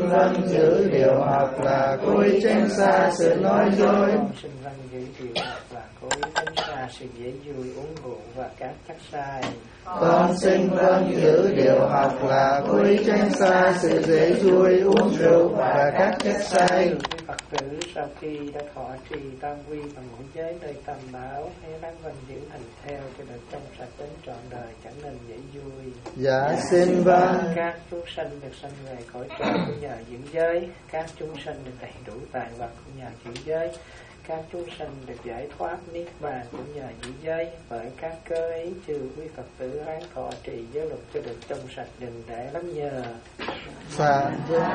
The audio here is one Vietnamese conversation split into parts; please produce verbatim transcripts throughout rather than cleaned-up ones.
sinh vâng giữ điều học là cố ý tránh xa sự nói dối. Con sinh vâng giữ điều học là cố ý tránh xa sự dễ vui uống rượu và các chất sai. Con xin vâng giữ điều học là cố ý tránh xa sự dễ vui uống rượu và các chất say. Phật tử sau khi đã thọ trì tam quy và ngũ giới nơi tam bảo, hãy ráng vâng giữ hành theo cho được trong sạch đến trọn đời, chẳng nên dễ vui. Dạ xin vâng. Các chúng sanh được sanh về cõi trời cũng nhờ giữ giới, các chúng sanh được đầy đủ tài vật cũng nhờ giữ giới, các chúng sanh được giải thoát niết bàn cũng nhờ giữ giới. Bởi các cơ ấy trừ quý Phật tử ráng thọ trì giới luật cho được trong sạch đừng để lắm nhờ. Sa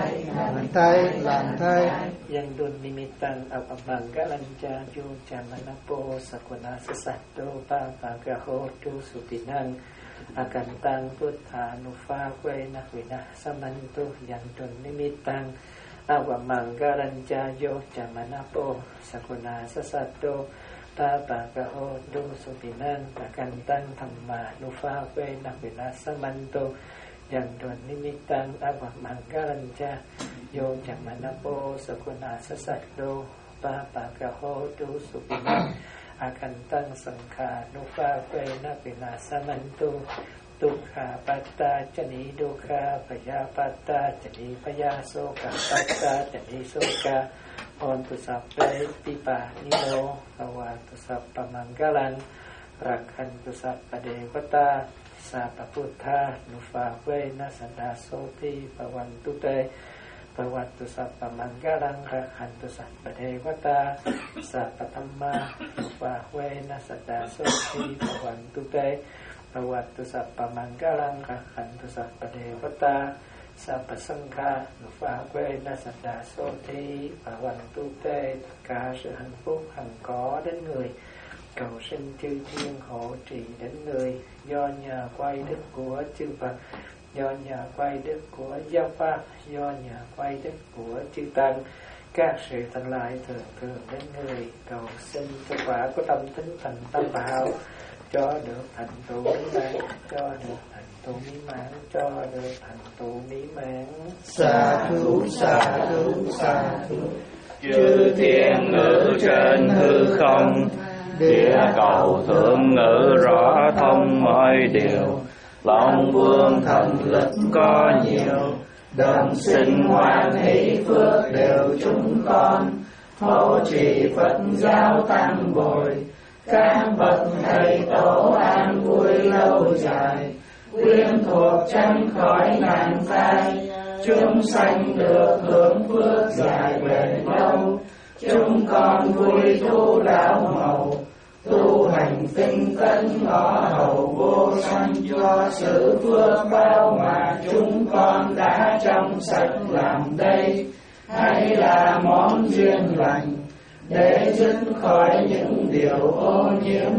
làm thay làm thay. Yang dun nimitan apabang galancha ju chamanapo sakwana sasato pa pagaho tu supinang akantang puttha nufa quena quena samantu yang dun nimitan apabang galancha ju chamanapo sakwana sasato pa pagaho tu supinang akantang thamma nufa quena quena samantu yang dun nimitan apabang galancha yo chamanapo sakuna sasado pa pagaho tu supina akantang sangkha nufa quena pina samantu dukha patta chani dukha payapata chani payasoka patta chani soka on tu sappe pipa nino kawa tu sappa manggalan rakhan tu sappa devata sappa puttha nufa quena sadasoti pavantu te Bhavantu sappa manggalang rakhantu sappa devata sappa dhamma nupahvena sadasoti bhavantu te Bhavantu sappa manggalang rakhantu sappa devata sappa sangha nupahvena sadasoti bhavantu te. Tất cả sự hạnh phúc hằng có đến người, cầu sinh chư thiên hộ trì đến người, do nhờ quay đức của chư Phật, do nhờ quay đức của giáo pháp, do nhờ quay đức của chư tăng, các sự thành lại thường thường đến người, cầu xin cho quả của tâm tính thành tâm bảo, cho được thành tựu mỹ mãn, cho được thành tựu mỹ mãn, cho được thành tựu mỹ mãn. Sa thú sa thú sa thú. Chư thiên ngự trên hư không, địa cầu thượng ngự rõ thông mọi điều. Long vương thần lực có nhiều, đồng sinh hoan hỷ phước đều chúng con. Hộ trì Phật giáo tăng bồi, các bậc thầy tổ an vui lâu dài. Quyến thuộc tránh khỏi nạn tai, chúng sanh được hưởng phước dài bền lâu. Chúng con vui tu đạo màu, tu hành tinh tấn ngõ hầu vô sanh. Do sự phước bao mà chúng con đã trong sạch làm đây, hay là món duyên lành để dứt khỏi những điều ô nhiễm,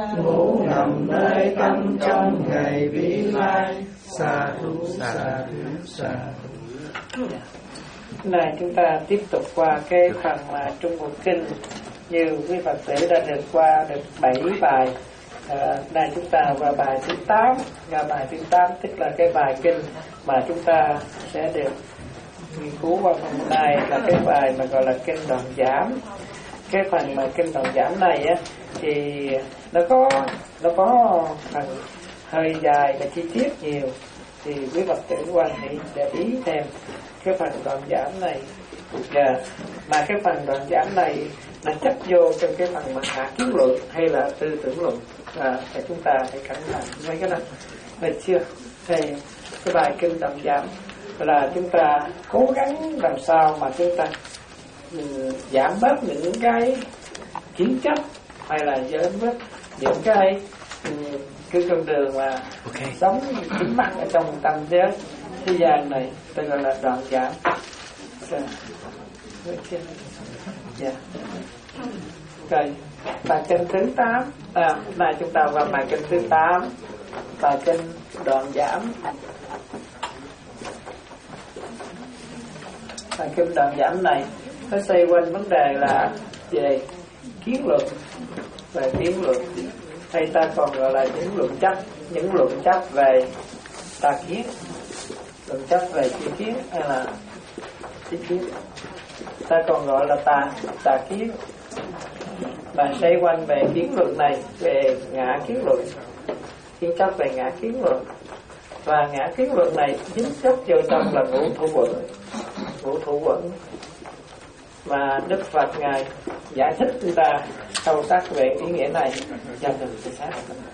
ngủ nằm nơi tâm trong ngày vĩ lai. Sa thú sa thú sa thú. Này chúng ta tiếp tục qua cái phần mà Trung Bộ Kinh. Như quý Phật tử đã được qua được bảy bài. À, nay chúng ta qua bài thứ tám. Và bài thứ tám tức là cái bài kinh mà chúng ta sẽ được nghiên cứu qua hôm nay, là cái bài mà gọi là kinh Đoạn Giảm. Cái phần mà kinh Đoạn Giảm này á thì nó có nó có phần hơi dài và chi tiết nhiều, thì quý Phật tử quan hệ để ý thêm cái phần Đoạn Giảm này. Yeah. Mà cái phần Đoạn Giảm này là chấp vô trong cái phần mà hạ kiến luận hay là tư tưởng luận, à, thì chúng ta phải cẩn thận mấy cái này. Được chưa? Thì cái bài kinh Đoạn Giảm là chúng ta cố gắng làm sao mà chúng ta um, giảm bớt những cái kiến chấp, hay là giảm bớt những cái um, cái con đường mà okay. sống chính mắt ở trong tâm giới thế gian này, ta gọi là đoạn giảm. Được chưa? Dạ. Rồi, bài kinh thứ tám. À, hôm nay chúng ta vào bài kinh thứ tám, bài kinh Đoạn Giảm. Bài kinh Đoạn Giảm này nó xoay quanh vấn đề là về kiến luận, về kiến luận, hay ta còn gọi là những luận chấp, những luận chấp về tà kiến, luận chấp về chi kiến, hay là Kiến kiến ta còn gọi là tà tà kiến, và xoay quanh về kiến luận này, về ngã kiến luận, kiến chấp về ngã kiến luận. Và ngã kiến luận này chính chất vô trong là ngũ thủ quẩn, ngũ thủ quẩn. Và Đức Phật Ngài giải thích chúng ta sâu sắc về ý nghĩa này trong từng cái sát.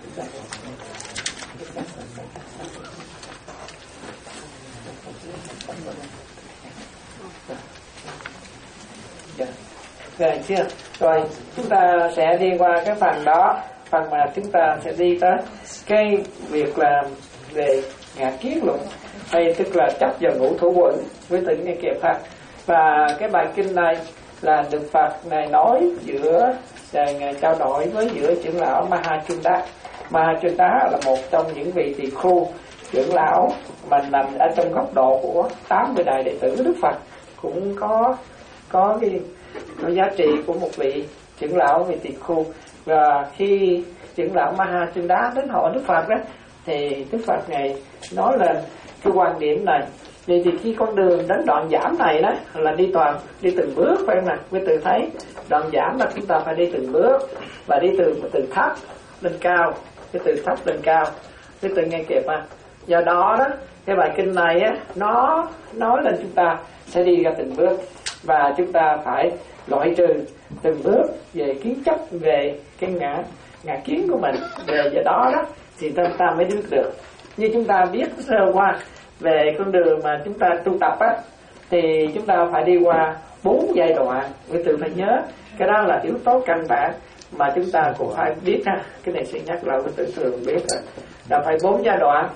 Rồi chưa? Rồi chúng ta sẽ đi qua cái phần đó, phần mà chúng ta sẽ đi tới cái việc là về ngã kiến luận, hay tức là chấp vào ngũ thủ quẩn với từng cái kiệt Phật. Và cái bài kinh này là Đức Phật này nói giữa Ngài trao đổi với giữa trưởng lão Mahachunda. Mahachunda là một trong những vị tỳ khưu trưởng lão mà nằm ở trong góc độ của tám mươi đại đệ tử Đức Phật, cũng có có cái có giá trị của một vị trưởng lão vị tỳ khưu. Và khi trưởng lão Mahachunda đến hỏi Đức Phật đó, thì Đức Phật Ngài nói lên cái quan điểm này. Vậy thì khi con đường đến đoạn giảm này đó là đi toàn đi từng bước, phải không nào? Quý từ thấy đoạn giảm là chúng ta phải đi từng bước, và đi từ từ thấp lên cao, cái từ thấp lên cao, cái từ nghe kịp à. Do đó đó cái bài kinh này á, nó nói lên chúng ta sẽ đi ra từng bước, và chúng ta phải loại trừ từng bước về kiến chấp, về cái ngã ngã kiến của mình. Về do đó đó thì ta, ta mới đứng được. Như chúng ta biết sơ qua về con đường mà chúng ta tu tập á, thì chúng ta phải đi qua bốn giai đoạn. Quý vị phải nhớ cái đó là yếu tố căn bản mà chúng ta cũng phải biết ha. Cái này sẽ nhắc lại quý vị thường biết rồi. Là phải bốn giai đoạn.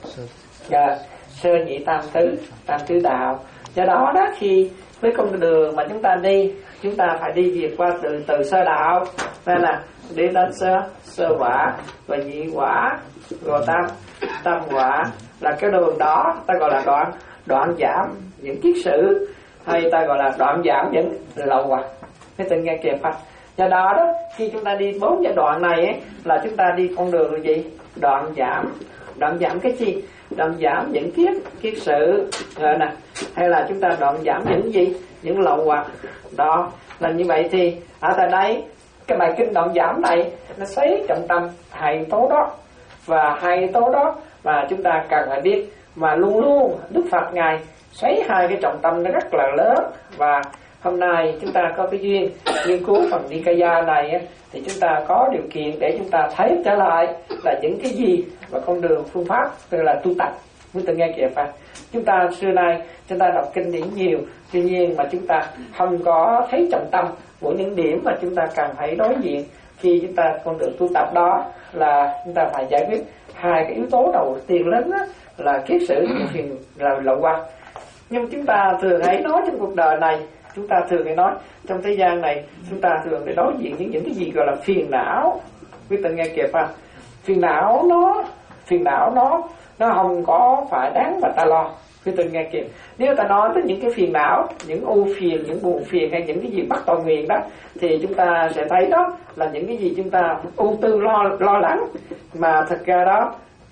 Và sơ nhị tam tứ, tam tứ đạo. Do đó đó khi với con đường mà chúng ta đi, chúng ta phải đi vượt qua từ từ sơ đạo, nên là đi đến sơ sơ quả và nhị quả, rồi tam tam quả. Là cái đường đó ta gọi là đoạn đoạn giảm những kiết sử, hay ta gọi là đoạn giảm những lậu hoặc. Cái từng nghe kịp Phật. Do đó đó khi chúng ta đi bốn giai đoạn này ấy, là chúng ta đi con đường là gì? Đoạn giảm. Đoạn giảm cái gì? Đoạn giảm những kiết kiết sử rồi nè, hay là chúng ta đoạn giảm những gì? Những lậu hoặc. Đó là như vậy. Thì ở tại đây cái bài kinh đoạn giảm này nó xoáy trọng tâm hai yếu tố đó, và hai yếu tố đó mà chúng ta cần phải biết. Mà luôn luôn Đức Phật Ngài xoáy hai cái trọng tâm nó rất là lớn. Và hôm nay chúng ta có cái duyên nghiên cứu phần Nikaya này á, thì chúng ta có điều kiện để chúng ta thấy trở lại là những cái gì và con đường phương pháp tức là tu tập với từng nghe kịp Phật. Chúng ta xưa nay chúng ta đọc kinh điển nhiều, tuy nhiên mà chúng ta không có thấy trọng tâm của những điểm mà chúng ta cần phải đối diện khi chúng ta con đường tu tập. Đó là chúng ta phải giải quyết hai cái yếu tố đầu tiên lớn đó, là kiết sử những phiền là lậu hoặc. Nhưng chúng ta thường hay nói trong cuộc đời này, chúng ta thường hay nói trong thế gian này, chúng ta thường phải đối diện những những cái gì gọi là phiền não. Quý vị nghe kịp à? Phiền não nó phiền não nó nó không có phải đáng mà ta lo. Quý vị nghe kịp. Nếu ta nói tới những cái phiền não, những ưu phiền, những buồn phiền, hay những cái gì bắt toàn nguyện đó, thì chúng ta sẽ thấy đó là những cái gì chúng ta ưu tư lo lo lắng, mà thật ra đó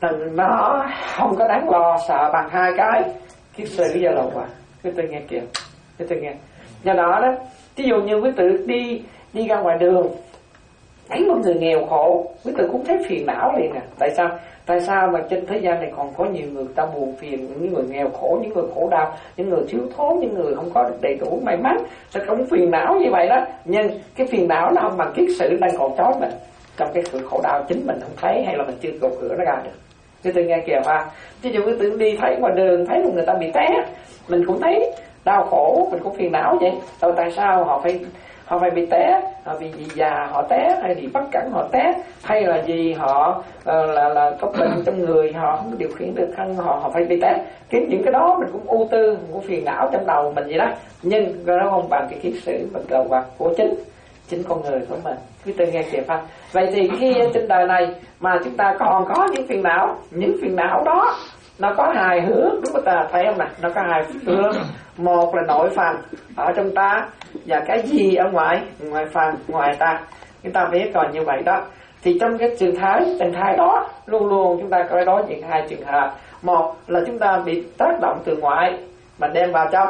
nó không có đáng lo sợ bằng hai cái kiết sử và lậu hoặc. Quý vị nghe kịp. Quý vị nghe. Do đó đó, ví dụ như quý tự đi đi ra ngoài đường, thấy một người nghèo khổ, quý tự cũng thấy phiền não liền à. Tại sao? Tại sao mà trên thế gian này còn có nhiều người ta buồn phiền, những người nghèo khổ, những người khổ đau, những người thiếu thốn, những người không có được đầy đủ may mắn, sẽ cũng phiền não như vậy đó. Nhưng cái phiền não nó không bằng kiết sử đang còn trói mình trong cái sự khổ đau chính mình không thấy, hay là mình chưa cầu cửa nó ra được. Quý tự nghe kìa ha. Ví dụ quý tự đi thấy ngoài đường, thấy một người ta bị té, mình cũng thấy đau khổ, mình cũng phiền não vậy. Tại tại sao họ phải họ phải bị té? Họ bị gì già họ té, hay bị bất cẩn họ té, hay là gì họ uh, là là có bệnh trong người, họ không điều khiển được thân họ họ phải bị té. Cái những cái đó mình cũng ưu tư, mình cũng phiền não trong đầu mình vậy đó. Nhưng nó không bằng cái kiết sử và lậu hoặc của chính chính con người của mình. Quý vị nghe kịp ha. Vậy thì khi trên đời này mà chúng ta còn có những phiền não, những phiền não đó nó có hai hướng, đúng không ta thấy không nè? Nó có hai hướng. Một là nội phần ở trong ta, và cái gì ở ngoài ngoài phần ngoài ta. Chúng ta biết còn như vậy đó. Thì trong cái trường thái tình thái đó luôn luôn chúng ta có đối diện hai trường hợp. Một là chúng ta bị tác động từ ngoại mà đem vào trong,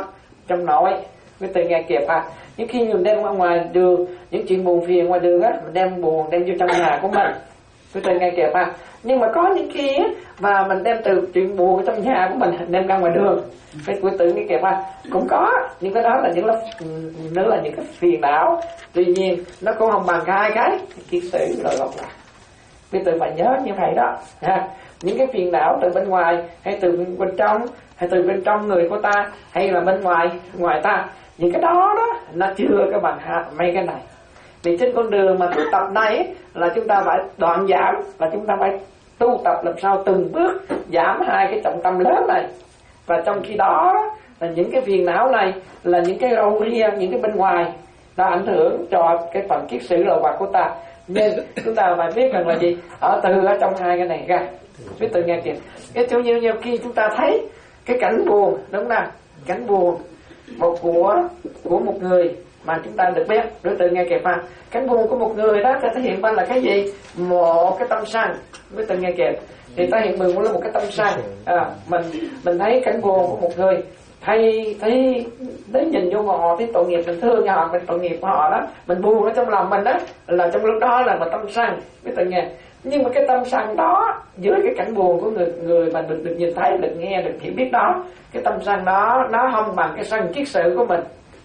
trong nội. Quý từ nghe kịp à? Những khi mình đem ra ngoài đường, những chuyện buồn phiền ngoài đường á, mình đem buồn đem vô trong nhà của mình. Quý từ nghe kịp à? Nhưng mà có những khi á, mà mình đem từ chuyện buồn ở trong nhà của mình đem ra ngoài đường. Cái quý từ nghe kịp à? Cũng có, nhưng cái đó là những là nó là những cái phiền não. Tuy nhiên nó cũng không bằng hai cái kiết sử rồi lộn lại. Quý từ phải nhớ như vậy đó ha. Những cái phiền não từ bên ngoài hay từ bên trong, hay từ bên trong người của ta, hay là bên ngoài ngoài ta, những cái đó đó nó chưa có bằng mấy cái này. Vì trên con đường mà tu tập này là chúng ta phải đoạn giảm, là chúng ta phải tu tập làm sao từng bước giảm hai cái trọng tâm lớn này. Và trong khi đó là những cái phiền não này là những cái râu ria, những cái bên ngoài nó ảnh hưởng cho cái phần kiết sử lậu hoặc của ta. Nên chúng ta phải biết rằng là gì, ở từ ở trong hai cái này ra. Biết tự nghe kìa. Cái chỗ nhiều nhiều khi chúng ta thấy cái cảnh buồn, đúng không? Cảnh buồn một của của một người mà chúng ta được biết, đối tượng nghe kịp ha. Cảnh buồn của một người đó sẽ thể hiện ra là cái gì? Một cái tâm sân. Đối tượng nghe kịp thì ta hiện mừng là một cái tâm sân. À, mình mình thấy cảnh buồn của một người, hay thấy đến nhìn vô họ thấy tội nghiệp, mình thương họ, mình tội nghiệp của họ đó, mình buồn ở trong lòng mình đó, là trong lúc đó là một tâm sân. Đối tượng nghe. Nhưng mà cái tâm sân đó dưới cái cảnh buồn của người người mà được được nhìn thấy, được nghe, được hiểu biết đó, cái tâm sân đó nó không bằng cái sân kiết sử của mình.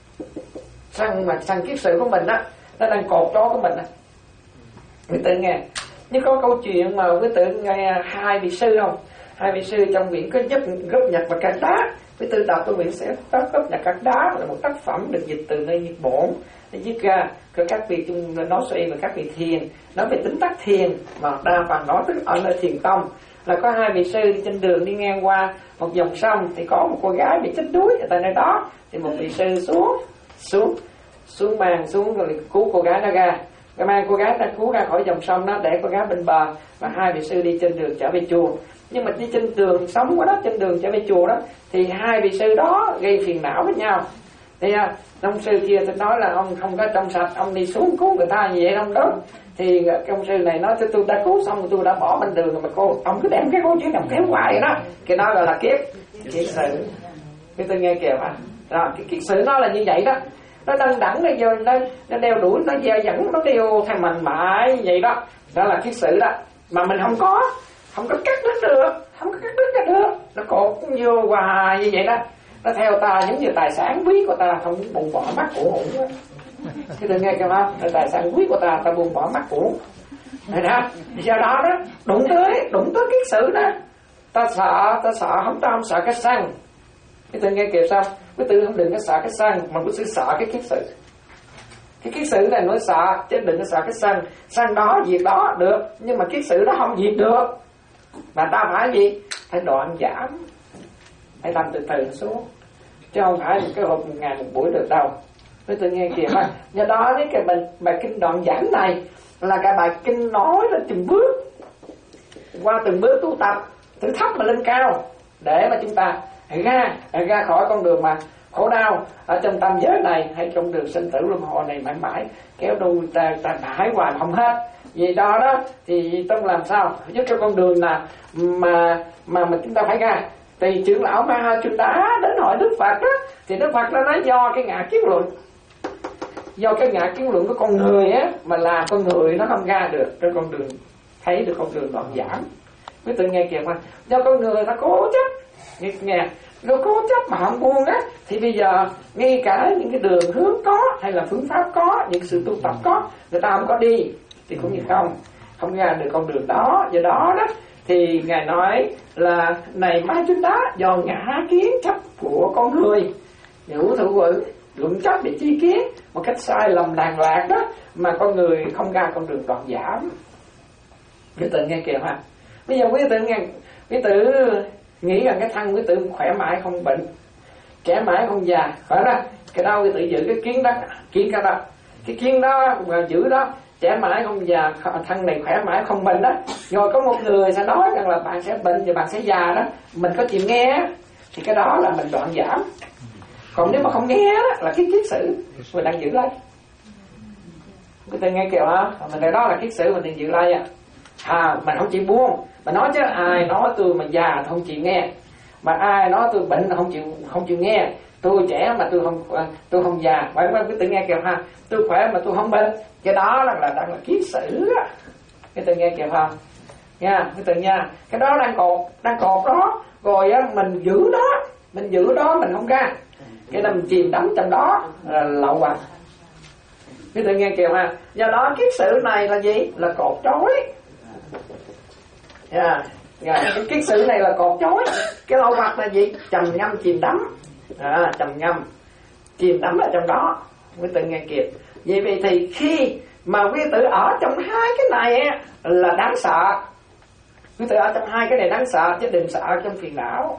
Sân mà sân kiết sử của mình đó, nó đang cột chó của mình đó. Quý tự nghe. Nhưng có câu chuyện mà quý tự nghe hai vị sư không? Hai vị sư trong quyển có giúp gốc nhật và cát đá. Quý tự đọc cái quyển sẽ gốc nhật cát đá là một tác phẩm được dịch từ nơi Nhật Bản. Để viết ra cho các vị nói suy và các vị thiền, nói về tính tác thiền mà đa phần nói tức ở nơi thiền tông. Là có hai vị sư đi trên đường đi ngang qua một dòng sông, thì có một cô gái bị chết đuối ở tại nơi đó, thì một vị sư xuống xuống xuống màn xuống rồi cứu cô gái đó ra, cái mang cô gái đã cứu ra khỏi dòng sông đó để cô gái bên bờ, và hai vị sư đi trên đường trở về chùa. Nhưng mà đi trên đường sống của đó, trên đường trở về chùa đó, thì hai vị sư đó gây phiền não với nhau. Thì à, ông sư kia tôi nói là ông không có trong sạch, ông đi xuống cứu người ta như vậy không đó. Thì cái ông sư này nói tôi đã cứu xong rồi, tôi đã bỏ bên đường rồi mà cô ông cứ đem cái câu chuyện nằm kéo hoài vậy đó. Cái đó gọi là kiết kiết sử. Cái tôi nghe kìa mà. Rồi cái kiết sử nó là như vậy đó. Nó đăng đẳng nó vô nó, nó đeo đuổi, nó dè dẫn, nó đeo theo mình mãi như vậy đó. Đó là kiết sử đó. Mà mình không có không có cắt đứt được, không có cắt đứt ra được. Nó cột vô hoài như vậy đó. Nó theo ta giống như tài sản quý của ta, không buông bỏ mắt của hụn. Chứ đừng nghe kìa không? Tài sản quý của ta, ta buông bỏ mắt của. Này đó, do đó đó, đụng tới, đụng tới kiết sử đó. Ta sợ, ta sợ, không ta không sợ cái sân. Cái tự nghe kìa sao? Cái tự không đừng có sợ cái sân, mà cái sự sợ cái kiết sử. Cái kiết sử này nói sợ, chứ đừng có sợ cái sân. Sân đó, diệt đó, được. Nhưng mà kiết sử đó không diệt được. Mà ta phải gì? Phải đoạn giảm. Phải làm từ từ xuống, chứ không phải một cái hộp một ngày một buổi được đâu. Với tôi nghe kìa mà. Do đó cái cái bài, bài kinh đoạn giảm này là cái bài kinh nói lên từng bước, qua từng bước tu tập từ thấp mà lên cao, để mà chúng ta ra ra khỏi con đường mà khổ đau ở trong tam giới này, hay trong đường sinh tử luân hồi này mãi mãi kéo đu ta ta mãi hoài không hết. Vì đó đó thìต้องlàm sao giúp cho con đường là mà mà mà chúng ta phải ra. Thì trưởng lão Mahachunda đến hỏi Đức Phật đó, thì Đức Phật nó nói do cái ngã kiến luận, do cái ngã kiến luận của con người á, mà làm con người nó không ra được trên con đường, thấy được con đường đoạn giảm. Quý tự nghe kìa mà, do con người nó cố chấp, nghe, nghe nó cố chấp mà không buông á, thì bây giờ ngay cả những cái đường hướng có, hay là phương pháp có, những sự tu tập có, người ta không có đi, thì cũng như không không ra được con đường đó. Do đó đó thì Ngài nói là này mai chúng ta do ngã kiến chấp của con người, hữu thụ quự luận chấp để chi kiến một cách sai lầm đàn lạc đó, mà con người không ra con đường đoạn giảm. Quý tự nghe kìa ha. Bây giờ quý tự nghe, quý tự nghĩ rằng cái thân quý tự khỏe mãi không bệnh, trẻ mãi không già, phải đó. Cái đâu quý tự giữ cái kiến đó, kiến cái đó, cái kiến đó mà giữ đó, trẻ mãi không già, thân này khỏe mãi không bệnh đó. Rồi có một người sẽ nói rằng là bạn sẽ bệnh và bạn sẽ già đó, mình có chịu nghe thì cái đó là mình đoạn giảm. Còn nếu mà không nghe đó là cái kiết sử mình đang giữ lấy. Cái tên nghe kìa hả? Mình nói đó là kiết sử mình đang giữ lấy à. À mình không chịu buông. Mà nói chứ ai nói tôi mà già không chịu nghe, mà ai nói tôi bệnh không chịu không chịu nghe, Tôi trẻ mà tôi không tôi không già, phải không? Quý tự nghe kìa ha. Tôi khỏe mà tôi không bệnh, cái đó là, là đang là kiết sử á. Quý tự nghe kìa ha. Nha, quý tự nha. Cái đó đang cột, đang cột đó. Rồi á, mình giữ đó, mình giữ đó mình không ra. Cái đó mình chìm đắm trong đó là lậu hoặc. Quý tự nghe kìa ha. Do đó kiết sử này là gì? Là cột trói. Nha. Dạ, cái kiết sử này là cột chối. Cái lậu hoặc là gì? Trầm ngâm chìm đắm. À, trầm ngâm chìm đắm ở trong đó. Quý tử nghe kịp. Vậy vì thì khi mà quý tử ở trong hai cái này á, là đáng sợ. Quý tử ở trong hai cái này đáng sợ, chứ đừng sợ trong phiền não.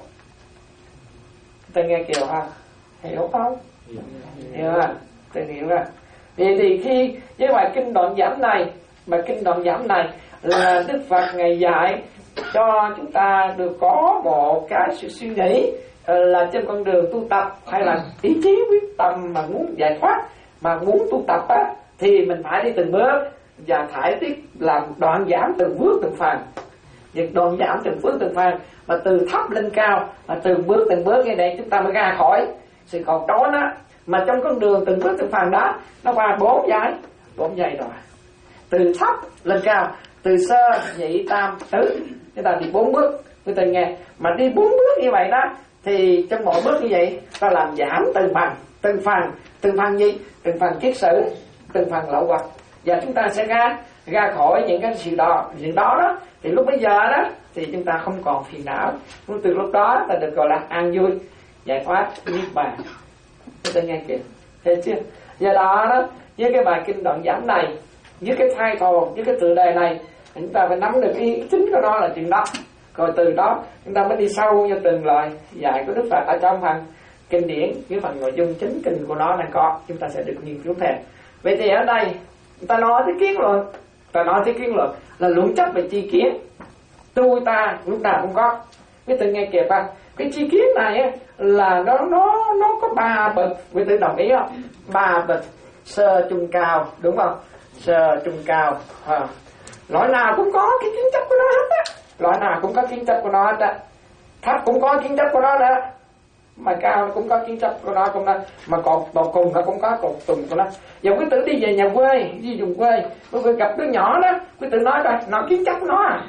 Quý tử nghe kịp ha. Hiểu không? Hiểu không? Tự hiểu ra. Vậy thì khi với bài kinh đoạn giảm này, bài kinh đoạn giảm này là Đức Phật Ngài dạy cho chúng ta được có một cái sự suy nghĩ là trên con đường tu tập, hay là ý chí quyết tâm mà muốn giải thoát, mà muốn tu tập á, thì mình phải đi từng bước và phải tiếp làm đoạn giảm từng bước từng phần. Việc đoạn giảm từng bước từng phần mà từ thấp lên cao, mà từng bước từng bước như vậy chúng ta mới ra khỏi sự cột trói đó. Mà trong con đường từng bước từng phần đó nó qua bốn giai, bốn giai đoạn, từ thấp lên cao, từ sơ nhị tam tứ, chúng ta đi bốn bước. Quý vị nghe, mà đi bốn bước như vậy đó thì trong mỗi bước như vậy ta làm giảm từng phần, từng phần, từng phần gì? Từng phần kiết sử, từng phần lậu hoặc, và chúng ta sẽ ra ra khỏi những cái sự đó, những đó đó. Thì lúc bây giờ đó thì chúng ta không còn phiền não, từ lúc đó ta được gọi là an vui, giải thoát, niết bàn. Chúng ta nghe kìa, thấy chưa? Do đó đó, với cái bài kinh đoạn giảm này, với cái thai thồ, với cái tựa đề này, chúng ta phải nắm được ý chính của nó là chuyện đó. Rồi từ đó chúng ta mới đi sâu vô từng lời dạy của Đức Phật ở trong phần kinh điển, với phần nội dung chính kinh của nó đang có, chúng ta sẽ được nghiên cứu thêm. Vậy thì ở đây người ta nói tới kiến luận, ta nói tới kiến luận là luận chấp về chi kiến. Tôi ta lúc nào cũng có. Cái tự nghe kịp không? Cái chi kiến này á, là nó nó nó có ba bậc, quý tự đồng ý không? Ba bậc sơ trung cao, đúng không? Sơ trung cao. À. Loại nào cũng có cái kiến chấp của nó hết á. Loại nào cũng có kiến chấp của nó hết á. Thấp cũng có kiến chấp của nó đó, mà cao cũng có kiến chấp của nó cũng đó, mà cột cột cùng nó cũng có cột tùng của nó. Giờ quý tử đi về nhà quê, đi vùng quê, quý tử gặp đứa nhỏ đó, quý tử nói coi, nó kiến chấp của nó à?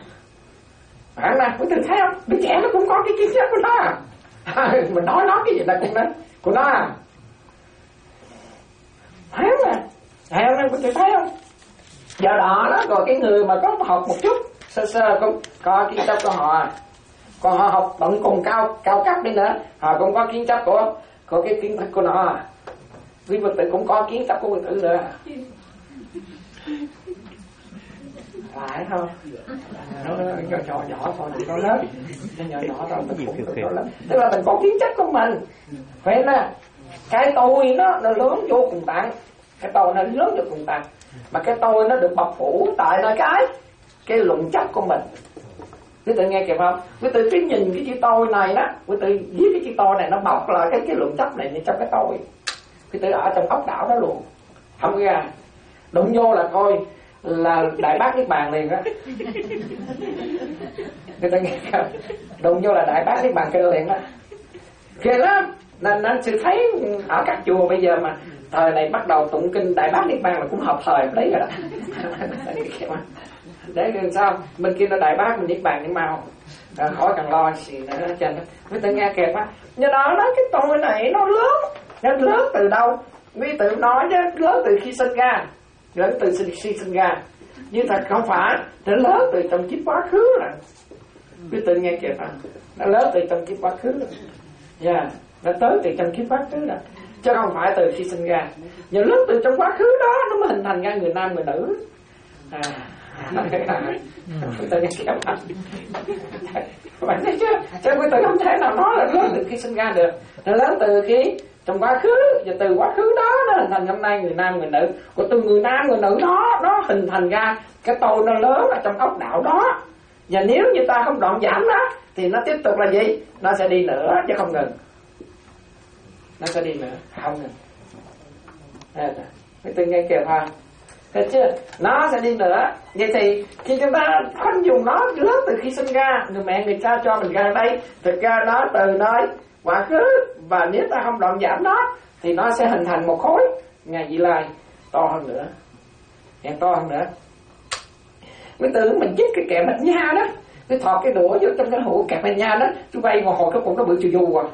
Bạn nè, quý tử thấy không? Đứa trẻ nó cũng có cái kiến chấp của nó à? Mình nói nó cái gì là cũng đó của nó à? Thấy không nè? Thấy không nè, quý tử thấy không? Giờ đó đó, rồi cái người mà có học một chút sơ sơ cũng có kiến chấp của họ. Còn họ học tận cùng cao cao cấp đi nữa, họ cũng có kiến chấp của của cái kiến thức của nó. Quý Phật tử cũng có kiến chấp của Phật tử nữa, phải không? Nó nhỏ nhỏ nhỏ thôi, nó lớn, nó nhỏ nhỏ rồi mình cũng nó lớn. Tức là mình có kiến chấp của mình, phải nè. Cái tôi nó nó lớn vô cùng tận, cái tôi nó lớn vô cùng tận, mà cái tôi nó được bọc phủ tại là cái cái luận chấp của mình. Quý tự nghe kịp không? Quý tự cái nhìn cái chữ tôi này đó, quý tự viết cái chữ tôi này nó bọc là cái cái luận chấp này trong cái tôi. Quý tự ở trong ốc đảo đó luôn, không ra. Đụng vô là thôi là đại bác niết bàn liền đó. Quý tự nghe không? Đụng vô là đại bác niết bàn kêu liền đó. Kìa lắm. Nên nên sự thấy ở các chùa bây giờ mà thời này bắt đầu tụng kinh đại bác niết bàn là cũng hợp thời đấy rồi đó. Để làm sao mình kia nó đại bác mình niết bàn những mau à, khỏi cần lo gì nữa trên đó. Quý tự nghe kẹp á. Do đó đó cái tôi này nó lớn, nó lớn từ đâu? Quý tự nói chứ lớn từ khi sinh ra, lớn từ khi sinh ra, nhưng thật không phải, nó lớn từ trong kiếp quá khứ rồi. Quý tự nghe kẹp á, nó lớn từ trong kiếp quá khứ rồi, dạ, yeah, nó tới từ trong kiếp quá khứ rồi, chứ không phải từ khi sinh ra. Nhưng lớn từ trong quá khứ đó nó mới hình thành ra người nam người nữ. À. Quý tự nghe kẹp á. Bạn thấy chưa? Chứ quý tự không thể nào nói là lớn từ khi sinh ra được. Nó lớn từ khi trong quá khứ, và từ quá khứ đó nó hình thành hôm nay người nam người nữ. Của từ người nam người nữ đó nó hình thành ra cái tôi nó lớn ở trong ốc đạo đó. Và nếu như ta không đoạn giảm đó thì nó tiếp tục là gì? Nó sẽ đi nữa chứ không ngừng. Nó sẽ đi nữa, không ngừng. Quý tự nghe kịp ha. Thấy chưa? Nó sẽ đi nữa. Vậy thì khi chúng ta khoanh dùng nó lớn từ khi sinh ra, người mẹ người cha cho mình ra đây, thực ra nó từ nơi quá khứ và nếu ta không đoạn giảm nó thì nó sẽ hình thành một khối Ngài Vị Lai to hơn nữa, càng to hơn nữa. Mới tưởng mình chích cái kẹo bạch nha đó, cái thọt cái đũa vô trong cái hũ kẹo bạch nha đó, chú bay ngồi hồi cái cùng nó bự chù dù à.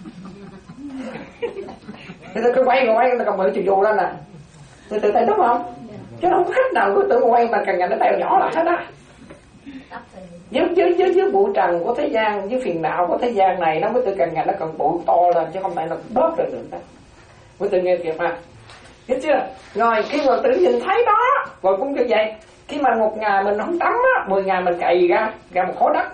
Thế tôi cứ quay ngồi quay nó còn bự chù dù lên nè, tôi tự thấy đúng không? Chứ không có khách nào cứ tự quay mà càng ngày nó teo nhỏ lại hết á. Với, với, với, với bụi trần của thế gian, với phiền não của thế gian này nó mới tự càng ngày nó còn bụi to lên, chứ không phải nó bớt được nữa. Mới tự nghe kịp ha, biết chưa? Rồi khi mà tự nhìn thấy đó, rồi cũng như vậy. Khi mà một ngày mình không tắm á, mười ngày mình cày ra ra một khối đất.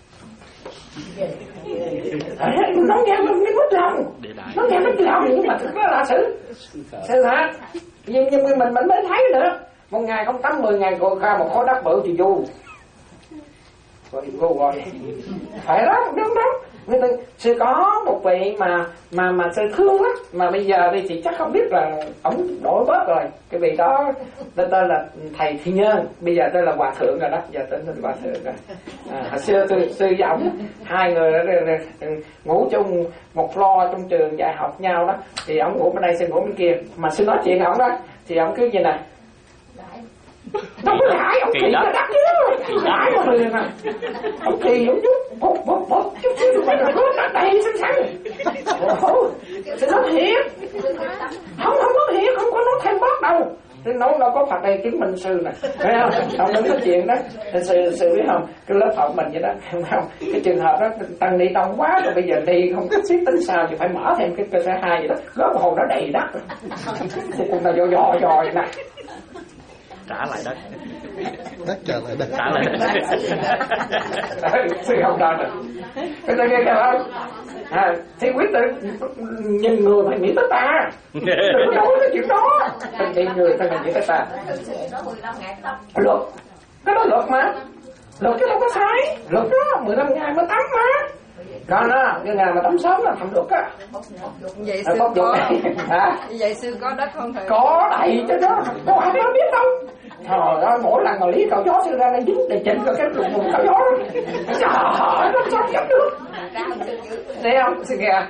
Nó nghe mình cái mất lòng, nó nghe mất lòng nhưng mà thực ra là sự sự thật. Nhưng nhưng mình mình mới thấy nữa, một ngày không tắm mười ngày rồi ra một khối đất bự thì du. Rồi vô rồi, phải đó, đúng đúng. Người ta sư có một vị mà mà mà sư thương á, mà bây giờ đi thì chắc không biết là ổng đổi bớt rồi. Cái vị đó tên tên là thầy Thiên Nhân, bây giờ tên là hòa thượng rồi đó, giờ tên là hòa thượng rồi. À, hồi xưa sư sư với ổng hai người ngủ chung một lo trong trường dạy học nhau đó, thì ổng ngủ bên đây sư ngủ bên kia, mà sư nói chuyện ổng đó thì ổng cứ như này. Đâu có lãi, ông kỳ nó đắt chứ. Lãi mà liền à. Ông kỳ ông chút, bột bột bột, chút xíu mà rồi nó đầy xinh xắn. Ồ, thì nó thiệt. Không, không có thiệt, không có nói thêm bớt đâu. Thì nó đâu có Phật đây chứng minh sư nè. Thấy không? Ông nói cái chuyện đó. Sư, sư biết không, cái lớp học mình vậy đó. Không, cái trường hợp đó, tăng ni đông quá rồi bây giờ đi không có xếp tính sao thì phải mở thêm cái cơ sở hai vậy đó. Góp một hồn nó đầy đất. Thì cũng là dò dò dò vậy nè. Trả lại đất. Đất trả lại đất. Trả lại đất. Sư không ra được. Cái tôi nghe kìa không? À, thì quyết tự nhìn người phải nghĩ tới ta. Đừng có nói cái chuyện đó. Phải nhìn người phải nghĩ tới ta. Luật. Cái đó luật mà. Luật chứ đâu có sai. Luật đó mười lăm ngày mới tắm mà. Còn đó, cái ngày mà tắm sớm là thành luật á. Vậy sư có hả? Vậy sư có đất không thầy? Có đầy chứ đó. Có ai nói biết đâu. Trời ơi, mỗi lần mà lý cậu gió sư ra đây dính để chỉnh vào cái vùng vùng cậu gió đó. Trời ơi, nó sao chấp được. Thấy không? Sư kìa.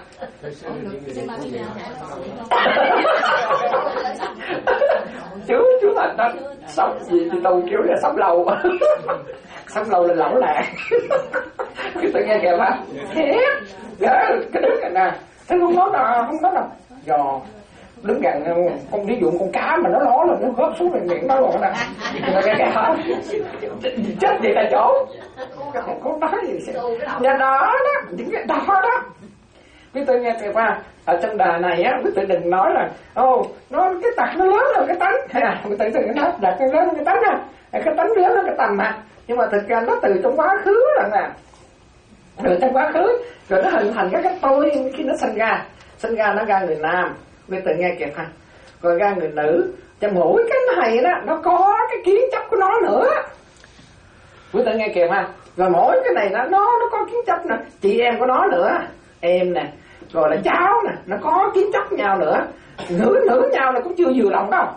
Chú, chú thành đó. Sống gì thì tôi kiểu là sống lâu. Sống lâu là lẩu lạc. Cái tôi nghe kìa mà. Thiệt. Cái đứng này nè. Thế không nói đâu, không nói đâu. Giò. Đứng gần con ví dụ con cá mà nó ló lên nó góp xuống miệng nó rồi nè. Rồi cái cái hả? Chết vậy tại chỗ. Không có nói gì sẽ. Nhà đó đó, những cái đó đó. Quý tôi nghe kìa qua, ở trong đà này á, quý tôi đừng nói là ô, nó cái tật nó lớn hơn cái tánh. Hay là quý tôi đừng nói đặt nó lớn hơn cái tánh nha. Cái tánh lớn hơn cái tầm mà. Nhưng mà thực ra nó từ trong quá khứ là nè. Từ trong quá khứ, rồi nó hình thành các cái tôi khi nó sinh ra. Sinh ra nó ra người nam. Bây giờ nghe kìa ha. Rồi ra người nữ. Cho mỗi cái này đó nó có cái kiến chấp của nó nữa. Quý tự nghe kìa ha. Rồi mỗi cái này nó nó nó có kiến chấp nè. Chị em của nó nữa. Em nè. Rồi là cháu nè. Nó có kiến chấp nhau nữa. Nữ nữ nhau là cũng chưa vừa lòng đâu.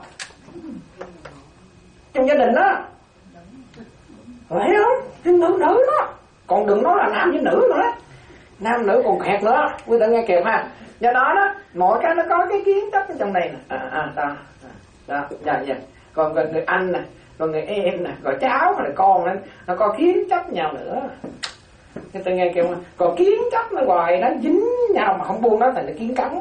Trong gia đình đó. Phải không? Cái nữ nữ đó. Còn đừng nói là nam với nữ nữa. Nam nữ còn khẹt nữa. Quý tự nghe kìa ha. Do đó đó, mỗi cái nó có cái kiến chấp ở trong này nè. À, à, đó, đó, dạ, dạ. Còn người, người anh nè, còn người em nè, rồi cháu, rồi con nè, nó có kiến chấp nhau nữa. Người ta nghe kêu mà, còn kiến chấp nó hoài nó dính nhau mà không buông nó thành nó kiến cắn.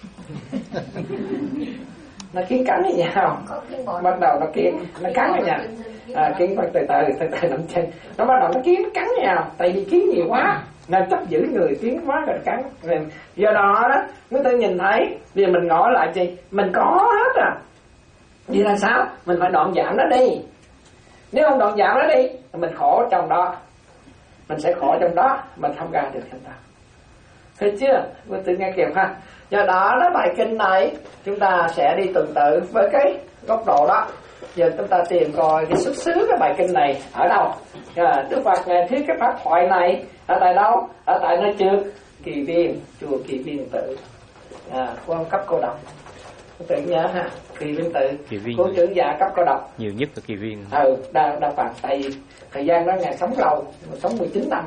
Nó kiến cắn với nhau. Bắt đầu nó kiến, nó cắn với nhau. À, kiến từ từ, từ từ nằm trên. Nó bắt đầu nó kiến nó cắn với nhau, tại vì kiến nhiều quá. Nên chấp giữ người kiến quá rồi cắn. Do đó đó, người ta nhìn thấy, bây giờ mình ngỏ lại gì? Mình có hết à. Vì là sao? Mình phải đoạn giảm nó đi. Nếu không đoạn giảm nó đi, mình khổ trong đó. Mình sẽ khổ trong đó, mình không ra được trong đó. Thấy chưa? Người ta nghe kịp ha. Do đó, đó bài kinh này, chúng ta sẽ đi tuần tự với cái góc độ đó. Giờ chúng ta tìm coi cái xuất xứ cái bài kinh này ở đâu. À, Đức Phật Ngài thuyết cái pháp thoại này ở tại đâu? Ở tại nơi trước Kỳ Viên, chùa Kỳ Viên Tự. À, quan cấp cô độc. Tự nhớ ha, Kỳ Viên Tự. Cố trưởng giả cấp cô độc. Nhiều nhất là Kỳ Viên. Ừ, đa đa phần tại vì thời gian đó Ngài sống lâu, sống mười chín năm mà.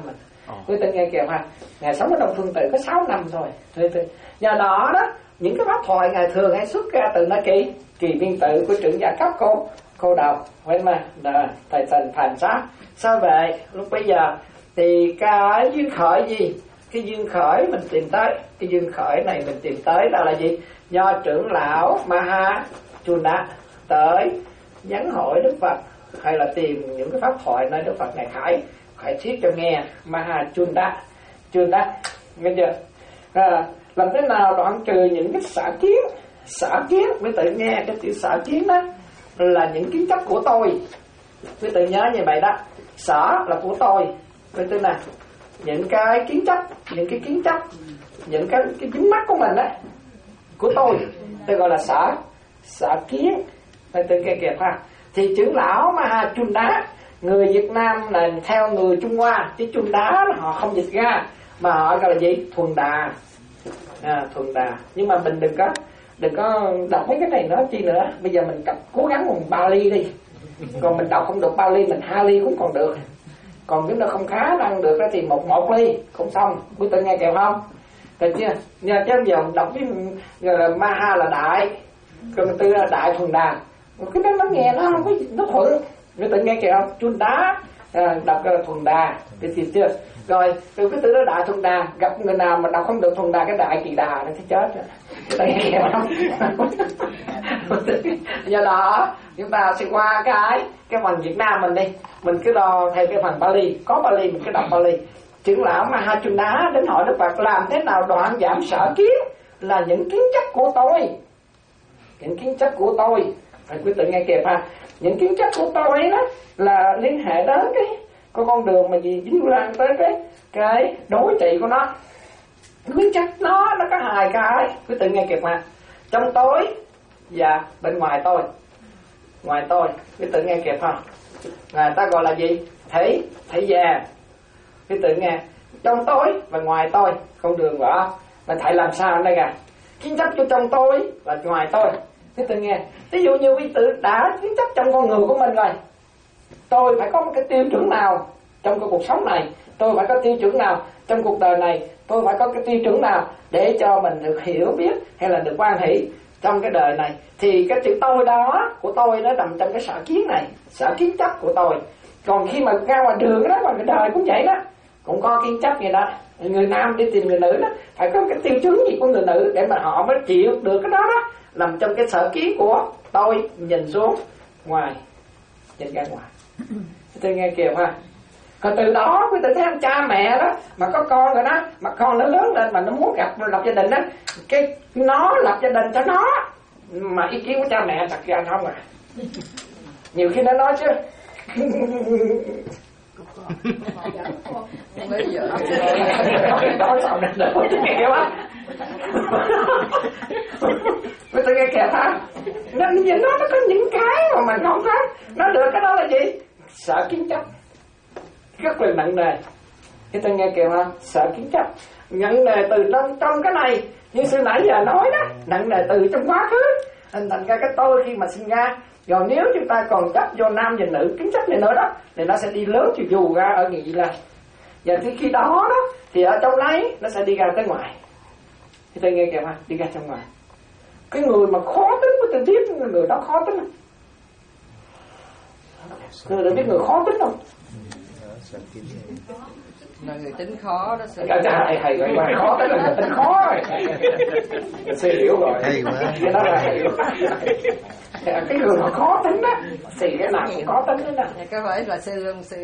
Quý tự nghe kìa ha, ngài sống ở trong Phương Tử có sáu năm thôi. Do đó đó, những cái pháp thoại ngài thường hay xuất ra từ nơi kỳ kỳ viên tự của trưởng giả cấp cô cô đầu, quên mà là thầy thần phản sát. Sao vậy? Lúc bây giờ thì cái duyên khởi gì? Cái duyên khởi mình tìm tới, cái duyên khởi này mình tìm tới đó là gì? Do trưởng lão Maha Chunda tới nhắn hỏi Đức Phật, hay là tìm những cái pháp thoại nơi Đức Phật này khải khải thuyết cho nghe. Maha Chunda Chunda nghe chưa? À, làm thế nào đoạn trừ những cái xả kiến? Xả kiến mới tự nghe cái chữ xả kiến đó là những kiến chấp của tôi. Quý tự nhớ như vậy đó. Xả là của tôi. Quý tự này những cái kiến chấp, những cái kiến chấp, những cái cái dính mắc của mình đó của tôi, tôi gọi là xả xả kiến. Quý tự nghe kìa ha. Thì trưởng lão Maha Chunda, người Việt Nam là theo người Trung Hoa, chứ Chunda họ không dịch ra mà họ gọi là gì? Thuần Đà. À, thuần Đà. Nhưng mà mình đừng có đừng có đọc mấy cái này nữa chi nữa. Bây giờ mình đọc, cố gắng bằng Bali đi. Còn mình đọc không được Bali, mình hai ly cũng còn được. Còn nếu nó không khá năng được thì một một ly cũng xong. Quý tự nghe kèo không? Được chưa? Nhờ chứ giờ đọc với là Maha là đại, còn tư là đại thuần Đà. Cái đó nó nghe nó không có nó thuận. Quý tự nghe kèo không? Chun đá à, đọc là thuần Đà. Được chưa? Rồi từ cái từ đó đại thuần Đà, gặp người nào mà đọc không được thuần Đà cái đại kỳ đà nó sẽ chết rồi. Do đó chúng ta sẽ qua cái cái phần Việt Nam mình đi, mình cứ đo theo cái phần Bali, có Bali mình cứ đọc Bali. Trưởng lão Maha Chunda đến hỏi Đức Phật làm thế nào đoạn giảm sở kiến là những kiến chấp của tôi, những kiến chấp của tôi. Phải quý tự nghe kịp ha. Những kiến chấp của tôi đó là liên hệ đến cái có con đường mà gì dính lan tới cái cái đối trị của nó. Kiến chấp nó nó có hai cái, quý tự nghe kịp mà. Trong tôi và bên ngoài tôi. Ngoài tôi, quý tự nghe kịp không? Người ta gọi là gì? Thể thể già. Quý tự nghe trong tôi và ngoài tôi, con đường rõ. Mà thầy làm sao đây kìa? Kiến chấp cho trong tôi và ngoài tôi. Quý tự nghe. Ví dụ như quý tự đã kiến chấp trong con người của mình rồi. Tôi phải có một cái tiêu chuẩn nào trong cái cuộc sống này, tôi phải có tiêu chuẩn nào trong cuộc đời này, tôi phải có cái tiêu chuẩn nào để cho mình được hiểu biết hay là được quan hỷ trong cái đời này. Thì cái chữ tôi đó của tôi nó nằm trong cái sở kiến này, sở kiến chấp của tôi. Còn khi mà ra ngoài đường đó, ngoài cái đời cũng vậy đó, cũng có kiến chấp vậy đó. Người nam đi tìm người nữ đó phải có cái tiêu chuẩn gì của người nữ để mà họ mới chịu được cái đó đó, nằm trong cái sở kiến của tôi nhìn xuống ngoài, nhìn ra ngoài. Tôi nghe kìa ha. Còn từ đó quý tự thấy ông cha mẹ đó mà có con rồi đó, mà con nó lớn lên mà nó muốn gặp lập gia đình đó, cái nó lập gia đình cho nó mà ý kiến của cha mẹ thật ra không à. Nhiều khi nó nói chứ bây giờ nói sao được được nghe quá. Quý tự nghe kìa ha. Nên nhìn nó nó có những cái mà mình không có. Nó được cái đó là gì? Sợ kiến chấp rất là nặng nề. Cái tôi nghe kìa ha, sợ kiến chấp nặng nề từ trong trong cái này, như sư nãy giờ nói đó, nặng nề từ trong quá khứ hình thành ra cái tôi khi mà sinh ra. Rồi nếu chúng ta còn chấp vô nam và nữ kiến chấp này nữa đó, thì nó sẽ đi lớn từ dù ra ở nghị là. Và thì khi đó đó thì ở trong đấy nó sẽ đi ra tới ngoài. Thì tôi nghe kìa ha, đi ra trong ngoài. Cái người mà khó tính của tôi biết người đó khó tính. Người đã biết người khó tính không? là người tính khó đó. Cái hay hay vậy mà khó tính là người tính khó rồi. Suy hiểu rồi. Hay quá. Cái đó là hay quá. Cái người mà khó tính á, thì cái nào cũng khó tính đó nè. Cái phải là sư không sư.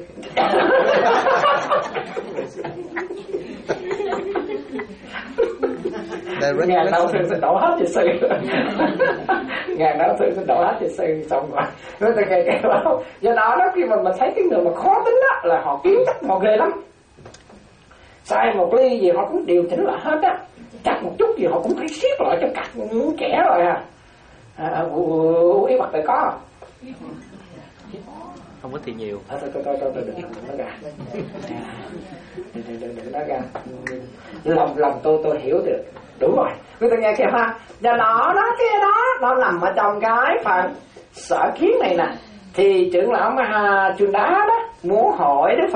Ngàn đâu sư sẽ đổ hết cho sư. Ngàn đâu sư sẽ đổ hết cho sư xong rồi. Nó ta kể kể bảo. Do đó đó khi mà mình thấy cái người mà khó tính á là họ kiến chấp họ ghê lắm. Sai một ly gì họ cũng điều chỉnh lại hết á. Chặt một chút gì họ cũng phải siết lại cho cắt những kẻ rồi à. À, ý mặt tự có không có thì nhiều. À, thôi thôi thôi thôi đừng nó ra, đừng đừng đừng nó ra. Lòng lòng tôi tôi hiểu được, đúng rồi. Quý ta nghe kìa ha. Do đó đó cái đó nó nằm ở trong cái phần sở kiến này nè. Thì trưởng lão Maha Chunda đó muốn hỏi Đức Phật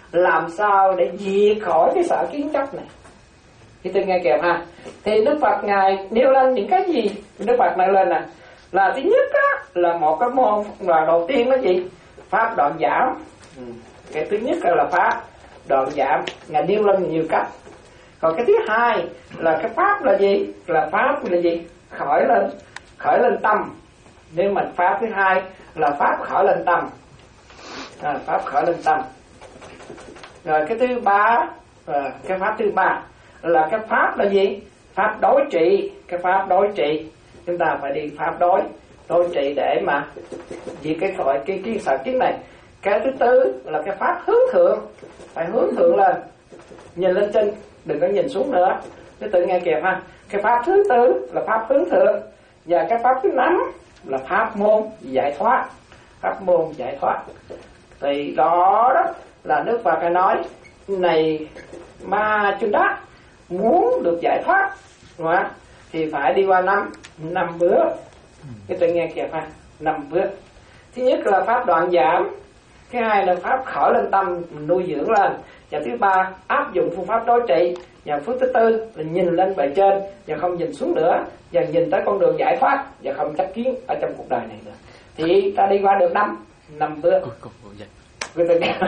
làm sao để diệt khỏi cái sở kiến chấp này. Thì tôi nghe kèm ha. Thì Đức Phật Ngài nêu lên những cái gì? Đức Phật nêu lên là là thứ nhất á, là một cái môn là đầu tiên là gì? Pháp đoạn giảm. Ừ. Cái thứ nhất là pháp đoạn giảm, Ngài nêu lên nhiều cách. Còn cái thứ hai là cái pháp là gì? Là pháp là gì? Khởi lên, khởi lên tâm. Nếu mà pháp thứ hai là pháp khởi lên tâm. À, pháp khởi lên tâm. Rồi cái thứ ba, à, cái pháp thứ ba là cái pháp là gì? Pháp đối trị. Cái pháp đối trị chúng ta phải đi pháp đối đối trị để mà vì cái gọi cái cái sở kiến này. Cái thứ tư là cái pháp hướng thượng, phải hướng thượng lên, nhìn lên trên, đừng có nhìn xuống nữa. Cứ tự nghe kịp ha. Cái pháp thứ tư là pháp hướng thượng, và cái pháp thứ năm là pháp môn giải thoát. Pháp môn giải thoát. Thì đó đó là Đức Phật hay nói này Ma Chun Đát muốn được giải thoát, đúng không? Thì phải đi qua năm năm bước. Cái tự nghe kịp ha, năm bước. Thứ nhất là pháp đoạn giảm, cái hai là pháp khởi lên tâm nuôi dưỡng lên, và thứ ba áp dụng phương pháp đối trị, và phước thứ tư là nhìn lên bề trên và không nhìn xuống nữa, và nhìn tới con đường giải thoát và không chấp kiến ở trong cuộc đời này nữa. Thì ta đi qua được năm năm bước. Người ta nghe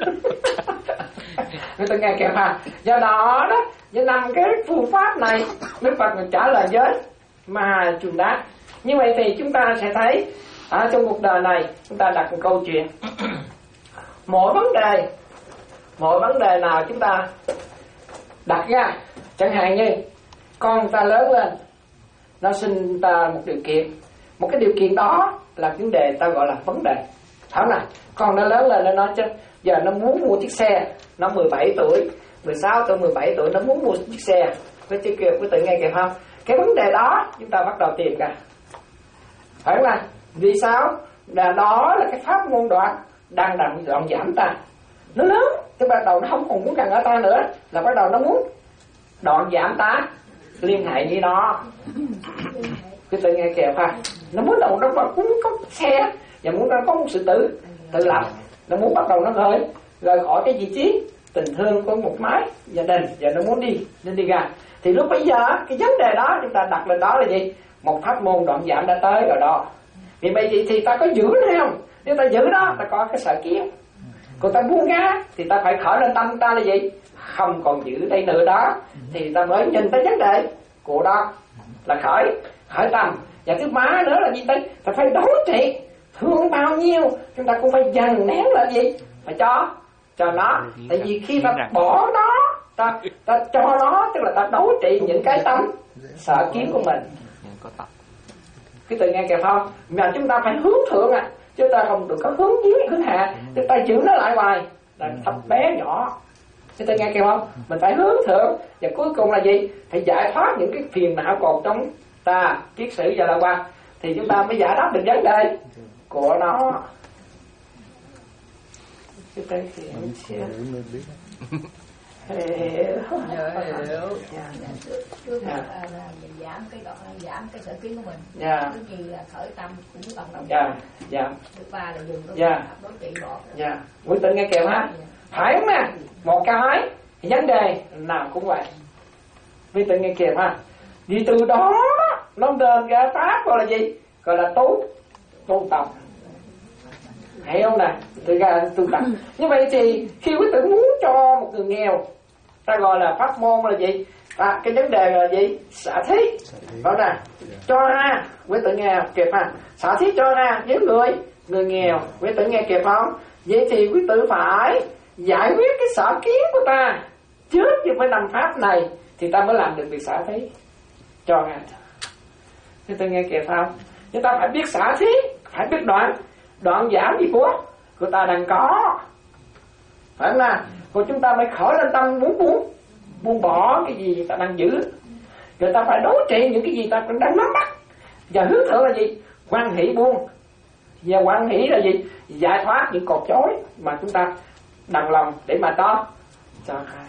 người ta nghe kìa ha. Do đó đó, với năm cái phương pháp này Đức Phật trả lời với Ma Chun Đát. Như vậy thì chúng ta sẽ thấy ở trong cuộc đời này chúng ta đặt một câu chuyện. Mỗi vấn đề mỗi vấn đề nào chúng ta đặt ra, chẳng hạn như con ta lớn lên, nó xin ta một điều kiện, một cái điều kiện đó là vấn đề ta gọi là vấn đề. Thảo nào con nó lớn lên, nó nói chứ giờ nó muốn mua chiếc xe, nó mười bảy tuổi, mười sáu tuổi, mười bảy tuổi, nó muốn mua chiếc xe. Với chiếc kia quý tự nghe kịp không? Cái vấn đề đó chúng ta bắt đầu tìm ra, phải không nào? Vì sao? Là đó là cái pháp môn đoạn đang đoạn đoạn giảm ta. Nó lớn, cái bắt đầu nó không còn muốn gần ở ta nữa, là bắt đầu nó muốn đoạn giảm ta, liên hệ với nó. Quý tự nghe kịp ha. Nó muốn đầu nó muốn có xe, và muốn nó có một sự tự tự lập, nó muốn bắt đầu nó rời rời khỏi cái vị trí tình thương của một mái gia đình, và nó muốn đi nên đi ra. Thì lúc bây giờ cái vấn đề đó chúng ta đặt lên đó là gì? Một pháp môn đoạn giảm đã tới rồi đó. Vì vậy thì, thì ta có giữ nó không? Nếu ta giữ đó, ta có cái sở kiến. Còn ta buông ra thì ta phải khởi lên tâm ta là gì? Không còn giữ đây nữa đó, thì ta mới nhìn tới vấn đề của đó là khởi khởi tâm. Và thứ ba nữa là gì đây? Ta phải đối trị, thương bao nhiêu chúng ta cũng phải dần nén là gì? Phải cho cho nó. Tại vì khi ta bỏ nó, ta ta cho nó, tức là ta đối trị những cái tâm sở kiến của mình. Cái từ nghe kìa không? Mà chúng ta phải hướng thượng à, chứ ta không được có hướng dưới hướng hạ. Chúng ta giữ nó lại hoài là thấp bé nhỏ. Cái từ nghe kìa không? Mình phải hướng thượng, và cuối cùng là gì? Phải giải thoát những cái phiền não còn trong ta, kiết sử và là qua, thì chúng ta mới giải đáp được vấn đề của nó. Cái tên thì em chưa hiểu. Trước là mình giảm cái đoạn giảm cái sở kiến của mình. Dạ. Cái gì là khởi tâm cũng cộng đồng. Dạ. Dạ. Thứ ba là dùng cái dạ. đối trị bỏ. Dạ. Quý tự nghe kìa ha. Phải không nè? Một cái vấn đề nào cũng vậy. Quý tự nghe kìa ha. Vì từ đó nó đền ra pháp gọi là gì? Gọi là tu tu tập. Thấy không nè? Từ ra tu tập. Như vậy thì khi quý tử muốn cho một người nghèo, ta gọi là pháp môn là gì? À, cái vấn đề là gì? Xả thí. Đó nè. Cho ra, quý tử nghe kịp ha. Xả thí cho ra với người người nghèo, quý tử nghe kịp không? Vậy thì quý tử phải giải quyết cái sở kiến của ta trước khi phải làm pháp này, thì ta mới làm được việc xả thí. Cho ra. Quý tử nghe kịp không? Chúng ta phải biết xả thí, phải biết đoạn đoạn giảm gì của của ta đang có, phải không nào? Còn chúng ta mới khởi lên tâm muốn buông buông bỏ cái gì ta đang giữ, rồi ta phải đối trị những cái gì ta đang nắm bắt, và hướng thượng là gì? Quan hỷ buông, và quan hỷ là gì? Giải thoát những cột chối mà chúng ta bằng lòng để mà to cho ra.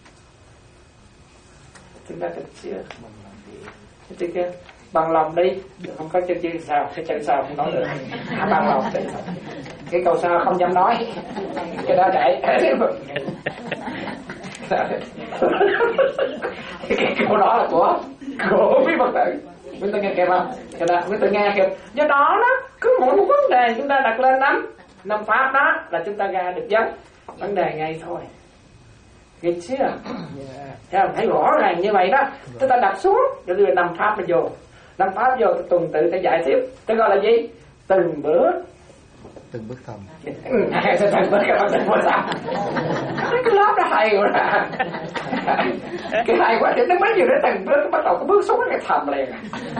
Chúng ta cần chưa chứ kia bằng lòng đi, không có chân chứ sao, cái chân sao không nói được. À, bằng lòng đi. Cái câu sau không dám nói. Cái đó để cái câu đó là của của quý Phật tử. Quý ta nghe kịp không? Cái đó quý ta nghe kịp. Do đó đó, cứ mỗi một vấn đề chúng ta đặt lên năm năm pháp đó là chúng ta ra được vấn vấn đề ngay thôi. Nghe chưa? Yeah. Thấy rõ ràng như vậy đó. Chúng ta đặt xuống rồi đưa năm pháp vô. Năm pháp vô tuần tự ta giải tiếp. Tôi gọi là gì? Từng bước. Từng bước thầm. Từng bước các bạn từng bước thầm. Cái lớp đó hay quá à. Cái hay quá thì nó mấy nhiều đến từng bước bắt đầu cái bước xuống cái thầm liền.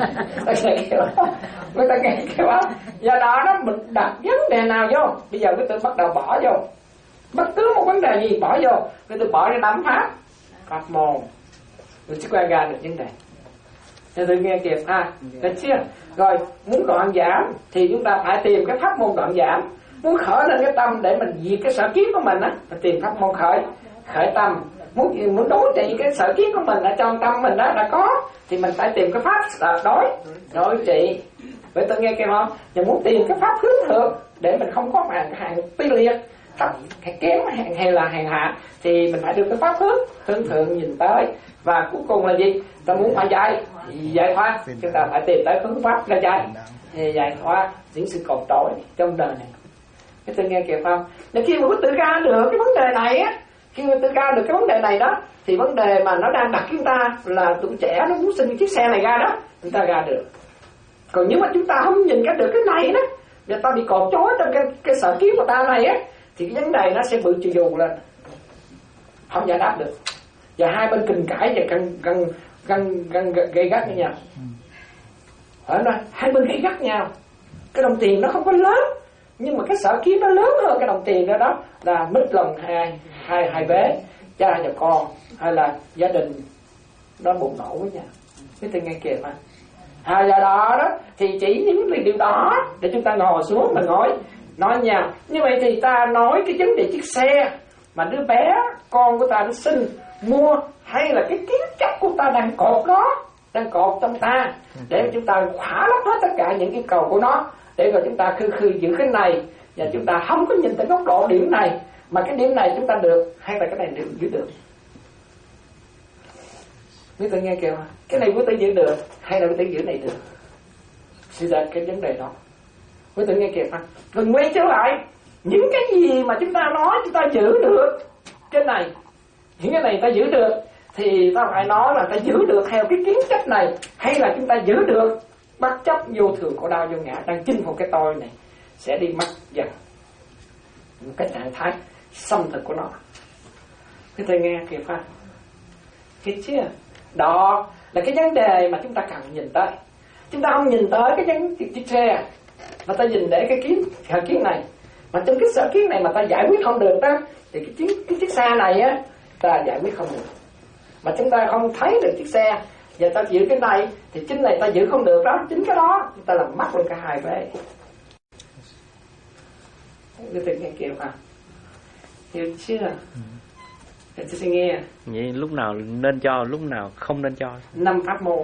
Người ta nghe kêu không? Do đó đó mình đặt vấn đề nào vô. Bây giờ cái tự bắt đầu bỏ vô. Bất cứ một vấn đề gì bỏ vô. Cái tự bỏ cái năm pháp. Pháp môn. Rồi chứ qua ra được vấn đề. Thế tôi nghe kịp à, được chưa? Rồi muốn đoạn giảm thì chúng ta phải tìm cái pháp môn đoạn giảm. Muốn khởi lên cái tâm để mình diệt cái sở kiến của mình á, phải tìm pháp môn khởi khởi tâm. Muốn muốn đối trị cái sở kiến của mình ở trong tâm mình đó đã có thì mình phải tìm cái pháp đối đối trị. Vậy tôi nghe kịp không? Và muốn tìm cái pháp hướng thượng để mình không có hàng hàng ti liệt, thấp hay kém hay, hay là hàng hạ thì mình phải được cái pháp hướng hướng thượng nhìn tới. Và cuối cùng là gì? Ta muốn phải giải giải thoát, chúng ta phải tìm tới phương pháp ra giải giải thoát những sự cột trói trong đời này. Cái tôi nghe kịp không? Nên khi mà quý tự ra được cái vấn đề này á, khi mà tự ra được cái vấn đề này đó, thì vấn đề mà nó đang đặt chúng ta là tụi trẻ nó muốn sinh chiếc xe này ra đó, chúng ta ra được. Còn nếu mà chúng ta không nhìn ra được cái này đó, người ta bị cột trói trong cái cái sở kiến của ta này á, thì cái vấn đề nó sẽ bự chù dù lên, không giải đáp được. Và hai bên kình cãi và gần gần gần gần gây gắt với nhau. Ở đó hai bên gây gắt nhau. Cái đồng tiền nó không có lớn, nhưng mà cái sở kiến nó lớn hơn cái đồng tiền đó, đó là mít lòng hai hai hai bé, cha và con hay là gia đình nó bùng nổ với nhau. Cái tình nghe kịp mà. À, do đó đó thì chỉ những điều đó để chúng ta ngồi xuống mà nói nói nhau. Như vậy thì ta nói cái vấn đề chiếc xe mà đứa bé con của ta nó sinh mua, hay là cái kiến chấp của ta đang cột nó, đang cột trong ta, để chúng ta khỏa lấp hết tất cả những yêu cầu của nó, để rồi chúng ta khư khư giữ cái này, và chúng ta không có nhìn tới góc độ điểm này, mà cái điểm này chúng ta được, hay là cái này được giữ được. Quý tự nghe kêu cái này quý tự giữ được, hay là quý tự giữ này được, suy ra cái vấn đề đó. Quý tự nghe kêu rồi quay trở lại những cái gì mà chúng ta nói chúng ta giữ được cái này, những cái này ta giữ được thì ta phải nói là ta giữ được theo cái kiến chấp này, hay là chúng ta giữ được bất chấp vô thường khổ đau vô ngã đang chinh phục cái tôi này sẽ đi mất dần một cái trạng thái xâm thực của nó. Cái thầy nghe kịp ha, kịp chưa? Đó là cái vấn đề mà chúng ta cần nhìn tới. Chúng ta không nhìn tới cái vấn chiếc xe, mà ta nhìn để cái kiến sở kiến này, mà trong cái sở kiến này mà ta giải quyết không được ta, thì cái chiếc cái chiếc xe này á ta giải quyết không được. Mà chúng ta không thấy được chiếc xe và ta giữ cái này thì chính này ta giữ không được đó, chính cái đó chúng ta làm mất luôn cả hai về. Cái tình nghe kêu à, hiểu chưa? Để tôi sẽ nghe. Vậy lúc nào nên cho, lúc nào không nên cho? Năm pháp môn.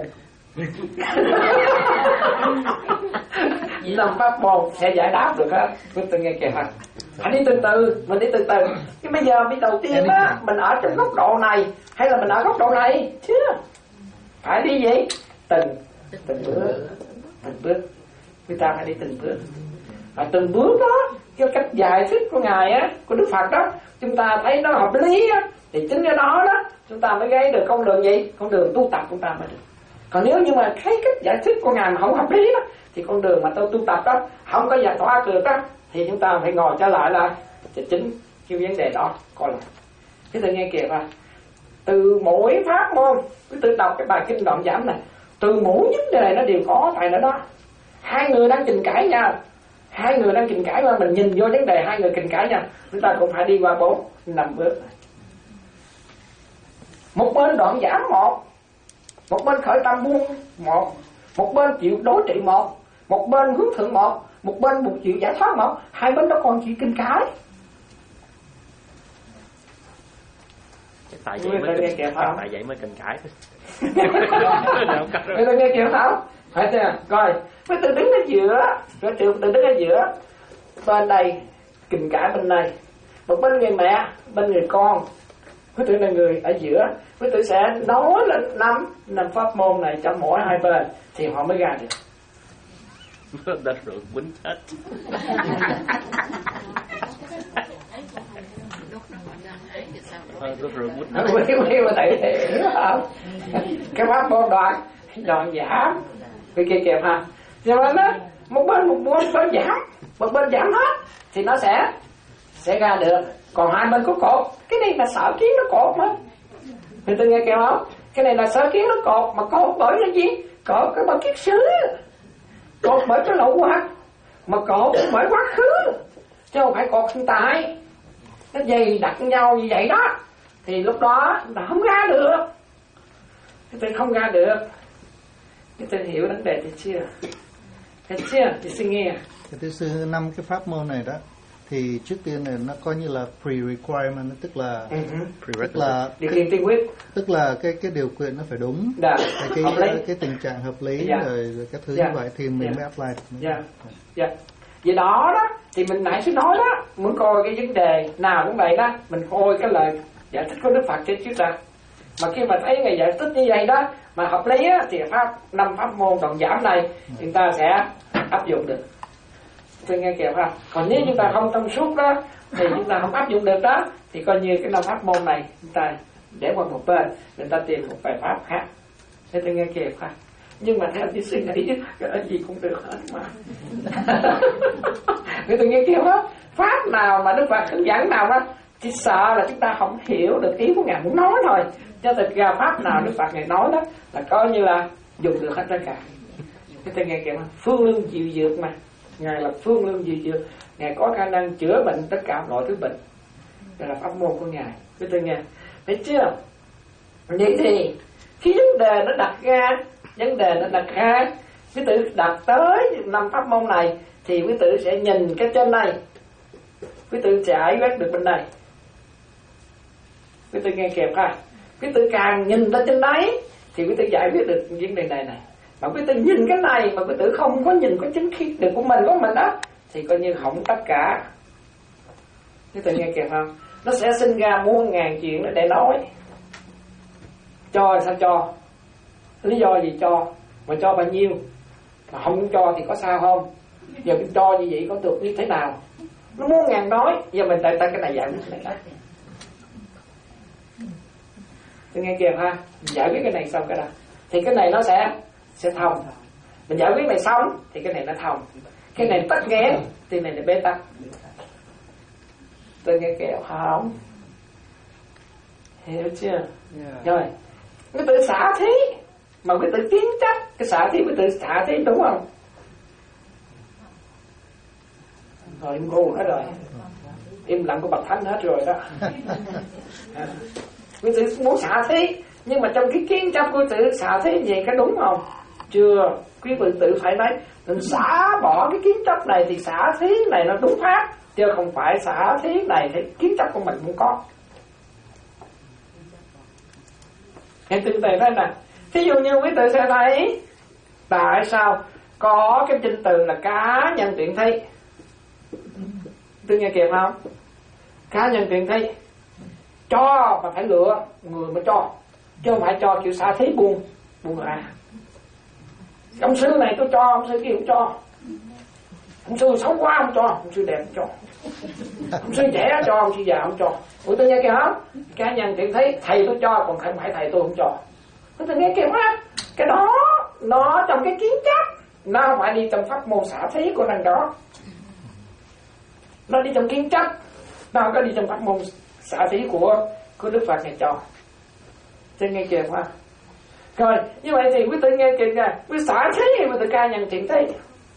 Năm pháp môn sẽ giải đáp được á. Tôi tôi nghe kìa hả? Hãy đi từ từ, mình đi từ từ. Nhưng bây giờ bây đầu tiên á, mình ở trong góc độ này hay là mình ở góc độ này? Chưa. Phải đi gì? Từng từng bước, từng bước. Người ta phải đi từng bước. Và từng bước đó, cái cách giải thích của ngài á, của Đức Phật đó, chúng ta thấy nó hợp lý á, thì chính cái đó đó chúng ta mới gây được con đường gì? Con đường tu tập chúng ta mới được. Còn nếu như mà thấy cách giải thích của ngài mà không hợp lý đó, thì con đường mà tôi tu tập đó không có giải thoát được đó, thì chúng ta phải ngồi trở lại là chính cái vấn đề đó coi lại. Thế tôi nghe kìa và từ mỗi pháp môn, cứ tự đọc cái bài kinh đoạn giảm này, từ mỗi vấn đề nó đều có tại nó đó. Hai người đang kình cãi nhau, hai người đang kình cãi mà mình nhìn vô vấn đề hai người kình cãi nhau, chúng ta cũng phải đi qua bốn năm bước. Một bên đoạn giảm một, một bên khởi tâm buông một, một bên chịu đối trị một, một bên hướng thượng một, một bên buộc chịu giải thoát một, hai bên đó còn chịu kinh cái. Tại vậy mới kinh, tại vậy mới kinh cãi. Người ta nghe kìa không? Phải chưa? Coi, mới tự đứng ở giữa, rồi tự đứng ở giữa. Bên đây kình cả bên này, một bên người mẹ, bên người con. Quý tử là người ở giữa, quý tử sẽ nói lên năm năm pháp môn này cho mỗi hai bên thì họ mới ra được. Đất rượu quýnh hết. Đất rượu quýnh hết. Quý quý mà thầy hiểu không? Cái pháp môn đoạn đoạn giảm, cái kia kẹp ha. Cho nên á, một bên một bên bên giảm, một bên giảm hết thì nó sẽ sẽ ra được. Còn hai bên có cột, cái này là sợ kiến nó cột mà. Thì tôi nghe kêu không? Cái này là sợ kiến nó cột, mà cột bởi cái gì? Cột cái bằng kiết sử, cột bởi cái lậu hoặc, mà cột bởi quá khứ, chứ không phải cột hiện tại. Nó dày đặt nhau như vậy đó, thì lúc đó nó không ra được. Thì tôi không ra được. Thì tôi hiểu vấn đề thì chưa? Thấy chưa? Thì xin nghe. Thưa sư, năm cái pháp môn này đó thì trước tiên là nó coi như là pre-requirement, tức là uh-huh. tức là điều kiện tiên quyết, tức là cái cái điều kiện nó phải đúng, Đã, cái cái, cái tình trạng hợp lý, dạ. rồi, rồi các thứ dạ. như vậy thì mình dạ. mới apply. Dạ. Dạ. Vì đó đó thì mình nãy xin nói đó, muốn coi cái vấn đề nào cũng vậy đó, mình coi cái lời giải thích của Đức Phật trên chiếu trần. Mà khi mà thấy ngày giải thích như vậy đó mà hợp lý á, thì pháp năm pháp môn đoạn giảm này chúng ta sẽ áp dụng được. Tôi nghe kịp ha. Còn nếu chúng ta không thông suốt đó thì chúng ta không áp dụng được đó, thì coi như cái năm pháp môn này chúng ta để qua một bên, người ta tìm một bài pháp khác. Thế tôi nghe kịp ha. Nhưng mà theo tôi suy nghĩ cái gì cũng được hết mà. Người tôi nghe kịp ha. Pháp nào mà Đức Phật hướng dẫn nào đó, chỉ sợ là chúng ta không hiểu được ý của Ngài muốn nói thôi. Cho thực ra pháp nào Đức Phật Ngài nói đó là coi như là dùng được hết tất cả. Cái tôi nghe kịp ha. Phương lương diệu dược mà. Ngài là phương lương diệu dược, Ngài có khả năng chữa bệnh tất cả mọi thứ bệnh. Đây là pháp môn của Ngài. Cái tôi nghe, thấy chưa? Vậy thì khi vấn đề nó đặt ra, vấn đề nó đặt ra, quý tử đặt tới năm pháp môn này thì quý tử sẽ nhìn cái trên này, quý tử giải quyết được bên này. Quý tử nghe kịp ha. Quý tử càng nhìn lên trên đấy thì quý tử giải quyết được vấn đề này này. Mà quý tử nhìn cái này mà quý tử không có nhìn có chính khí được của mình của mình đó thì coi như hỏng tất cả. Quý tử nghe kịp không? Nó sẽ sinh ra muôn ngàn chuyện để nói. Cho sao cho? Lý do gì cho? Mà cho bao nhiêu? Mà không cho thì có sao không? Giờ cái cho như vậy có được như thế nào? Nó muôn ngàn nói. Giờ mình tại ta cái này giải quyết cái này. Tôi nghe kịp ha. Giải quyết cái này xong cái đó thì cái này nó sẽ sẽ thông. Mình giải quyết này xong thì cái này nó thông. Cái này tắc nghẽn thì này là bế tắc. Tôi nghe kịp không? Hiểu chưa? Yeah. Rồi quý tử xả thí mà quý tử kiến chấp cái xả thí, quý tử xả thí đúng không? Rồi im ngu hết rồi, im lặng của bậc thánh hết rồi đó. Quý tử muốn xả thí nhưng mà trong cái kiến chấp quý tử xả thí gì cái đúng không? Chưa. Quý vị tự phải nói mình xả bỏ cái kiến chấp này thì xả thí này nó đúng pháp, chứ không phải xả thí này thì kiến chấp của mình cũng có. Hãy tưởng tượng thế nè. Thí dụ như quý tử sẽ thấy tại sao có cái danh từ là cá nhân tiện thi. Tôi nghe kịp không? Cá nhân tiện thi. Cho mà phải lựa người mà cho, chứ không phải cho kiểu xả thí buông buông ra. Ông sư này tôi cho, ông sư kia cũng cho. Ông sư xấu quá không cho, ông sư đẹp không cho. Ông sư trẻ cho, ông sư già không cho. Ủa tôi nghe kìa không? Cá nhân tiện thấy thầy tôi cho, còn không phải thầy tôi không cho. Tôi nghe kìa không? Cái đó nó trong cái kiến chấp, nó không phải đi trong pháp môn xả thí của năng đó. Nó đi trong kiến chấp, nó không có đi trong pháp môn xả thí của của Đức Phật này cho. Tôi nghe kìa không? Rồi, như vậy thì quý tử nghe kìa kìa, quý xả thí thì quý tử ca nhân thiện thí.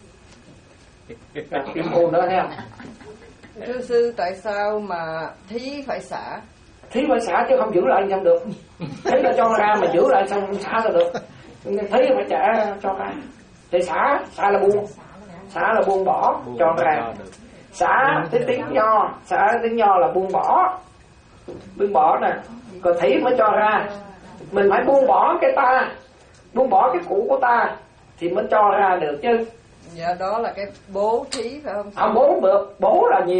Kiếm hồn nữa thấy không? Thưa sư, tại sao mà thí phải xả? Thí phải xả chứ không giữ lại không được. Thí là cho ra mà giữ lại xong không xả ra được. Thí phải trả cho ra. Thì xả, xả là buông. Xả là buông bỏ, buông cho ra. Xả, cái tiếng nho, xả tiếng nho là buông bỏ. Buông bỏ nè. Còn thí mới cho ra. Mình phải buông bỏ cái ta, buông bỏ cái cũ của ta thì mới cho ra được chứ. Dạ đó là cái bố thí phải không? À, bố được, bố là nhiều.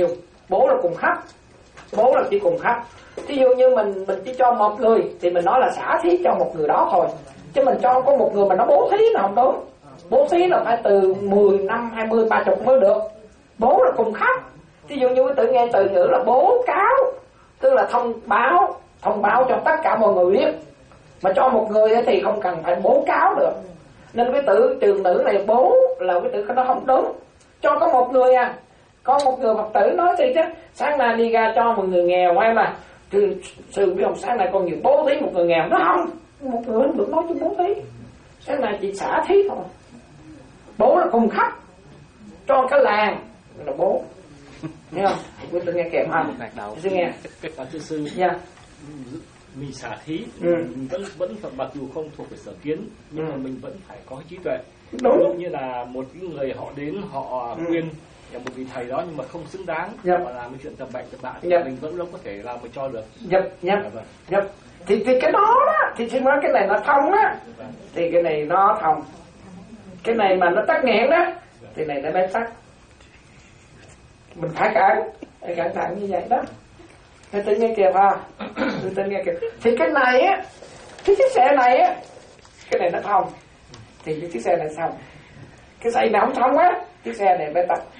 bố là cùng khắp, bố là chỉ cùng khắp. Thí dụ như mình mình chỉ cho một người thì mình nói là xả thí cho một người đó thôi, chứ mình cho có một người mà nó bố thí là không đúng. Bố thí là phải từ mười, năm, hai mươi, ba mươi mới được. Bố là cùng khắp. Thí dụ như tự nghe từ ngữ là bố cáo, tức là thông báo, thông báo cho tất cả mọi người biết. Mà cho một người thì không cần phải bố cáo được. Nên cái từ trường nữ này bố là cái từ nó không đúng. Cho có một người à, có một người Phật tử nói thì chứ sáng nay đi ra cho một người nghèo hay mà sư, sư biết không, sáng nay con nhiều bố thí một người nghèo. Nó không, một người không được nói chứ bố thí, sáng nay chỉ xả thí thôi. Bố là cùng khắp, cho cái làng là bố. Nghe không? Quý vị nghe kèm không? Sư nghe. Và thưa sư, yeah. mình xả thí, ừ. mình vẫn vẫn mặc dù không thuộc về sở kiến, nhưng ừ. mà mình vẫn phải có trí tuệ. Đúng. Giống như là một người họ đến họ ừ. khuyên là một vị thầy đó nhưng mà không xứng đáng, yep. mà làm cái chuyện tầm bệnh tầm bạ thì yep. mình vẫn không có thể làm mình cho được. Yep. Yep. Vâng. Yep. Thì, thì cái đó đó, thì xin nói cái này nó thông á, vâng. thì cái này nó thông. Cái này mà nó tắc nghẽn đó, vâng. thì này nó mới tắc. Mình phải cẩn, phải cẩn thận như vậy đó. Tôi tự nghe kìa ha, tôi tự nghe kìa. Thì cái này á, cái chiếc xe này á, cái này nó thông, thì cái chiếc xe này xong. Cái dây này không thông á, chiếc xe này mới tắt.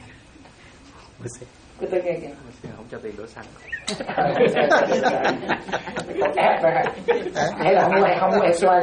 Tôi tự nghe kìa. Không cho tiền đổ xăng. Còn ép rồi hả? Hay là không hay không mua xoay.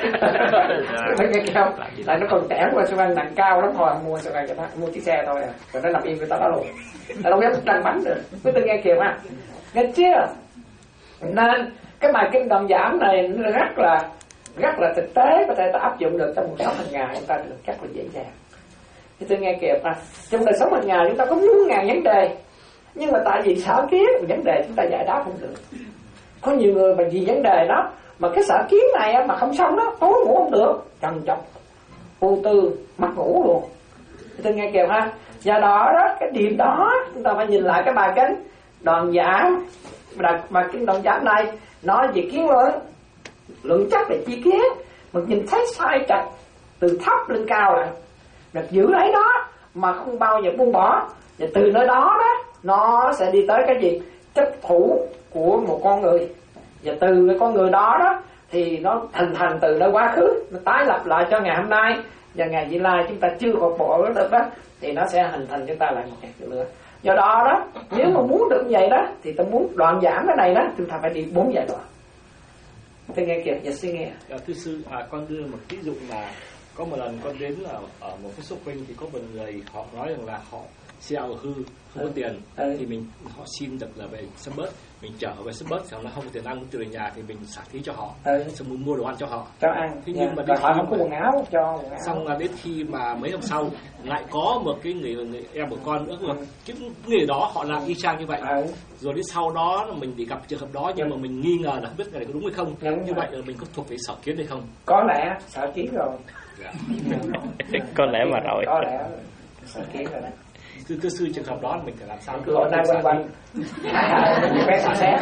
Tôi nghe kìa không? Tại nó còn tẻm qua xoay nặng cao lắm thôi, mua xoay cho nó, mua chiếc xe thôi à. Rồi nó nằm im với tao đó luôn. Nó đâu dám đánh bánh được. Tôi tự nghe kìa mà. Nghe chưa? Nên cái bài kinh Đoạn Giảm này nó rất là rất là thực tế, có thể ta áp dụng được trong cuộc sống hàng ngày chúng ta được chắc là dễ dàng. Thì tôi nghe kìa mà trong đời sống hàng ngày chúng ta có muôn ngàn vấn đề, nhưng mà tại vì sở kiến vấn đề chúng ta giải đáp không được. Có nhiều người mà vì vấn đề đó mà cái sở kiến này mà không xong đó, tối ngủ không được, trằn trọc, vô tư, mất ngủ luôn. Thì tôi nghe kìa ha. Do đó đó cái điểm đó chúng ta phải nhìn lại cái bài kinh Đoạn Giảm, bài kinh Đoạn Giảm này nói về kiến luận, luận chấp về chi kiến. Mình nhìn thấy sai trật từ thấp lên cao lại, được giữ lấy đó mà không bao giờ buông bỏ, và từ nơi đó đó nó sẽ đi tới cái gì chấp thủ của một con người, và từ cái con người đó đó thì nó hình thành từ nơi quá khứ, nó tái lập lại cho ngày hôm nay, và ngày vị lai chúng ta chưa có bộ được đó thì nó sẽ hình thành chúng ta lại một ngày nữa. Do đó đó nếu mà muốn được như vậy đó thì ta muốn đoạn giảm cái này đó chúng ta phải đi bốn giai đoạn. Tôi nghe kìa, dạ xin nghe. À, thưa sư, à, con đưa một ví dụ là có một lần con đến ở, ở một cái shopping thì có một người họ nói rằng là họ xe hư không có ừ. tiền ừ. thì mình họ xin được là về sân bớt, mình chở về sân bớt thì họ không có tiền ăn từ nhà thì mình xả thí cho họ, ừ. xong mình mua đồ ăn cho họ cho ăn. Thế nhưng yeah. mà đến họ không có quần áo cho quần áo. Xong là đến khi mà mấy hôm sau lại có một cái người, người em của con nữa mà cái người đó họ làm y chang như vậy, ừ. rồi đến sau đó là mình bị gặp trường hợp đó nhưng ừ. mà mình nghi ngờ là không biết cái này có đúng hay không. Đúng như rồi. Vậy là mình có thuộc về sở kiến hay không? Có lẽ sở kiến rồi. Yeah. Có lẽ mà rồi. Có lẽ sở kiến rồi đấy. Thưa, thưa sư, trường hợp đó mình phải làm sao? Cứ hôm nay quanh quanh bé sạch sẽ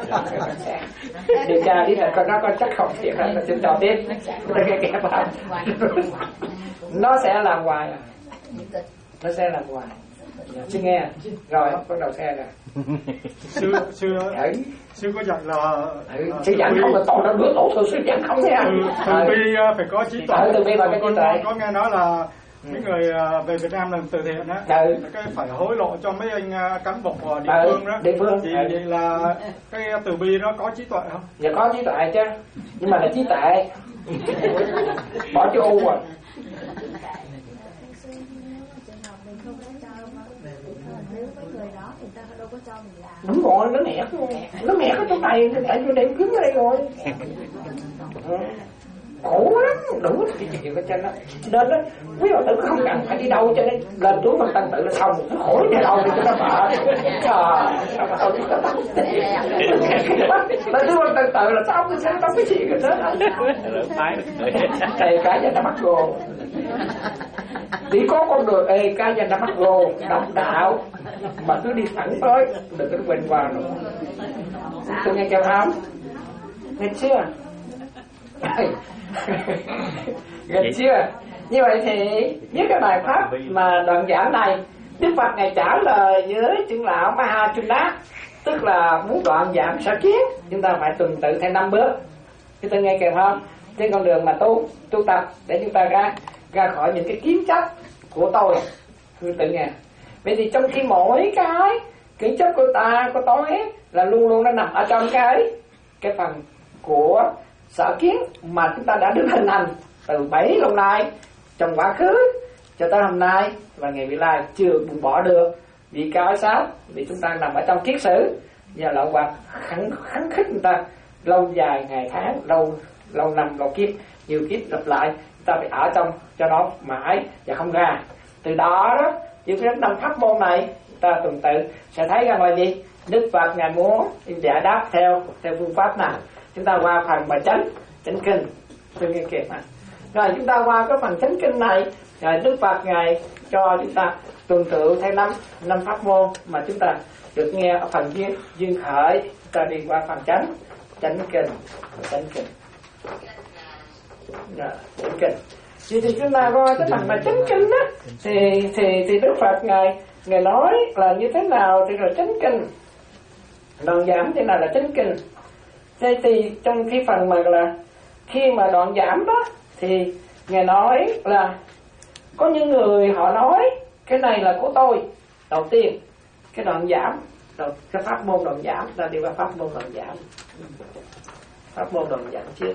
điều tra đi là con nó có chắc không thiệt là nó sẽ cho tiếp cái kẹp vào nó sẽ làm hoài, nó sẽ làm hoài. Sư nghe rồi bắt đầu xe rồi. Sư sư sư có dặn là sư dặn không là tội nó bữa tổ sư sư dặn không nha. Từ bi phải có trí tuệ. Từ bi và cái trí tuệ. Có nghe nói là những người về Việt Nam làm từ thiện á, ừ. cái phải hối lộ cho mấy anh cán bộ địa ừ. phương đó. Địa phương. Thì ừ. vậy là cái từ bi đó có trí tuệ không? Dạ có trí tuệ chứ, nhưng mà là trí tuệ bỏ chữ u rồi. Đúng rồi, nó nẹt luôn, nó nẹt ở trong này, tại vì đem cứng ở đây rồi. Khổ lắm, đủ cái chuyện ở trên đó. Nên đó, quý bà tử không cần phải đi đâu cho nên lên túi bằng tăng tự là xong, nó khổ đi đâu đi cho nó mở. Trời, sao mà thôi chứ có tóc. Lên túi bằng tăng tự là xong, nó sẽ tóc cái chuyện rồi đó. Ê, cá nhân đã mắc gồ. Chỉ có con đường, ê, cá nhân đã mắc gồ, độc đạo. Mà cứ đi thẳng tới, đừng có quên qua nữa. Tôi nghe kêu không? Nghe chưa? Được chưa? Như vậy thì với cái bài pháp mà đoạn giảm này Đức Phật ngài trả lời với trưởng lão Mahachuna, tức là muốn đoạn giảm sở kiến, chúng ta phải tuần tự theo năm bước. Chúng ta nghe kịp không? Trên con đường mà tu tu tập để chúng ta ra ra khỏi những cái kiến chấp của tôi. Chúng tự nghe. Vậy thì trong khi mỗi cái kiến chấp của ta, của tôi ấy, là luôn luôn nó nằm ở trong cái cái phần của sở kiến mà chúng ta đã được hình thành từ bảy lâu nay trong quá khứ cho tới hôm nay và ngày vị lai chưa buông bỏ được. Vì cái sao? Vì chúng ta nằm ở trong kiết sử và lậu hoặc kháng kháng khích người ta lâu dài ngày tháng, lâu lâu năm lâu kiếp, nhiều kiếp lặp lại, chúng ta phải ở trong cho nó mãi và không ra. Từ đó đó, những cái năm pháp môn này ta tuần tự sẽ thấy rằng là gì? Đức Phật ngài muốn giải đáp theo theo phương pháp nào. Chúng ta qua phần bài chánh chánh kinh, tôi nghe kịp mà. Rồi chúng ta qua cái phần chánh kinh này, rồi Đức Phật ngài cho chúng ta tuần tự theo năm năm pháp môn mà chúng ta được nghe ở phần duyên duyên khởi. Chúng ta đi qua phần chánh chánh kinh chánh kinh rồi chánh kinh. Vậy thì chúng ta coi cái phần mà chánh kinh á, thì thì thì Đức Phật ngài ngài nói là như thế nào thì rồi chánh kinh, đoạn giảm thế nào là chánh kinh. Thế thì trong cái phần mà là khi mà đoạn giảm đó thì ngài nói là có những người họ nói cái này là của tôi. Đầu tiên cái đoạn giảm, rồi cái pháp môn đoạn giảm, ta đi qua pháp môn đoạn giảm. Pháp môn đoạn giảm trước.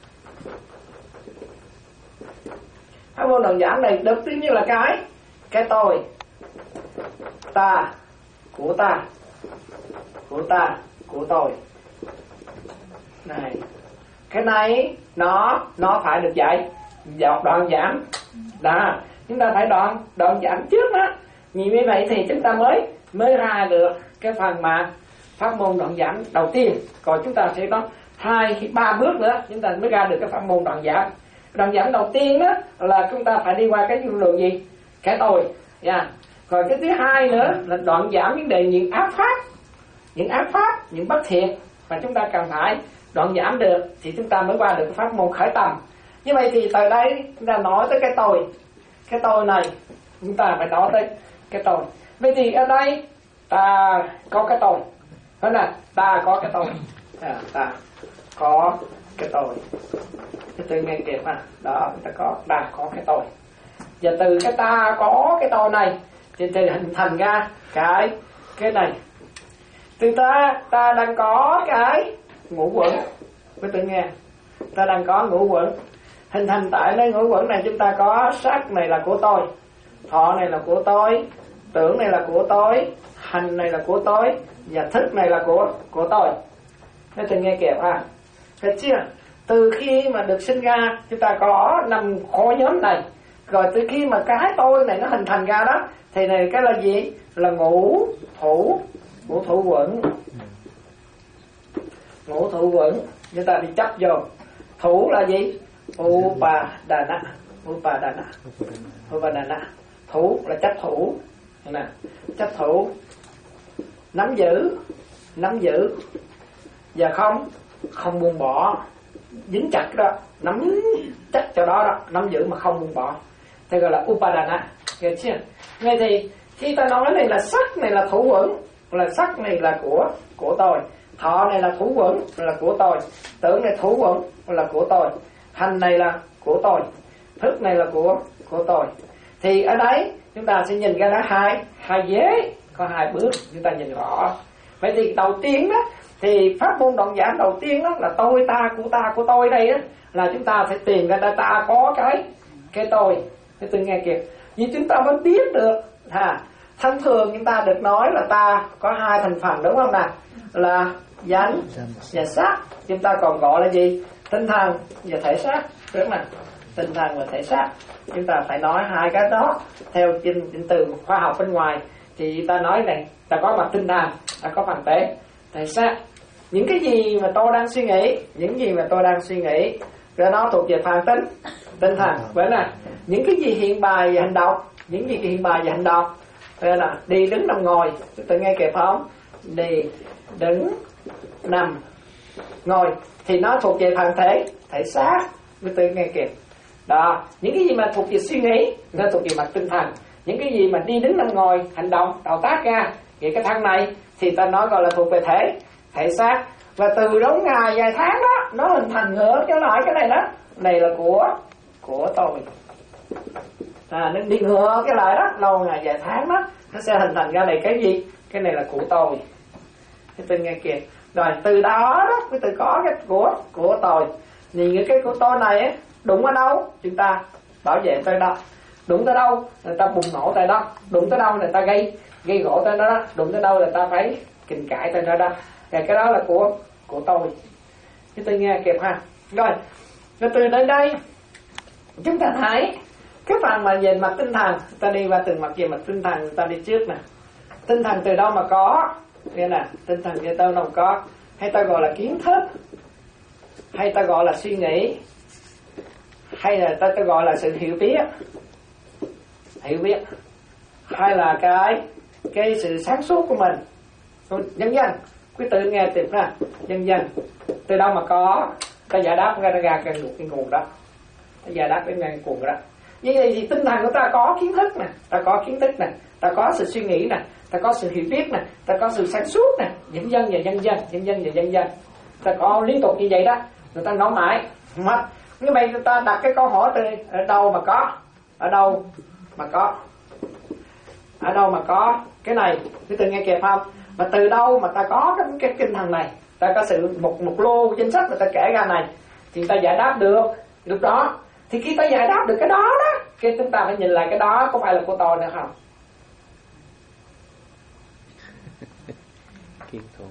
Pháp môn đoạn giảm này đầu tiên như là cái cái tôi, ta, của ta, của ta, của tôi. Này, cái này nó nó phải được dạy dọc đoạn giảm. Đó, chúng ta phải đoạn đoạn giảm trước đó. Vì như vậy thì chúng ta mới mới ra được cái phần mà pháp môn đoạn giảm đầu tiên. Còn chúng ta sẽ có hai ba bước nữa chúng ta mới ra được cái pháp môn đoạn giảm. Đoạn giảm đầu tiên đó là chúng ta phải đi qua cái dung lượng gì? Cái tôi. Yeah. Rồi cái thứ hai nữa là đoạn giảm vấn đề những ác pháp, những ác pháp, những bất thiện mà chúng ta cần phải đoạn giảm được thì chúng ta mới qua được cái pháp môn khởi tầm. Như vậy thì từ đây chúng ta nói tới cái tôi, cái tôi này chúng ta phải nói tới cái tôi. Vậy thì ở đây ta có cái tôi, phải là ta có cái tôi, à, ta có cái tôi. Cái từ nghe kịp à, đó ta có ta có cái tôi. Và từ cái ta có cái tôi này thì, thì hình thành ra cái cái này. Từ ta ta đang có cái ngũ quẩn, với tự nghe ta đang có ngũ quẩn hình thành tại nơi ngũ quẩn này. Chúng ta có sắc này là của tôi, thọ này là của tôi, tưởng này là của tôi, hành này là của tôi, và thức này là của của tôi. Với tự nghe kịp à, thấy chưa? Từ khi mà được sinh ra chúng ta có năm khối nhóm này. Rồi từ khi mà cái tôi này nó hình thành ra đó thì này cái là gì? Là ngũ thủ, ngũ thủ quẩn, ngũ thủ quẩn chúng ta đi chấp vô. Thủ là gì? Upadana, Upadana, Upadana. Thủ là chấp thủ, nè, chấp thủ, nắm giữ, nắm giữ và không không buông bỏ, dính chặt đó, nắm chắc cho đó đó, nắm giữ mà không buông bỏ, thì gọi là Upadana. Nghe chưa? Ngay thì khi ta nói này là sắc này là thủ quẩn, là sắc này là của của tôi, thọ này là thủ quẩn là của tôi, tưởng này thủ quẩn là của tôi, hành này là của tôi, thức này là của của tôi. Thì ở đấy chúng ta sẽ nhìn ra đó hai hai vế, có hai bước chúng ta nhìn rõ. Vậy thì đầu tiên đó thì pháp môn đoạn giảm đầu tiên đó là tôi ta của ta của tôi đây đó, là chúng ta phải tìm ra ta, ta có cái cái tôi. Cái tôi nghe kìa, vì chúng ta mới biết được ha. Thông thường chúng ta được nói là ta có hai thành phần đúng không nào? Là danh và sắc. Chúng ta còn gọi là gì? Tinh thần và thể xác, đúng không? Tinh thần và thể xác. Chúng ta phải nói hai cái đó theo trình, trình từ khoa học bên ngoài. Thì ta nói này, ta có mặt tinh thần, ta có phần thể thể xác. Những cái gì mà tôi đang suy nghĩ, những gì mà tôi đang suy nghĩ, rồi nó thuộc về phản tính, tinh thần, vậy nè. Những cái gì hiện bài và hành động, những gì hiện bài và hành động, vậy là đi đứng nằm ngồi, tự nghe kịp không? Đi đứng nằm ngồi thì nó thuộc về phản thể thể xác, mới tự nghe kịp. Đó, những cái gì mà thuộc về suy nghĩ nó thuộc về mặt tinh thần. những cái gì mà đi đứng nằm ngồi hành động động tác ra, vậy cái thân này thì ta nói gọi là thuộc về thể thể xác. Và từ đó ngày vài tháng đó nó hình thành ngược trở lại cái này đó, này là của của tôi. À, nó đi ngược cái lại đó, lâu ngày vài tháng đó nó sẽ hình thành ra này cái gì, cái này là của tôi. Cái từ nghe kìa, rồi từ đó đó cái từ có cái của của tôi, nhìn cái của tôi này ấy, đụng ở đâu chúng ta bảo vệ tới đó, đụng tới đâu người ta bùng nổ tại đó, đụng tới đâu người ta gây gây gỗ tới đó, đụng tới đâu người ta phải kình cãi tới đó đó. Thì cái đó là của của tôi. Cái từ nghe kịp ha. Rồi, rồi từ đến đây chúng ta thấy cái phần mà về mặt tinh thần, ta đi qua từng mặt về mặt tinh thần, ta đi trước nè. Tinh thần từ đâu mà có? Nghe nè, tinh thần về đâu đâu có? Hay ta gọi là kiến thức, hay ta gọi là suy nghĩ, hay là ta, ta gọi là sự hiểu biết, hiểu biết, hay là cái cái sự sáng suốt của mình, nhân dân. Quý tự nghe tìm ra nhân dân từ đâu mà có? Ta giải đáp ra ra cái nguồn cái nguồn đó, ta giải đáp cái nguồn nguồn đó. Như vậy thì tinh thần của ta có kiến thức nè, ta có kiến thức nè, ta có sự suy nghĩ nè, ta có sự hiểu biết nè, ta có sự sáng suốt nè, nhân dân và nhân dân, nhân dân và nhân dân, ta có liên tục như vậy đó. Người ta nói mãi mà như vậy người ta đặt cái câu hỏi từ ở đâu mà có, ở đâu mà có, ở đâu mà có cái này, cái từ nghe kịp không? Mà từ đâu mà ta có cái cái tinh thần này, ta có sự một một lô danh sách mà ta kể ra này, thì ta giải đáp được. Lúc đó thì khi ta giải đáp được cái đó đó, cái chúng ta phải nhìn lại cái đó có phải là của tôi nữa không? Kiên thủ.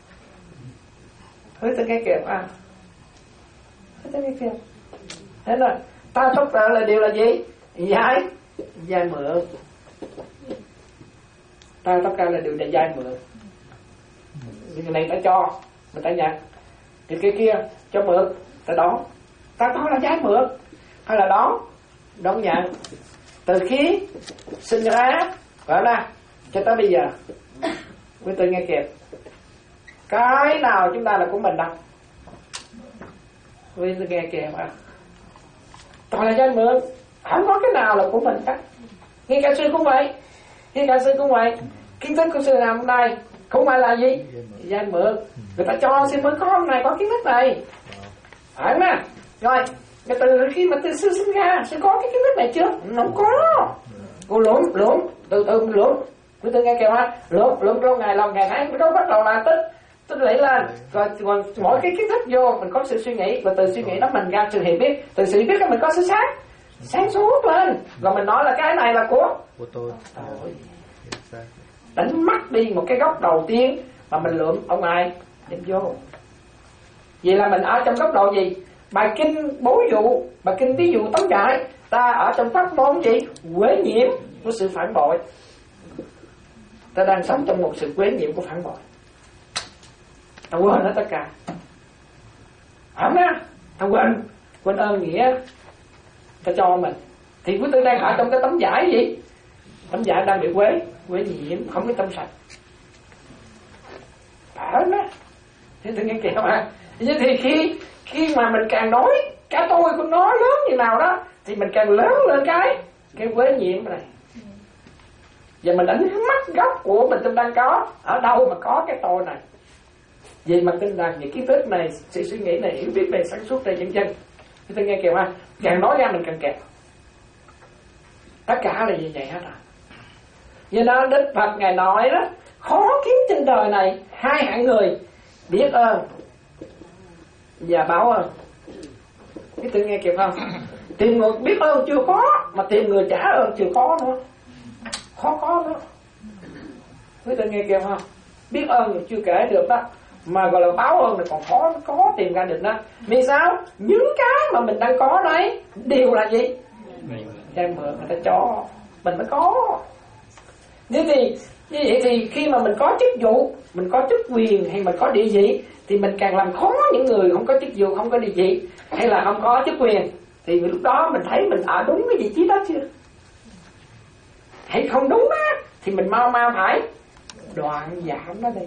Hơi ta nghe kịp à? Hơi ta nghe kịp. Thế rồi, ta tất cả là điều là gì? Giải, giải mượn. Ta tất cả là điều là giải mượn. Cái này ta cho, mà ta nhận. Thì cái kia cho mượn, ta đón. Ta đó là giải mượn, hay là đón, đón nhận. Từ khi sinh ra, gọi là cho tới bây giờ, quý tự nghe kịp. Cái nào chúng ta là của mình đâu? Quý tự nghe kịp à? Toàn là giải mượn, không có cái nào là của mình cả. Ngay cả sư cũng vậy, ngay cả sư cũng vậy. Kiến thức của sư ngày hôm nay không phải là gì? Giải mượn. Người ta cho sư mới có hôm nay, có kiến thức này, phải không ạ? Rồi, từ khi mà từ sư sinh ra, sư có cái kiến thức này chưa? Nó không có. Cô lộn, lộn, từ từ lộn. Quý tư nghe kêu ha, lộn, lộn lâu ngày, lâu ngày nãy, đó bắt đầu là tích, tích lấy lên. Rồi, rồi mỗi cái kiến thức vô, mình có sự suy nghĩ, và từ suy nghĩ đó mình ra sự hiểu biết, từ sự hiểu biết đó mình có sự sáng, sáng suốt lên. Rồi mình nói là cái này là của của tôi. Đánh mất đi một cái góc đầu tiên mà mình lượm ông ai đem vô. Vậy là mình ở trong góc độ gì? Bài kinh bố dụ, bài kinh ví dụ tóm giải, ta ở trong pháp môn gì? Quế nhiễm của sự phản bội. Ta đang sống trong một sự quế nhiễm của phản bội. Ta quên hết tất cả. Không á, ta quên, quên ơn nghĩa ta cho mình. Thì quý tư đang ở trong cái tấm giải gì? Tấm giải đang bị quế, quế nhiễm, không có tâm sạch. Phải đó. Thế tôi nghe kìa mà. Vậy thì khi khi mà mình càng nói cả tôi cũng nói lớn như nào đó, thì mình càng lớn lên cái cái quế nhiễm này. Và mình đánh mất gốc của mình đang có, ở đâu mà có cái tôi này. Vì mà tin rằng những kiến thức này, sự suy nghĩ này, hiểu biết này, sáng suốt này, dân dân. Thì tôi nghe kìa mà, càng nói ra mình càng kẹt. Tất cả là như vậy hết rồi. Vì đó Đức Phật Ngài nói đó, khó kiếm trên đời này hai hạng người: biết ơn và báo ơn. Cái tự nghe kịp không? Tìm người biết ơn chưa có, mà tìm người trả ơn chưa có nữa, khó có nữa. Cái tự nghe kịp không? Biết ơn thì chưa kể được đó, mà gọi là báo ơn thì còn khó có tìm ra được đó. Vì sao? Những cái mà mình đang có đấy đều là gì? Đem mượn người ta cho mình mới có. Như thì như vậy thì khi mà mình có chức vụ, mình có chức quyền hay mình có địa vị, thì mình càng làm khó những người không có chức vụ, không có địa vị hay là không có chức quyền. Thì lúc đó mình thấy mình ở đúng cái vị trí đó chưa? Hay không đúng á, thì mình mau mau phải đoạn giảm nó đi.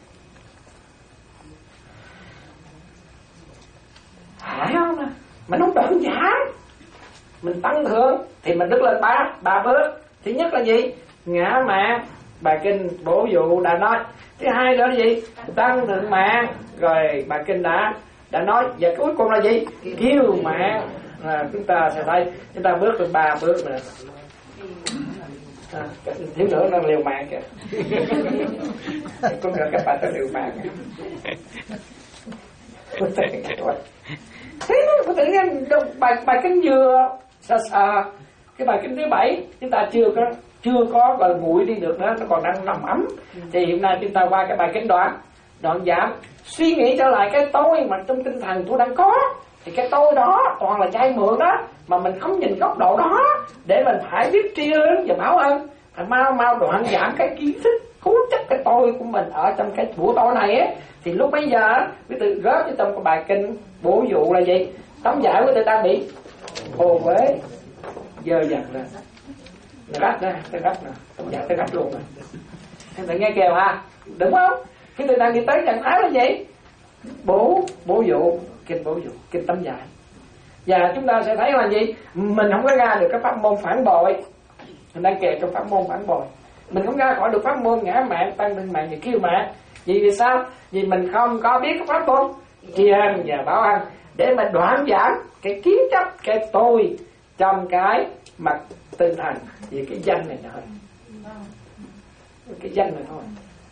Phải không nè? Mình không đoạn giảm, mình tăng thượng thì mình đứng lên ba ba bước, Thứ nhất là gì? Ngã mạn, bài kinh Bổ Dụ đã nói. Thứ hai nữa là gì? Tăng thượng mạng, rồi bài kinh đã đã nói. Và cuối cùng là gì? Kiêu mạng. À, chúng ta sẽ thấy chúng ta bước được ba bước nữa. À, thiếu nữa là liều mạng kìa. Có nghĩa các bạn tới liều mạng. Thế nó tự nhiên bài bài kinh vừa xa xa. Cái bài kinh thứ bảy chúng ta chưa có chưa có gọi nguội đi được nữa, nó còn đang nằm ấm. Thì hiện nay chúng ta qua cái bài kinh đoạn đoạn giảm, suy nghĩ trở lại cái tôi mà trong tinh thần tôi đang có. Thì cái tôi đó toàn là vay mượn đó, mà mình không nhìn góc độ đó để mình phải biết tri ân và báo ân. Phải mau mau đoạn giảm cái kiến thức cố chấp cái tôi của mình ở trong cái buổi tối này ấy. Thì lúc bây giờ quý tự góp trong cái bài kinh Bổ Dụ là gì? Tấm giải của tôi đang bị hồ quế dơ dần lên, rách ra, tôi rách nè, tấm giải tôi rách luôn rồi. Em phải nghe kêu ha, đúng không? Khi tôi đang đi tới trạng thái là gì? Bổ Bổ Dụ, kinh Bổ Dụ, kinh tấm giải. Và chúng ta sẽ thấy là gì? Mình không có ra được cái pháp môn phản bội. Mình đang kẹt trong pháp môn phản bội. Mình không ra khỏi được pháp môn ngã mạn, tăng thượng mạng và kiêu mạng. Vì vì sao? Vì mình không có biết cái pháp môn tri ân và báo ân để mình đoạn giảm cái kiến chấp, cái tôi trong cái mặt tinh thần. Vì cái danh này thôi, cái danh này thôi.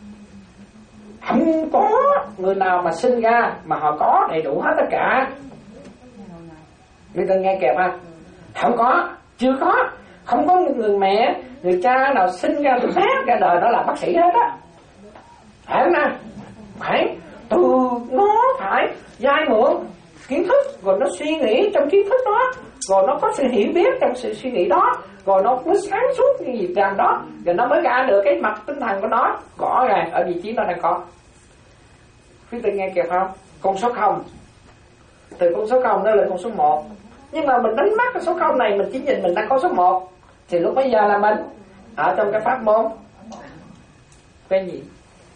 Không có người nào mà sinh ra mà họ có đầy đủ hết tất cả. Người ta nghe kẹp ha? Không có, chưa có. Không có người mẹ, người cha nào sinh ra từ bé cả đời đó là bác sĩ hết á. Phải không nào? Phải. Từ nó phải dai mượn kiến thức, rồi nó suy nghĩ trong kiến thức đó, rồi nó có sự hiểu biết trong sự suy nghĩ đó, rồi nó mới sáng suốt như việc làm đó, rồi nó mới ra được cái mặt tinh thần của nó rõ ràng ở vị trí nó đang có. Quý vị nghe kịp không? Con số không, từ con số không đó là con số một. Nhưng mà mình đánh mất cái số không này, mình chỉ nhìn mình đang có số một. Thì lúc bây giờ là mình ở trong cái pháp môn cái gì?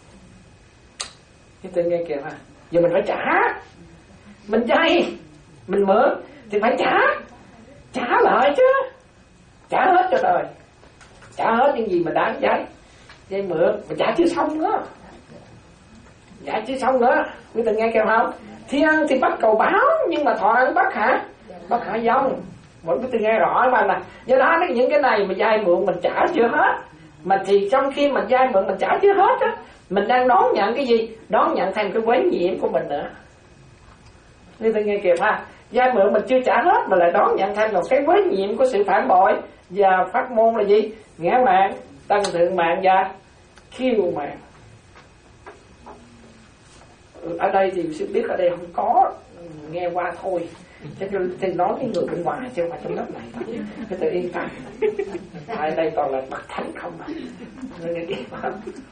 Quý vị nghe kịp ha? Giờ mình phải trả. Mình vay, mình mượn thì phải trả. Trả lại chứ. Trả hết cho đời. Trả hết những gì mình đã vay. Vay mượn, mà trả chưa xong nữa. Trả chưa xong nữa. Quý vị nghe kịp không? Thi ân thì bắt cầu báo, nhưng mà thọ ân bắt hả? Bắt hả dông. Mỗi quý vị nghe rõ mà nè. Do đó những cái này mà vay mượn mình trả chưa hết. Mà thì trong khi mình vay mượn mình trả chưa hết á, mình đang đón nhận cái gì? Đón nhận thêm cái quấy nhiễm của mình nữa. Quý vị nghe kịp ha? Vay mượn mình chưa trả hết mà lại đón nhận thêm một cái quấy nhiễm của sự phản bội. Và pháp môn là gì? Ngã mạng, tăng thượng mạng và kiêu mạng. Ở đây thì sự biết ở đây không có, nghe qua thôi. Thì nói với người bên ngoài chứ không phải trong lớp này thôi. Cái tự yên tâm. Ở đây toàn là bậc thánh không mà. Nên nghe kịp không?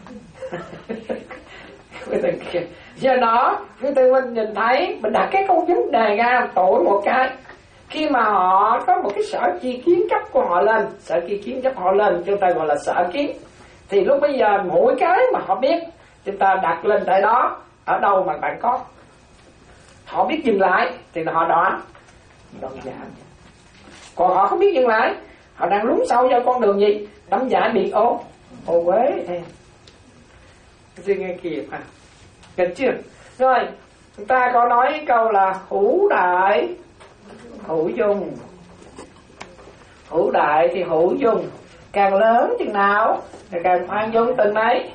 Do đó quý vị mình nhìn thấy mình đặt cái câu vấn đề ra tội một cái. Khi mà họ có một cái sở chi kiến chấp của họ lên, sở chi kiến chấp họ lên chúng ta gọi là sở kiến. Thì lúc bây giờ mỗi cái mà họ biết chúng ta đặt lên tại đó. Ở đâu mà bạn có, họ biết dừng lại thì họ đoạn đoạn giảm. Còn họ không biết dừng lại, họ đang lún sâu vào con đường gì? Tấm giải bị ô ô quế thêm. Suy nghe kịp à? Được chưa? Rồi chúng ta có nói câu là hữu đại hữu dung. Hữu đại thì hữu dung, càng lớn chừng nào thì càng khoan dung từng ấy.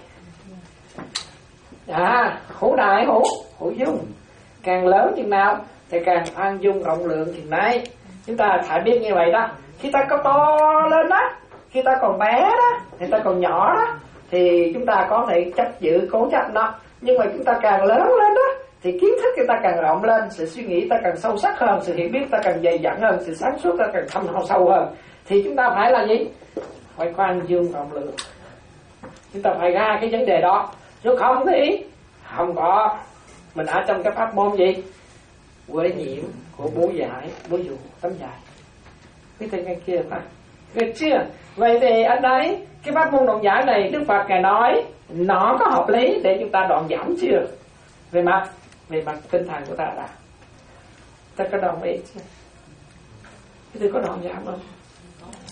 À, hữu đại hữu hữu dung, càng lớn chừng nào thì càng khoan dung rộng lượng chừng đấy. Chúng ta phải biết như vậy đó. Khi ta có to lên đó, khi ta còn bé đó, thì ta còn nhỏ đó, thì chúng ta có thể chấp giữ cố chấp nó. Nhưng mà chúng ta càng lớn lên đó thì kiến thức chúng ta càng rộng lên, sự suy nghĩ ta càng sâu sắc hơn, sự hiểu biết ta càng dày dặn hơn, sự sáng suốt ta càng thâm sâu hơn. Thì chúng ta phải là gì? Phải khoan dung rộng lượng. Chúng ta phải ra cái vấn đề đó. Nếu không thì không có. Mình ở trong cái pháp môn gì? Quế nhiễm của bố giải, bố dụ, tấm giải. Cái thing ngay kia phải. Được chưa? Vậy thì ở đây cái pháp môn đoạn giải này Đức Phật Ngài nói nó có hợp lý để chúng ta đoạn giảm chưa? Về mặt về mặt tinh thần của ta đã. Ta có đồng ý chưa? Cái thứ có đoạn giảm không?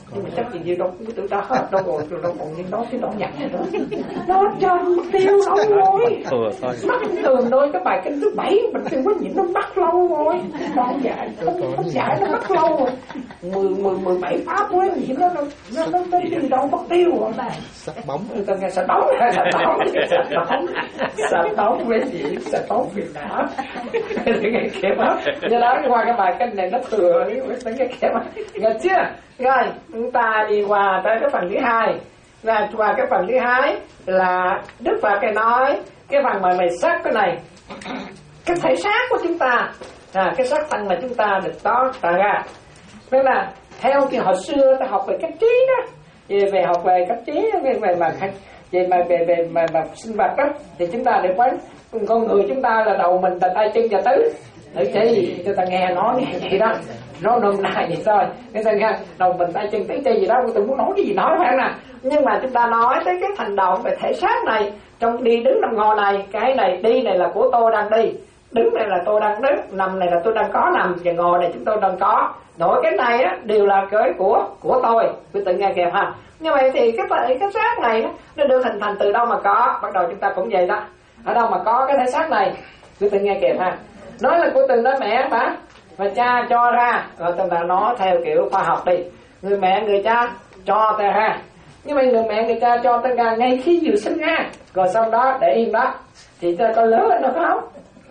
nhưng mà chắc gì gì đâu tụi ta hết đâu rồi đâu còn những đó cái đó nhặt nữa nó cho mất tiêu lâu rồi mất thường đôi cái bài kinh thứ bảy mình tiêu có nhịn nó mất lâu rồi không giải không, không giải nó mất lâu rồi mười mười mười bảy pháp với gì nó nó nó nó nó gì đâu mất tiêu rồi này sạch bóng người nghe sạch bóng sạch bóng sạch bóng sạch bóng với gì sạch bóng Việt Nam thì nghe kẹp á do đó qua cái bài kinh này nó thừa với cái kẹp á nghe chưa rồi chúng ta đi qua tới cái phần thứ hai là qua cái phần thứ hai là Đức Phật cái nói cái phần mà mày sắc cái này cái thể xác của chúng ta à, cái sắc thân mà chúng ta được đó tạo ra tức là theo thì hồi xưa ta học về cách trí đó về về học về cách trí về về mà về mà về về mà, mà sinh vật đó thì chúng ta được quán con người chúng ta là đầu mình là tay chân và tứ tự chi cho ta nghe nói như vậy đó nó nôm na vậy thôi cái ta nghe đầu mình tay chân tứ chi gì đó tôi muốn nói cái gì nói phải không nè nhưng mà chúng ta nói tới cái hành động về thể xác này trong đi đứng nằm ngồi này cái này đi này là của tôi đang đi đứng này là tôi đang đứng nằm này là tôi đang có nằm và ngồi này chúng tôi đang có mỗi cái này á đều là cái của của tôi quý tự nghe kịp ha như vậy thì cái cái, cái xác này nó được hình thành từ đâu mà có bắt đầu chúng ta cũng vậy đó ở đâu mà có cái thể xác này quý tự nghe kịp ha nói là của từ nói mẹ hả mà cha cho ra rồi chúng ta nói theo kiểu khoa học đi người mẹ người cha cho ta ra nhưng mà người mẹ người cha cho ta ra ngay khi vừa sinh ra rồi sau đó để yên đó thì ta có lớn lên đâu không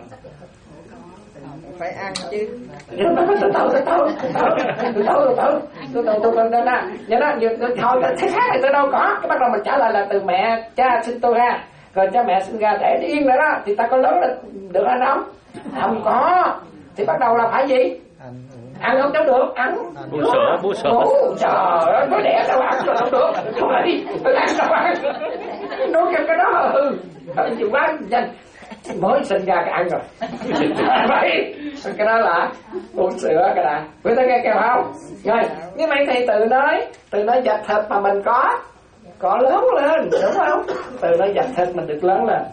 phải ăn chứ nhưng mà từ từ từ từ từ từ từ từ từ từ từ nè vậy đó thôi thế khác này tôi đâu có cái bắt đầu mình trả lời là từ mẹ cha sinh tôi ra rồi cha mẹ sinh ra để yên nữa đó thì ta có lớn lên được hay không không có thì bắt đầu là phải gì ăn không cháu được ăn bú sữa bú sữa trời ơi có đẻ đâu ăn đâu được không phải tôi ăn đâu ăn nói cái đó ừ chịu quá nhanh mới sinh ra cái ăn rồi vậy cái đó là bú sữa cái đã với ta nghe kêu không rồi nhưng mà thầy tự nói tự nói vật thịt mà mình có có lớn lên đúng không tự nói vật thịt mình được lớn lên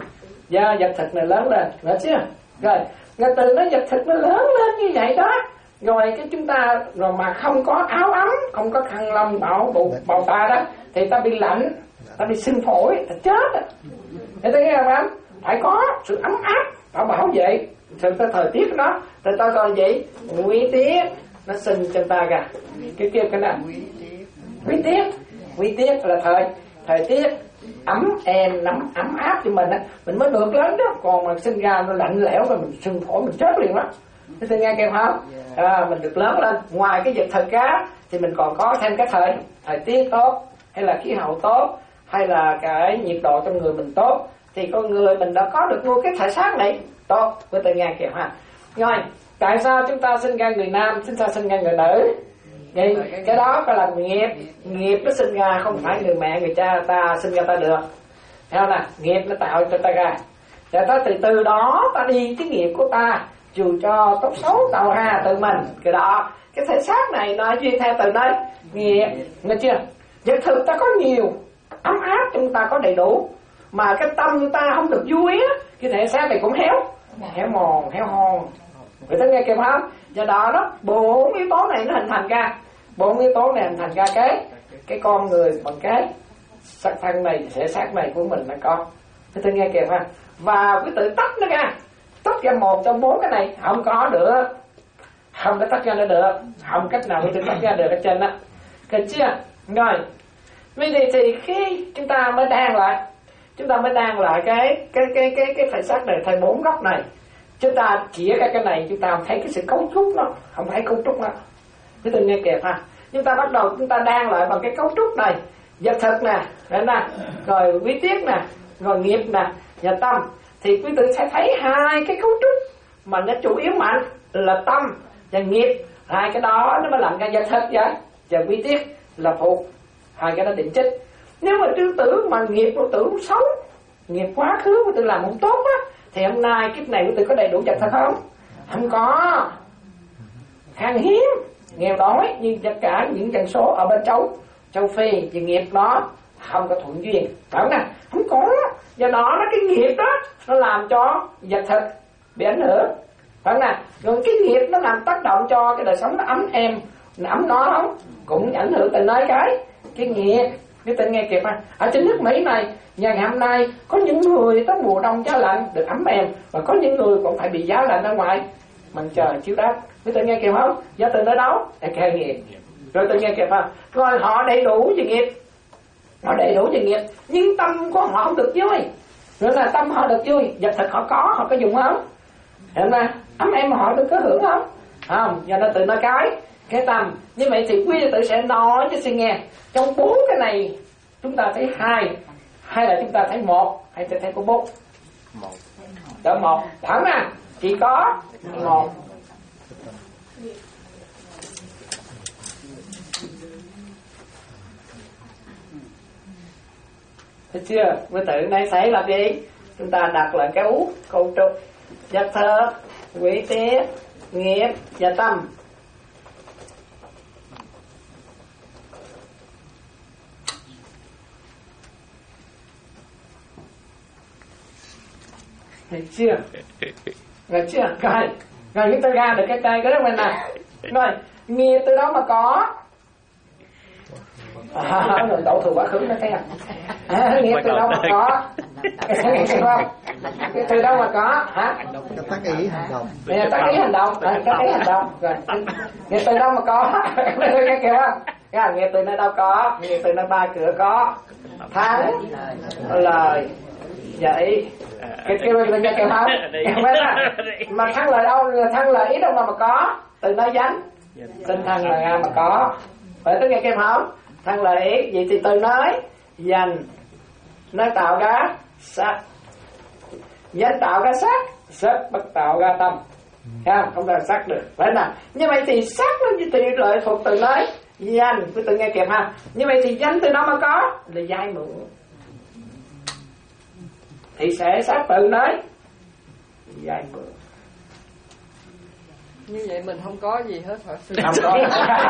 do vật thịt này lớn lên được chưa rồi người từ nói vật thịt nó lớn lên như vậy đó rồi cái chúng ta rồi mà không có áo ấm không có khăn lông bảo bụng bào ta đó thì ta bị lạnh ta bị sinh phổi ta chết để ta nghe không phải có sự ấm áp bảo bảo vệ sự ta thời tiết đó rồi ta còn gì quý tiết nó sinh cho ta ra cái kia cái nào quý tiết quý tiết là thời thời tiết ấm êm nắm ấm áp cho mình á mình mới được lớn đó còn mà sinh ra nó lạnh lẽo rồi mình sưng phổi mình chết liền đó thế thì nghe kêu không à, mình được lớn lên ngoài cái vật thực cá thì mình còn có thêm cái thời thời tiết tốt hay là khí hậu tốt hay là cái nhiệt độ trong người mình tốt thì con người mình đã có được luôn cái thể xác này tốt với tự nghe kìa ha rồi tại sao chúng ta sinh ra người nam chúng ta sinh ra người nữ thì cái đó phải là nghiệp nghiệp nó sinh ra không phải người mẹ người cha ta sinh ra ta được theo nè nghiệp nó tạo cho ta ra để ta từ từ đó ta đi cái nghiệp của ta dù cho tốt xấu tạo ra từ mình cái đó cái thể xác này nó duy theo từ đấy nghiệp nghe chưa vật thực ta có nhiều ấm áp chúng ta có đầy đủ mà cái tâm chúng ta không được vui á cái thể xác này cũng héo héo mòn héo hon người ta nghe kịp không do đó đó bốn yếu tố này nó hình thành ra bốn yếu tố này hình thành ra cái cái con người bằng cái sắc thân này thể xác này của mình nó có người ta nghe kịp ha và cái tự tách nó ra tách ra một trong bốn cái này không có được không có tách ra nó được không cách nào có thể tách ra được ở trên đó được chưa rồi vì vậy thì khi chúng ta mới đan lại chúng ta mới đan lại cái cái cái cái cái thể xác này thành bốn góc này chúng ta chỉ cái cái này chúng ta không thấy cái sự cấu trúc nó không thấy cấu trúc nó cái tự nghe kịp ha chúng ta bắt đầu chúng ta đan lại bằng cái cấu trúc này vật thực nè nè rồi quý tiết nè rồi nghiệp nè và tâm thì quý tử sẽ thấy hai cái cấu trúc mà nó chủ yếu mạnh là tâm và nghiệp hai cái đó nó mới làm ra vật thực vậy và quý tiết là phụ hai cái đó định chất nếu mà tư tử mà nghiệp của tử xấu nghiệp quá khứ của tử làm không tốt á thì hôm nay kiếp này của tử có đầy đủ vật thực không không có khan hiếm nghèo đói như tất cả những dân số ở bên châu châu Phi thì nghiệp đó không có thuận duyên phải không nè không có do đó nó cái nghiệp đó nó làm cho vật thực bị ảnh hưởng phải không nè rồi cái nghiệp nó làm tác động cho cái đời sống nó ấm êm ấm no không, cũng ảnh hưởng tới nơi cái cái nghiệp. Cái tên nghe kịp à? Ở trên nước Mỹ này, nhà ngày hôm nay có những người tới mùa đông giá lạnh được ấm êm, và có những người còn phải bị giá lạnh ở ngoài mình chờ chiếu đáp. Cái tên nghe kịp không? Do từ nơi đó để kề nghiệp. Rồi tên nghe kịp à? Rồi họ đầy đủ về nghiệp, họ đầy đủ về nghiệp, nhưng tâm của họ không được vui. Rồi là tâm họ được vui, vật thực họ có, họ có dùng không? Hiểu không? Ấm em mà họ được có hưởng không? Không, do nó từ nơi cái cái tâm. Như vậy thì quý tự sẽ nói cho xin nghe, trong bốn cái này chúng ta thấy hai, hay là chúng ta thấy một, hay ta thấy có bốn? Một. Đó, một. Thẳng ra chỉ có một. Thấy chưa? Quý tự này thấy là gì? Chúng ta đặt là cái ú, câu trục, vật thơ, quỷ tiết, nghiệp và tâm. Thấy chưa? Rồi chưa? Rồi, rồi chúng ta ra được cái cây cái đó bên này. Rồi, nghiệp từ đó mà có. À, rồi đậu thừa quá khứ nó thấy không? À, nghiệp từ đâu mà có? Nghe không? Nghiệp từ đâu mà có? Hả? Cái tác ý hành động. Nè, tác ý hành động, tác ý hành động. Rồi, nghiệp từ đâu mà có? Nghe kìa không? Cái nghiệp từ nơi đâu có? Nghiệp từ nơi ba cửa có. Thắng, lời, vậy. Cái kêu mình nghe kêu không? Mà thắng lời đâu? Thắng lời ý đâu mà mà có? Từ nơi dánh. Tinh thần là Nga mà có. Phải tôi nghe kêu không? Thăng lợi ý, vậy thì từ nói dành nó tạo ra sắc, danh tạo ra sắc, sắc bất tạo ra tâm. Không, không ra sắc được. Phải nào? Như vậy thì sắc nó như tỷ lợi thuộc từ nói danh, quý tự nghe kịp ha. Như vậy thì danh từ đó mà có là giai mượn, thì sẽ sắc tự nói giai mượn. Như vậy mình không có gì hết hả sư? Không có.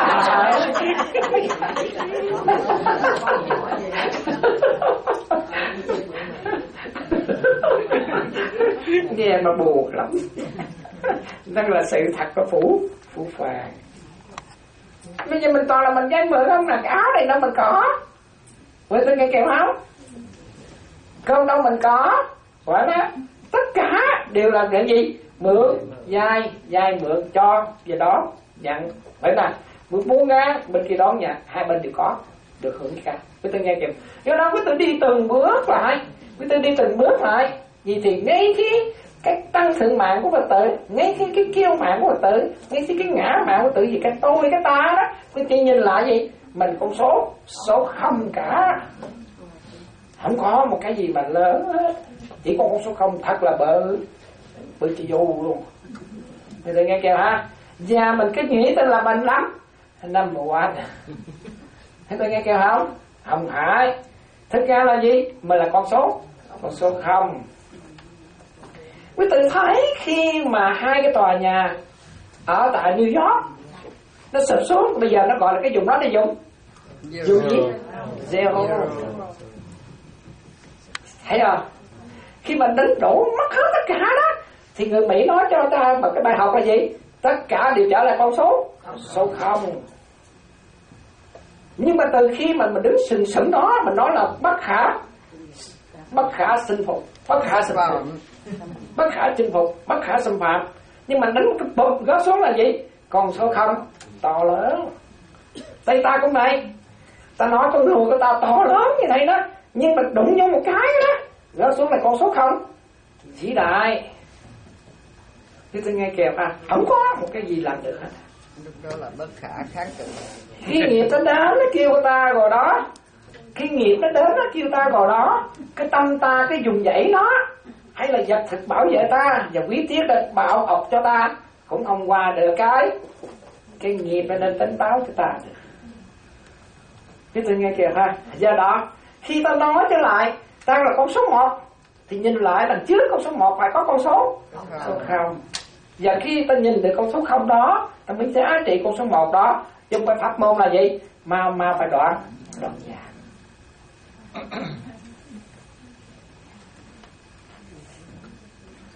Nghe mà buồn lắm. Đó là sự thật của phủ phủ phàng. Bây giờ mình toàn là mình dây mượn không, là cái áo này đâu mình có. Vậy tôi nghe kèm không? Không đâu mình có. Phải đó. Tất cả đều là cái gì? Mượn, dai, dai mượn, cho, về đó, nhận. Phải là mượn buông ra, bên kia đón nhận, hai bên đều có, được hưởng cả. Quý tôi nghe kịp. Do đó quý tôi đi từng bước lại, quý tôi đi từng bước lại. Vì thì ngay khi cái tăng thượng mạng của Phật tử, ngay khi cái kiêu mạng của Phật tử, ngay khi cái ngã mạng của Phật tử, vì cái tôi, cái ta đó, quý tôi nhìn lại gì? Mình con số, số không cả. Không có một cái gì mà lớn hết. Chỉ có con số không thật là bự. Bự chị vô luôn. Thì tôi nghe kêu ha. Và mình cứ nghĩ tên là mình lắm. Năm một anh. Thế tôi nghe kêu không? Không phải. Thực ra là gì? Mình là con số. Con số không. Quý tự thấy khi mà hai cái tòa nhà ở tại New York nó sụp xuống, bây giờ nó gọi là cái vùng đó để dùng dùng gì? Zero. Thấy không? Khi mình đánh đổ mất hết tất cả đó, thì người Mỹ nói cho ta bằng cái bài học là gì? Tất cả đều trở lại con số số không. Nhưng mà từ khi mà mình đứng sừng sững đó, mình nói là bất khả bất khả sinh phục, bất khả xâm phạm, bất khả chinh phục, bất khả xâm phạm. Nhưng mà đánh cái bột gõ xuống là gì? Con số không to lớn. Tay ta cũng vậy. Ta nói con người của ta to lớn như này đó, nhưng mà đụng vô một cái đó, gõ xuống là con số không chỉ đại. Thế tôi nghe kèm à, không có một cái gì làm được hết. Lúc đó là bất khả kháng cự. Khi nghiệp nó đến nó kêu ta rồi đó, khi nghiệp nó đến nó kêu ta rồi đó, cái tâm ta, cái dùng dãy nó, hay là vật thực bảo vệ ta và quý tiết bảo ọc cho ta, cũng không qua được cái cái nghiệp nó nên tính báo cho ta được. Thế tôi nghe kìa ha. Do đó khi ta nói trở lại ta là con số một, thì nhìn lại đằng trước con số một phải có con số số không. Và khi ta nhìn được con số không đó, ta mới giá trị con số một đó. Trong cái pháp môn là gì? Mau mau phải đoạn đoạn nhạc.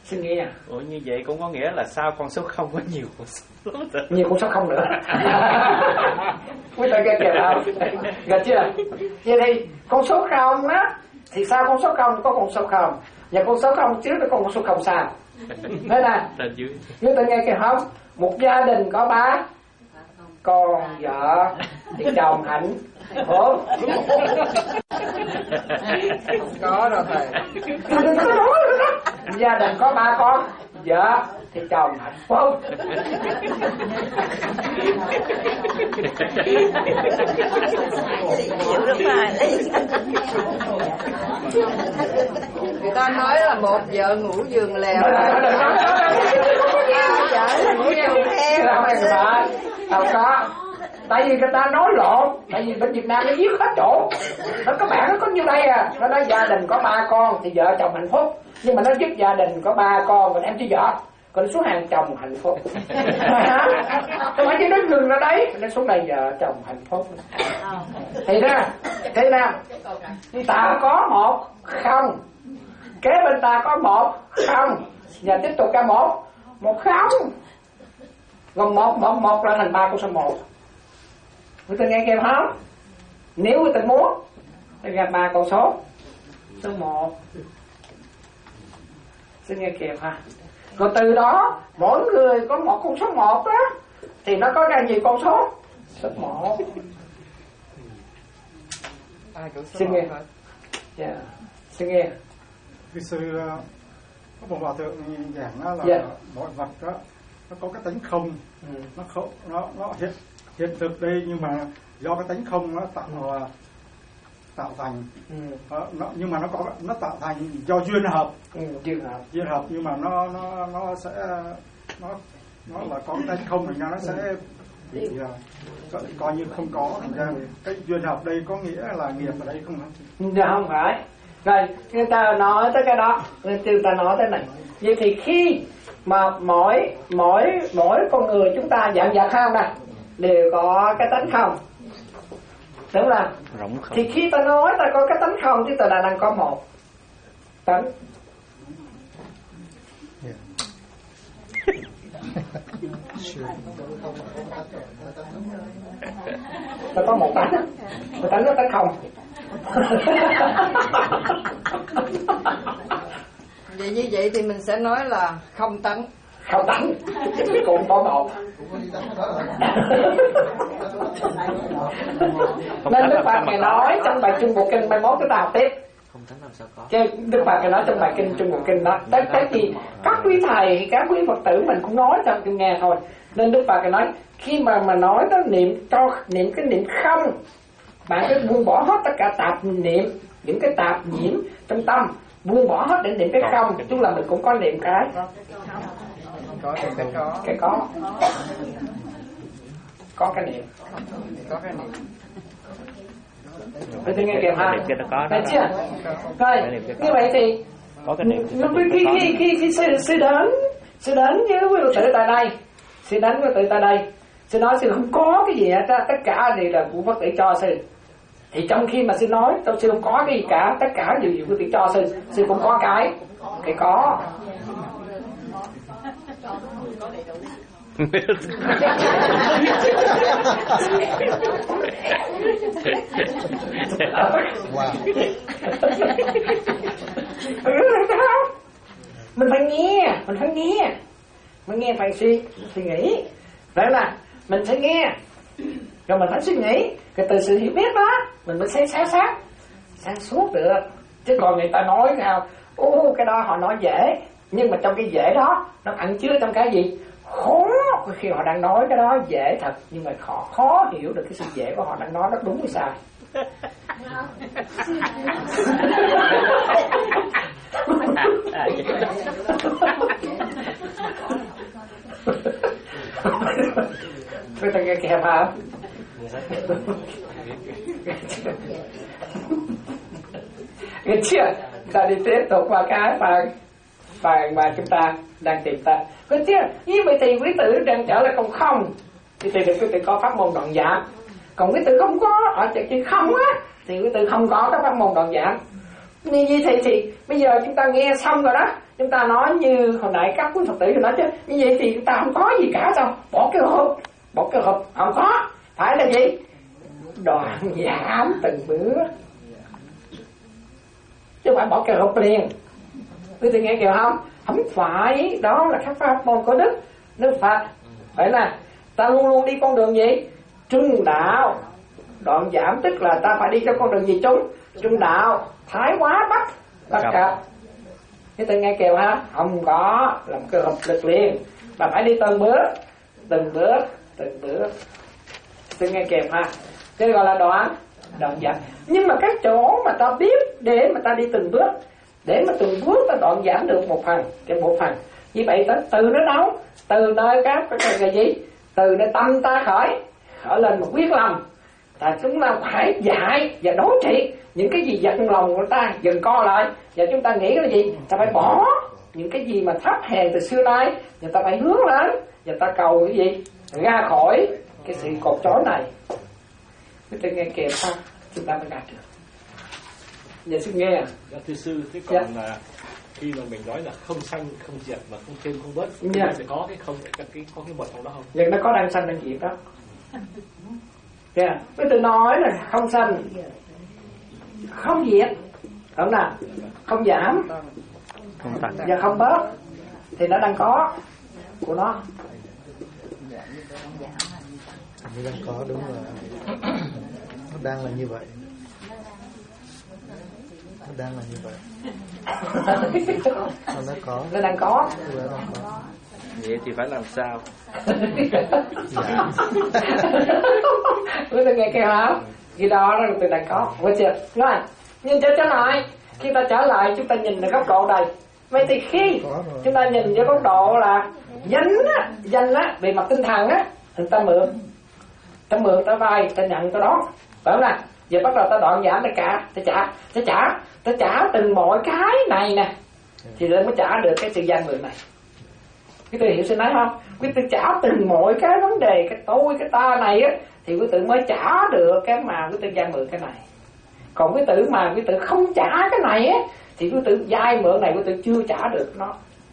Xin nghe. Ủa như vậy cũng có nghĩa là sao con số không có nhiều con số nhiều con số không nữa. Quý vị nghe kìa không? Được chưa? Vậy thì con số không á, thì sao con số không có con số không, và con số không trước nó có con số không sao? Thế nè, quý vị nghe kìa không? Một gia đình có ba con, vợ thì chồng hạnh phúc. Có rồi thầy. Gia đình có ba con, vợ thì chồng hạnh phúc. Người ta nói là một vợ ngủ giường lèo, vợ ngủ giường heo. Đâu có. Tại vì người ta nói lộn. Tại vì bên Việt Nam nó viết hết chỗ. Nó các bạn nó có nhiêu đây à. Nó nói gia đình có ba con thì vợ chồng hạnh phúc. Nhưng mà nó viết gia đình có ba con còn em chỉ vợ, còn số hàng chồng hạnh phúc. Không phải chỉ nói ngừng ra đấy, nó xuống đây vợ chồng hạnh phúc. Thì ra, thế nào ta có một không, kế bên ta có một không, và tiếp tục ra một một không, còn một một một là thành ba con số một. Quý vị nghe kịp không? Nếu quý vị muốn thì gặp ba con số số một. Xin nghe kịp ha. Rồi từ đó mỗi người có một con số một đó, thì nó có ra nhiều con số số một. Xin nghe. Yeah. Xin nghe. Cái sư có một hòa thượng giảng đó là yeah. mọi vật đó nó có cái tính không, ừ. nó không nó nó hiện hiện thực đây, nhưng mà do cái tính không nó tạo ừ. tạo thành, ừ. nó, nó nhưng mà nó có nó tạo thành do duyên hợp, ừ, duyên hợp duyên hợp nhưng mà nó nó nó sẽ nó nó là có cái tính không, thành ra nó sẽ bị uh, coi như không có, thành ra cái duyên hợp đây có nghĩa là nghiệp ở đây không hả? Dạ không phải. Rồi người ta nói tới cái đó, người ta nói tới này. Vậy thì khi mà mỗi mỗi mỗi con người chúng ta dạng dạng không nè đều có cái tánh không, đúng là thì khi ta nói ta có cái tánh không thì ta đã đang có một tánh. Ta có một tánh, một tánh nó tánh không. Vậy như vậy thì mình sẽ nói là không tánh. Không tánh cũng có một. Nên Đức Phật Ngài nói trong bài Trung Bộ Kinh, mai mốt chúng ta học tiếp. Không tánh làm sao có. Chứ Đức Phật Ngài nói trong bài kinh Trung Bộ Kinh đó, tới tới thì các quý thầy, các quý Phật tử mình cũng nói cho chúng nghe thôi. Nên Đức Phật Ngài nói khi mà mà nói đó niệm cho niệm cái niệm không, bạn cứ buông bỏ hết tất cả tạp niệm, những cái tạp nhiễm trong tâm, buông bỏ hết để niệm cái không, chung là mình cũng có niệm cái có cái có cái có có cái niệm, có cái niệm. Tôi nghe kịp ha, thấy chưa? Rồi như vậy thì lúc khi khi khi khi sư sư đến sư đến với quý Phật tử tại đây, sư đến với Phật tử tại đây, sư nói sư không có cái gì hết, tất cả đều là của Phật tử cho sư. Thì trong khi mà sư nói tôi sư không có cái gì cả, tất cả đều gì quý vị cho sư, sư cũng có cái cái có. Wow. Mình phải nghe, mình phải nghe, mình nghe phải suy suy nghĩ, phải là mình phải nghe, rồi mình phải suy nghĩ, cái từ sự hiểu biết đó mình mới sáng sáng sáng suốt được. Chứ còn người ta nói nào, ô cái đó họ nói dễ, nhưng mà trong cái dễ đó nó ẩn chứa trong cái gì khó. Khi họ đang nói cái đó dễ thật, nhưng mà họ khó hiểu được cái sự dễ của họ đang nói nó đúng hay sai. Tôi ta nghe kẹp hả? Nghe chưa? Ta đi tiếp tục qua cái phần phần mà chúng ta đang tìm ta. Nghe chưa? Như vậy thì quý tử đang trở lại còn không, thì thì quý tử có pháp môn đoạn giảm. Còn quý tử không có ở chữ không á, thì quý tử không có các pháp môn đoạn giảm. Như vậy thì, thì bây giờ chúng ta nghe xong rồi đó, chúng ta nói như hồi nãy các quý Phật tử nói chứ, như vậy thì chúng ta không có gì cả sao? Bỏ cái hộp, bỏ cái hộp, không có. Phải là gì? Đoạn giảm từng bữa, chứ không phải bỏ cái hộp liền. Quý vị nghe kìa không? Không phải, đó là các pháp môn của Đức Đức Phật. Phải là ta luôn luôn đi con đường gì? Trung đạo. Đoạn giảm tức là ta phải đi cho con đường gì chung? Trung đạo, thái quá bắt bắt cặp. Cái tự nghe kìa ha, không có làm cái hợp lực liền, mà phải đi từng bước, từng bước, từng bước. Tự nghe kìa ha, cái gọi là đoạn đoạn giảm. Nhưng mà các chỗ mà ta biết để mà ta đi từng bước, để mà từng bước ta đoạn giảm được một phần, cái một phần. Như vậy ta từ nó đâu? Từ nơi các cái là gì? Từ nơi tâm ta khởi, khởi lên một quyết lòng. Ta chúng ta phải dạy và đối trị những cái gì giận lòng của ta dừng co lại, và chúng ta nghĩ là gì? Ta phải bỏ những cái gì mà thấp hèn từ xưa nay, và ta phải hướng lên, và ta cầu cái gì? Ra khỏi cái sự cột trói này. Cái tình nghe kèm ta, chúng ta mới đạt được. Dạ xin nghe. Dạ thưa sư, thế còn dạ. là khi mà mình nói là không sanh, không diệt mà không thêm không bớt, dạ. sẽ có cái không cái, cái có cái một trong đó không? Vậy nó có đang sanh đang diệt đó. Yeah. Với từ nói là không sanh, không diệt, không nào, không giảm, không tăng và không bớt, thì nó đang có của nó. Nó đang có, đúng rồi. Nó đang là như vậy. Nó đang là như vậy. Nó có. Nó đang có. Nó đang có. Vậy thì phải làm sao? Dạ. Quý vị nghe kêu không? Khi đó là từ đang có, phải chưa? Rồi, nhưng trở trở lại, khi ta trở lại chúng ta nhìn ở góc độ này. Vậy thì khi chúng ta nhìn với góc độ là danh á, danh á, về mặt tinh thần á, thì ta mượn, ta mượn, ta vay, ta nhận, ta đón, phải không nào? Giờ bắt đầu ta đoạn giảm ta trả, ta trả, ta trả, ta trả từng mọi cái này nè, thì mới trả được cái sự vay mượn này. Quý vị hiểu xin nói không? Quý vị trả từng mọi cái vấn đề, cái tôi, cái ta này á, thì quý tử mới trả được cái mà quý tử vay mượn cái này. Còn quý tử mà quý tử không trả cái này á, thì quý tử vay mượn này quý tử chưa trả được nó.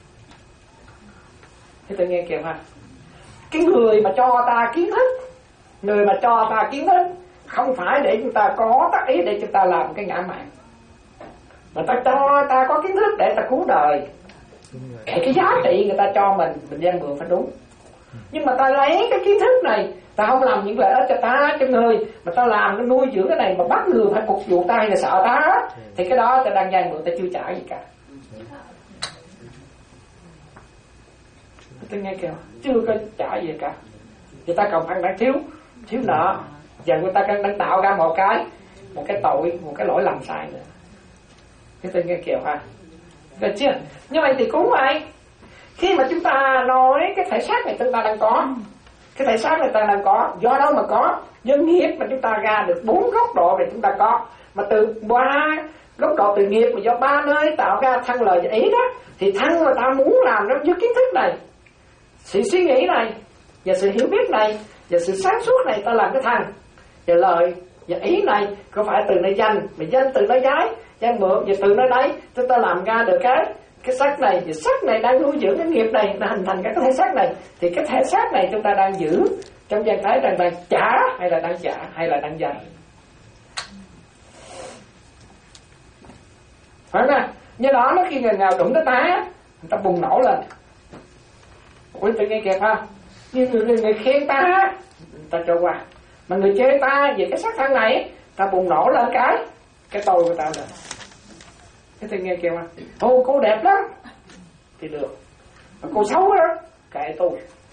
Quý tử nghe kìa ha. Cái người mà cho ta kiến thức, người mà cho ta kiến thức không phải để chúng ta có tác ý để chúng ta làm cái ngã mạn, mà ta cho ta có kiến thức để ta cứu đời. Cái, cái giá trị người ta cho mình, mình vay mượn phải đúng. Nhưng mà ta lấy cái kiến thức này, ta không làm những lợi ích cho ta, cho người, mà ta làm cái nuôi dưỡng cái này mà bắt người phải phục vụ ta hay là sợ ta, thì cái đó ta đang vay mượn, ta chưa trả gì cả. Tôi nghe kìa, chưa có trả gì cả. Người ta còn ăn đang thiếu, thiếu nợ, và người ta đang tạo ra một cái, một cái tội, một cái lỗi lầm sai nữa. Cái tôi nghe kìa ha. Được chưa? Như vậy thì cũng vậy. Khi mà chúng ta nói cái thể xác này chúng ta đang có, cái thể xác này ta đang có, do đâu mà có? Nhân nghiệp mà chúng ta ra được bốn góc độ để chúng ta có. Mà từ ba góc độ từ nghiệp mà do ba nơi tạo ra thân lời và ý đó, thì thân mà ta muốn làm nó với kiến thức này, sự suy nghĩ này, và sự hiểu biết này, và sự sáng suốt này, ta làm cái thân. Và lời và ý này có phải từ nơi danh, mà danh từ nơi trái, danh mượn, và từ nơi đấy chúng ta làm ra được cái cái sắc này, và sắc này đang nuôi dưỡng cái nghiệp này, nó hình thành các cái thể xác này, thì cái thể xác này chúng ta đang giữ trong trạng thái đang đang trả hay là đang trả hay là đang dành, phải không nào? Do đó nó khi người nào đụng tới ta, người ta bùng nổ lên. Quý vị nghe kịp ha? Nhưng người, người, người khen ta, người ta cho qua, mà người chê ta về cái sắc thân này, ta bùng nổ lên cái cái tôi của ta lên. Cái tôi nghe kêu mà ô cô đẹp lắm thì được, mà cô xấu đó kệ tôi.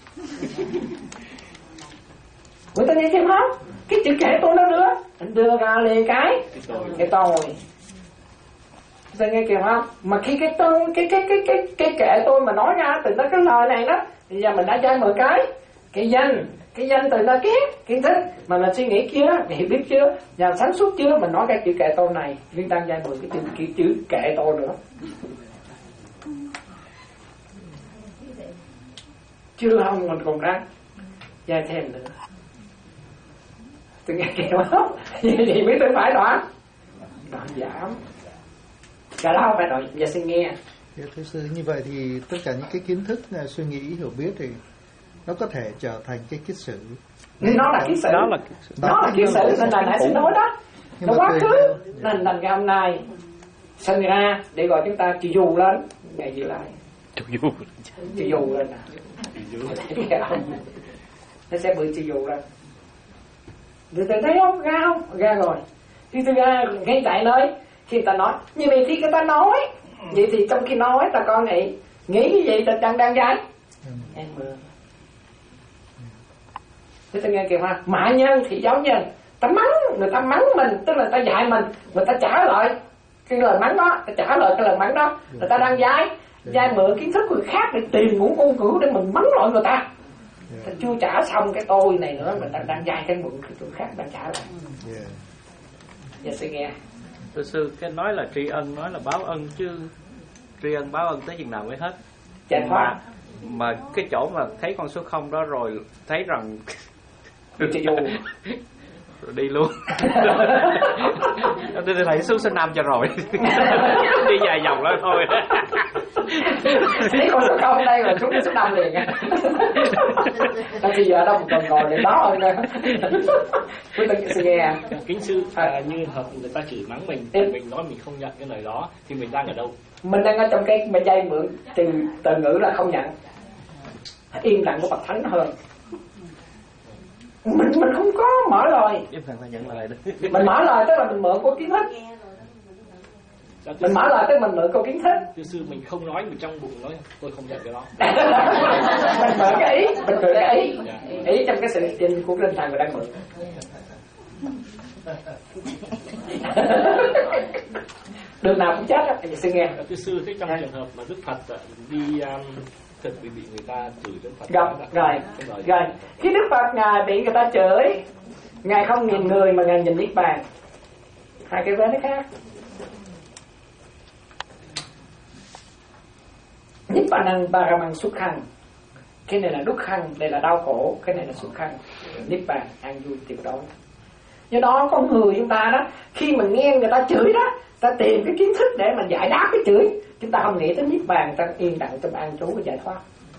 Người ta nghe kêu không? Cái chữ kệ tôi nó đưa, anh đưa ra liền cái cái tôi. Tôi nghe kêu không? Mà khi cái tôi cái cái cái cái cái kệ tôi mà nói ra từ nó cái lời này đó, thì giờ mình đã vay mượn cái cái danh, cái danh từ nó kiến kiến thức mà mình suy nghĩ chưa, hiểu biết chưa, và sáng suốt chưa, mình nói cái chữ kệ tôi này liên đang vay mượn cái chữ, chữ chữ kệ tôi nữa. Chưa không mình còn đang vay thêm nữa. Tôi nghe kêu không? Vậy thì biết tôi phải đoạn đoạn giảm. cả lao phải nói và xin nghe. Dạ, thưa sư, như vậy thì tất cả những cái kiến thức, suy nghĩ, hiểu biết thì nó có thể trở thành cái kiết sử. Nó là kiết sử. Đó là nó là kiết sử nên là nãy xin nói đó. Nó quá khứ nên thành ngày hôm nay sinh ra để gọi chúng ta chịu dù lên ngày gì lại. chịu dù. Chịu dù lên. Nó sẽ bự chịu dù lên. Từ từ thấy không? Ra không? Ra rồi. Thì từ ra ngay tại nơi khi ta nói như vậy thì người ta nói vậy thì trong khi nói ta con nghĩ nghĩ cái gì ta đang đang dạy em mơ. Thế ta nghe kìa ha, mạ nhân thì giáo nhân, ta mắng người ta mắng mình, tức là ta dạy mình, người ta trả lời cái lời mắng đó, ta trả lời cái lời mắng đó, người ta đang dạy dạy mượn kiến thức người khác để tìm ngũ ngôn ngữ để mình mắng lại người ta. Ta chưa trả xong cái tôi này nữa, mình đang đang dạy cái mượn cái người khác đang trả lại. Dạ sư nghe. Thưa sư, cái nói là tri ân, nói là báo ân chứ tri ân báo ân tới chừng nào mới hết. Giải thoát. Mà, mà cái chỗ mà thấy con số không đó rồi thấy rằng rồi đi luôn. Tôi thấy xuống số năm cho rồi. Đi vài vòng đó thôi. Thấy con số không đây là xuống số năm liền. Bây giờ đâu còn ngồi để báo ơn nữa. Quý vị sư nghe. Kính sư, à, như hợp người ta chửi mắng mình, ừ. mình nói mình không nhận cái lời đó thì mình đang ở đâu? Mình đang ở trong cái bên dây mượn từ từ ngữ là không nhận. Im lặng của bậc thánh hơn. Mình mình không có mở lời. Mình mở lời tức là mình mượn câu kiến thức. Mình mở lời tức là mình mượn câu kiến thức. Thưa sư, mình không nói, mình trong bụng nói tôi không nhận cái đó. Mình mượn cái ý, mình mượn cái ý, ý trong cái sự trình của linh thần người đang mượn. Đường nào cũng chết á, thầy sư nghe. Thưa sư, thế trong trường hợp mà Đức Phật đi um, thực bị bị người ta chửi Đức Phật. Rồi, rồi, rồi. Khi Đức Phật ngài bị người ta chửi, ngài không nhìn người mà ngài nhìn niết bàn. Hai cái vế nó khác. Niết bàn năng paramang sukhang. Cái này là đúc khăn, đây là đau khổ, cái này là xuất khăn. Niết bàn an vui tuyệt đối. Do đó con người chúng ta đó, khi mà nghe người ta chửi đó, ta tìm cái kiến thức để mà giải đáp cái chửi, chúng ta không nghĩ tới niết bàn, ta yên lặng trong an trú và giải thoát.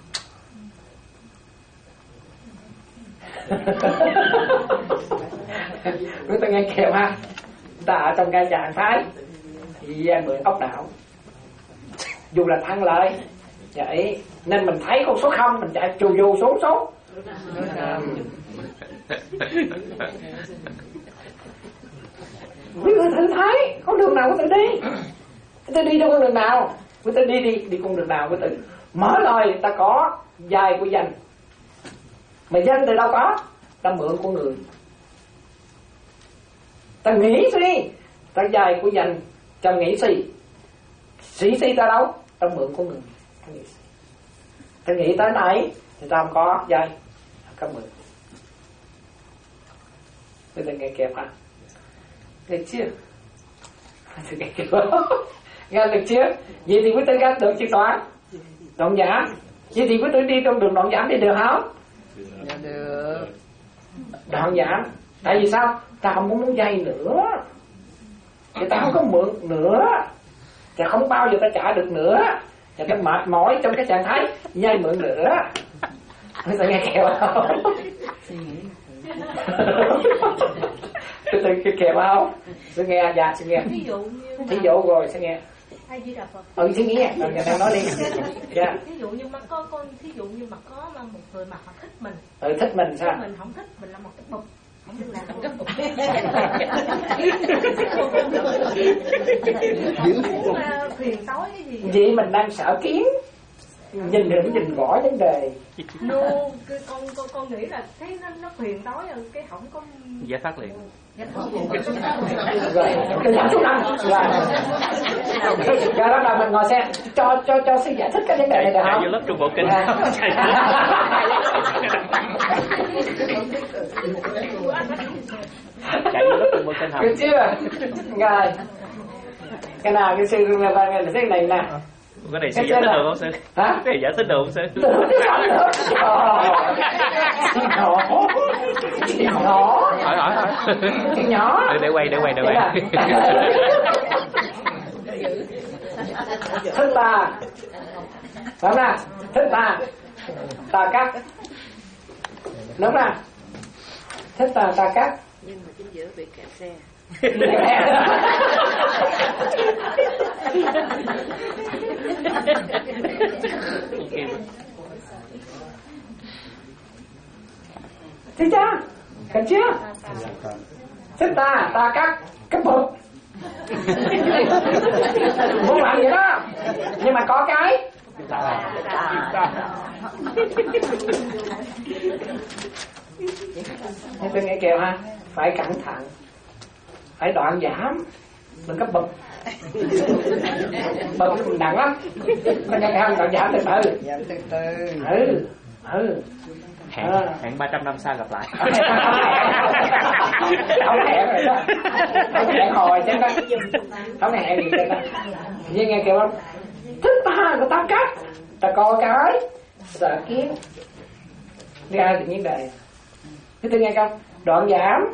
Chúng ta nghe kèm ha, ta ở trong cái trạng thái thì mượn ốc đảo, dù là thắng lợi vậy nên mình thấy con số không mình chạy chù dù xuống số. Quý vị thử thấy con đường nào quý tự đi, quý tự đi đâu con đường nào, quý tự đi đi đi con đường nào quý tự mở lời ta có dài của danh, mà danh từ đâu có, ta mượn của người, ta nghĩ suy ta dài của danh, ta nghĩ suy sĩ si ta đâu, ta mượn của người, ta nghĩ, ta nghĩ tới này thì ta không có dài, ta mượn. Bây giờ nghe kẹp hả? Được chưa? Được nghe kẹp nghe được chưa? Vậy thì quý tư gác được chưa toán? Đoạn giảm. Vậy thì quý tư đi trong đường đoạn giảm thì được không? Dạ được. Đoạn giảm. Tại vì sao? Ta không có muốn dây nữa, thì ta không có mượn nữa, thì không bao giờ ta trả được nữa, thì ta mệt mỏi trong cái trạng thái dây mượn nữa. Quý tư nghe kẹp không? Từ từ cái kẹp không? Tôi nghe, dạ sẽ nghe. Ví dụ như thí dụ rồi sẽ nghe. Hay Di Đà Phật. Ừ, sẽ nghe. Rồi nhà đang nói đi. Dạ. Ví dụ như mà có con, thí dụ như mà có một người mà họ thích mình. Ừ, thích mình sao? Mình không thích, mình là một cái bục. Không được làm cái bục. Phiền tối cái gì? Vậy mình đang sợ kiến. Nhìn đừng nhìn rõ vấn đề. No, cái con con con nghĩ là thấy nó nó phiền tối rồi cái không có giải thoát liền. Rồi, cái giảm số năm. Rồi. Rồi bắt đầu mình ngồi xem cho cho cho sư giải thích cái vấn đề này được không? Vô lớp Trung Bộ Kinh. Chạy vô lớp Trung Bộ Kinh học. Được chưa? Rồi. Cái nào cái sư là thế này nè. Cái này sư giải thích được không sư? Hả? Cái này giải thích được không sư? Được chứ sao được? Nhỏ. Nhỏ. Hỏi hỏi hỏi. Nhỏ. Để, để quay để quay để quay. thích ta, đúng không? Thích ta, ta cắt, đúng không? Thích ta, ta cắt. Nhưng mà chính giữa bị kẹt xe. Thấy chưa? Cần chưa? Thích ta, ta cắt, cắt bực. Muốn làm gì đó, nhưng mà có cái Thế tôi nghe kêu ha, phải cẩn thận, phải đoạn giảm, đừng có bực. Bực nặng lắm. Có nghe không? Đoạn giảm từ từ. Giảm từ từ. Ừ, ừ. Hẹn, à. hẹn ba trăm năm sau gặp lại. Không hẹn rồi đó. Không hẹn hồi chứ đó. Không hẹn gì chứ đó. Nhưng nghe kêu không? Thích ta, người ta cắt. Ta coi cái sợ kiến ra tự nhiên đời. Thế tôi nghe không? Đoạn giảm,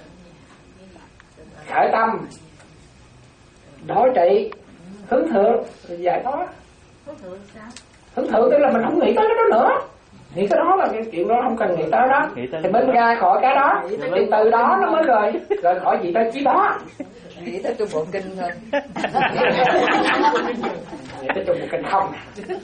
khởi tâm, đối trị, hướng thượng, giải thoát. Hướng thượng tức là mình không nghĩ tới cái đó nữa. Nghĩ cái đó là cái chuyện đó không cần nghĩ tới đó. Thì mới ra khỏi cái đó. Thì từ đó nó mới rồi rồi khỏi gì tới chí đó. Nghĩ tới trong bộ kinh thôi. Nghĩ tới trong bộ kinh không.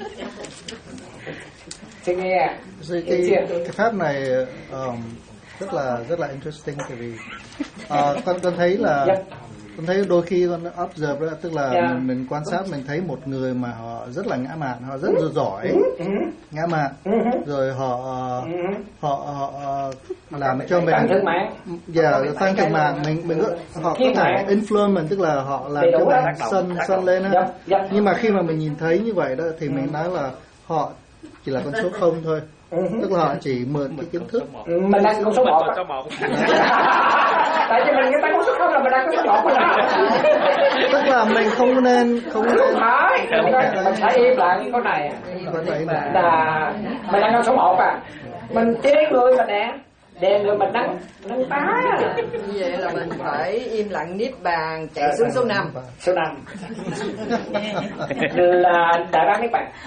Thì nghe cái, cái, cái pháp này um, rất là rất là interesting, tại vì uh, con con thấy là yeah. con thấy đôi khi con observe đó, tức là yeah. mình, mình quan sát mình thấy một người mà họ rất là ngã mạn, họ rất là giỏi ngã mạn, rồi họ họ họ làm cho mình dạ tăng thượng mạng mình mình họ có thể influence mình, tức là họ làm cho mình sân sân lên á. Nhưng mà khi mà mình nhìn thấy như vậy đó thì mình nói là họ chỉ là con số không thôi. Ừ. Tức là họ chỉ mượn cái kiến thức. Ừ, mình đang con số một. Tại vì mình người ta con số không là mình đang con số một rồi đó. Tức là mình không nên không nên phải mình phải im lặng cái câu này là mình đang con số một à. Mình chế người mà nè, đè người mình đang đang tá. Như vậy là mình phải im lặng niết bàn, chạy xuống số năm. Số năm là đại bác niết bàn.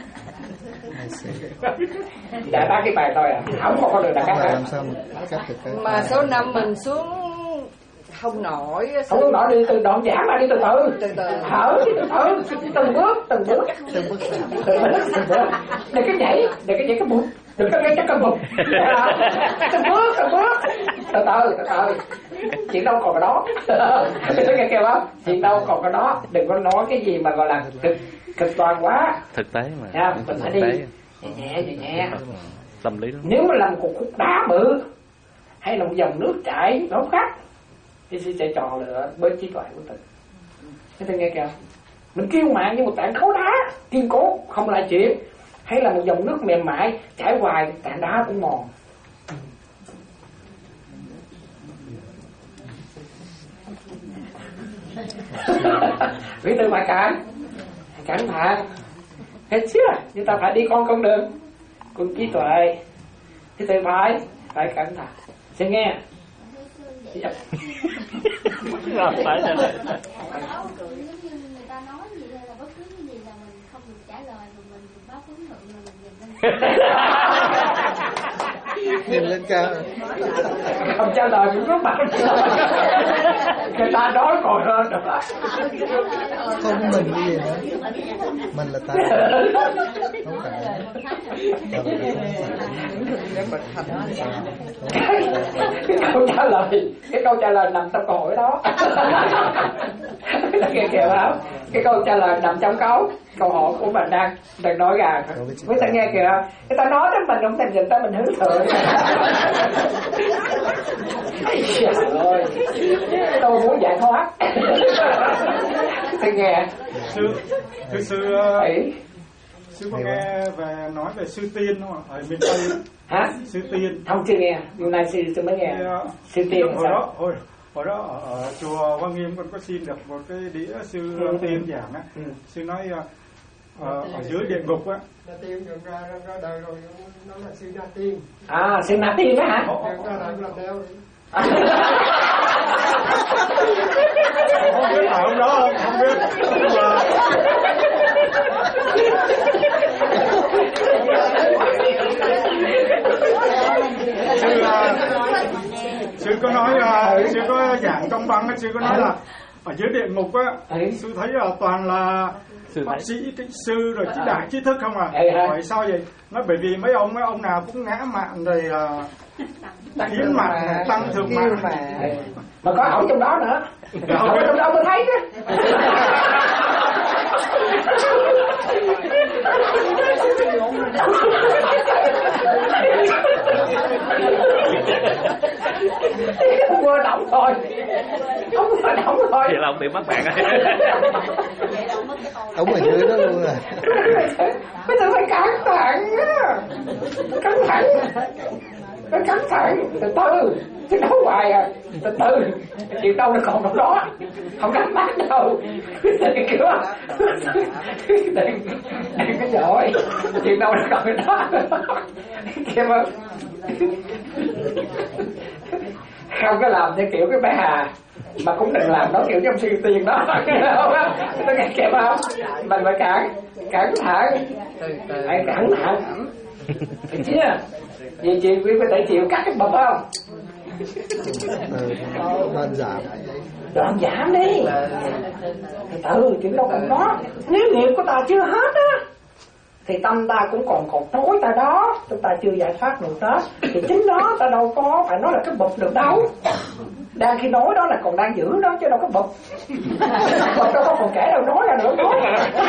Đã bác cái bài thôi à, không có con đường đã cắt làm sao mà cắt được cái mà số năm mình xuống không nổi, không có nổi, đi từ đoạn giảm mà đi từ từ, từ từ thở đi từ từ, từng bước từng bước từng bước từng bước, đừng cái nhảy, đừng cái nhảy cái bụng, đừng có cái chắc cái bụng, từng bước từng bước, từ từ từ từ, chuyện đâu còn cái đó, tôi nghe kêu không, chuyện đâu còn cái đó, đừng có nói cái gì mà gọi là cực cực đoan quá, thực tế mà, nha, mình phải đi nhẹ nhẹ nhẹ, tâm lý lắm. Nếu mà làm một cục đá bự hay là một dòng nước chảy nó khác thì sẽ chạy trò lựa bên trí tuệ của mình. Thế tôi nghe kìa, mình kiêu mạn như một tảng khối đá kiên cố không lại chuyện, hay là một dòng nước mềm mại chảy hoài tảng đá cũng mòn. Vì từ mà cản cẩn thận, hết chưa? Chúng ta phải đi con con đường con trí tuệ, thì tôi phải phải cẩn thận. Xin nghe. Dạ. Rồi phải rồi. Giống như người ta nói gì hay là bất cứ cái gì là mình không được trả lời mà mình báo hướng thượng là mình nhìn lên. Nhìn lên cao. Không trả lời cũng có mặt. Người ta nói còn hơn nữa. Không mình cái gì nữa. Mình là ta. Không phải. Cái câu trả lời, cái câu trả lời nằm trong câu hỏi đó. Nghe kìa không? Cái câu trả lời nằm trong câu câu hỏi của mình đang đang nói ra. Với ta nghe kìa, người ta nói đến mình không thèm nhìn tới mình hướng thượng. Trời ơi, tôi muốn giải thoát. Thì nghe. Sư, sư, sư, sư có nghe về nói về sư tiên không ạ? Ở miền Tây. Hả? Sư tiên. Không, chưa nghe. Hôm nay sư tôi mới nghe. Sư tiên hồi đó, hồi, hồi đó ở, ở chùa Hoa Nghiêm con có xin được một cái đĩa sư ừ. tiên giảng á. Ừ. Sư nói uh, ở dưới địa ngục á. Na tiên được ra ra đời rồi, nó là sư Na tiên. À, sư Na tiên á hả? Được ra đời làm đeo. Không biết là hôm đó không, không biết. sư có giảng trong băng, sư có nói là ở dưới địa ngục á, sư thấy là toàn là bác sĩ, kỹ sư rồi trí đại trí thức không à? Vậy sao vậy? Nói bởi vì mấy ông mấy ông nào cũng ngã mạn rồi hiến mạng, tăng thượng mạng. Mà có ổng trong đó nữa. Ổng trong đó tôi thấy chứ. Ông vừa động thôi. Ông vừa động thôi. Vậy là ông bị mắc bạn rồi. Ông ở dưới đó luôn rồi. Bây giờ phải cẩn thận á. Cẩn thận. Phải cẩn thận. Từ từ. Chứ đâu hoài à. Từ từ. Chuyện đâu nó còn trong đó. Không gắn mắt đâu. Thì kiểu đừng đừng có giỏi. Chuyện đâu nó còn trong đó. Kìa mà không có làm theo kiểu cái bé Hà, mà cũng đừng làm nó kiểu trong siêu tiền đó. Tôi nghe kịp không? Mình phải cẩn cẩn thận, phải cẩn thận. Được chưa? Vì chị quý có thể chịu cắt cái bậc không? Đơn giản. Đoạn giảm đi. Từ từ, chuyện đâu còn đó. Nếu nghiệp của ta chưa hết á, thì tâm ta cũng còn còn nối ta đó, chúng ta chưa giải thoát được đó, thì chính đó ta đâu có phải nói là cái bực được đâu. Đang khi nói đó là còn đang giữ đó chứ đâu có bực. Bực đâu có còn kể đâu nói ra nữa nói.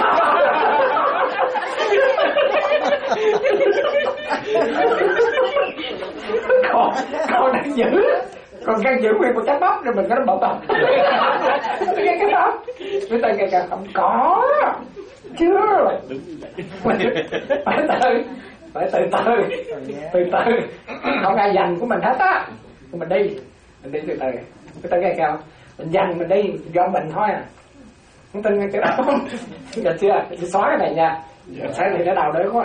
còn còn đang giữ, còn đang giữ nguyên một trái bắp rồi mình có nó bực không? Cái cái đó người ta ngày càng không có. Chưa phải từ phải từ từ từ từ không ai dành của mình hết á, mình đi mình đi từ từ người ta nghe cao mình dành mình đi do mình thôi à, không tin nghe cái đó không? Được chưa? Chị xóa cái này nha, sáng thì nó đào đấy quá.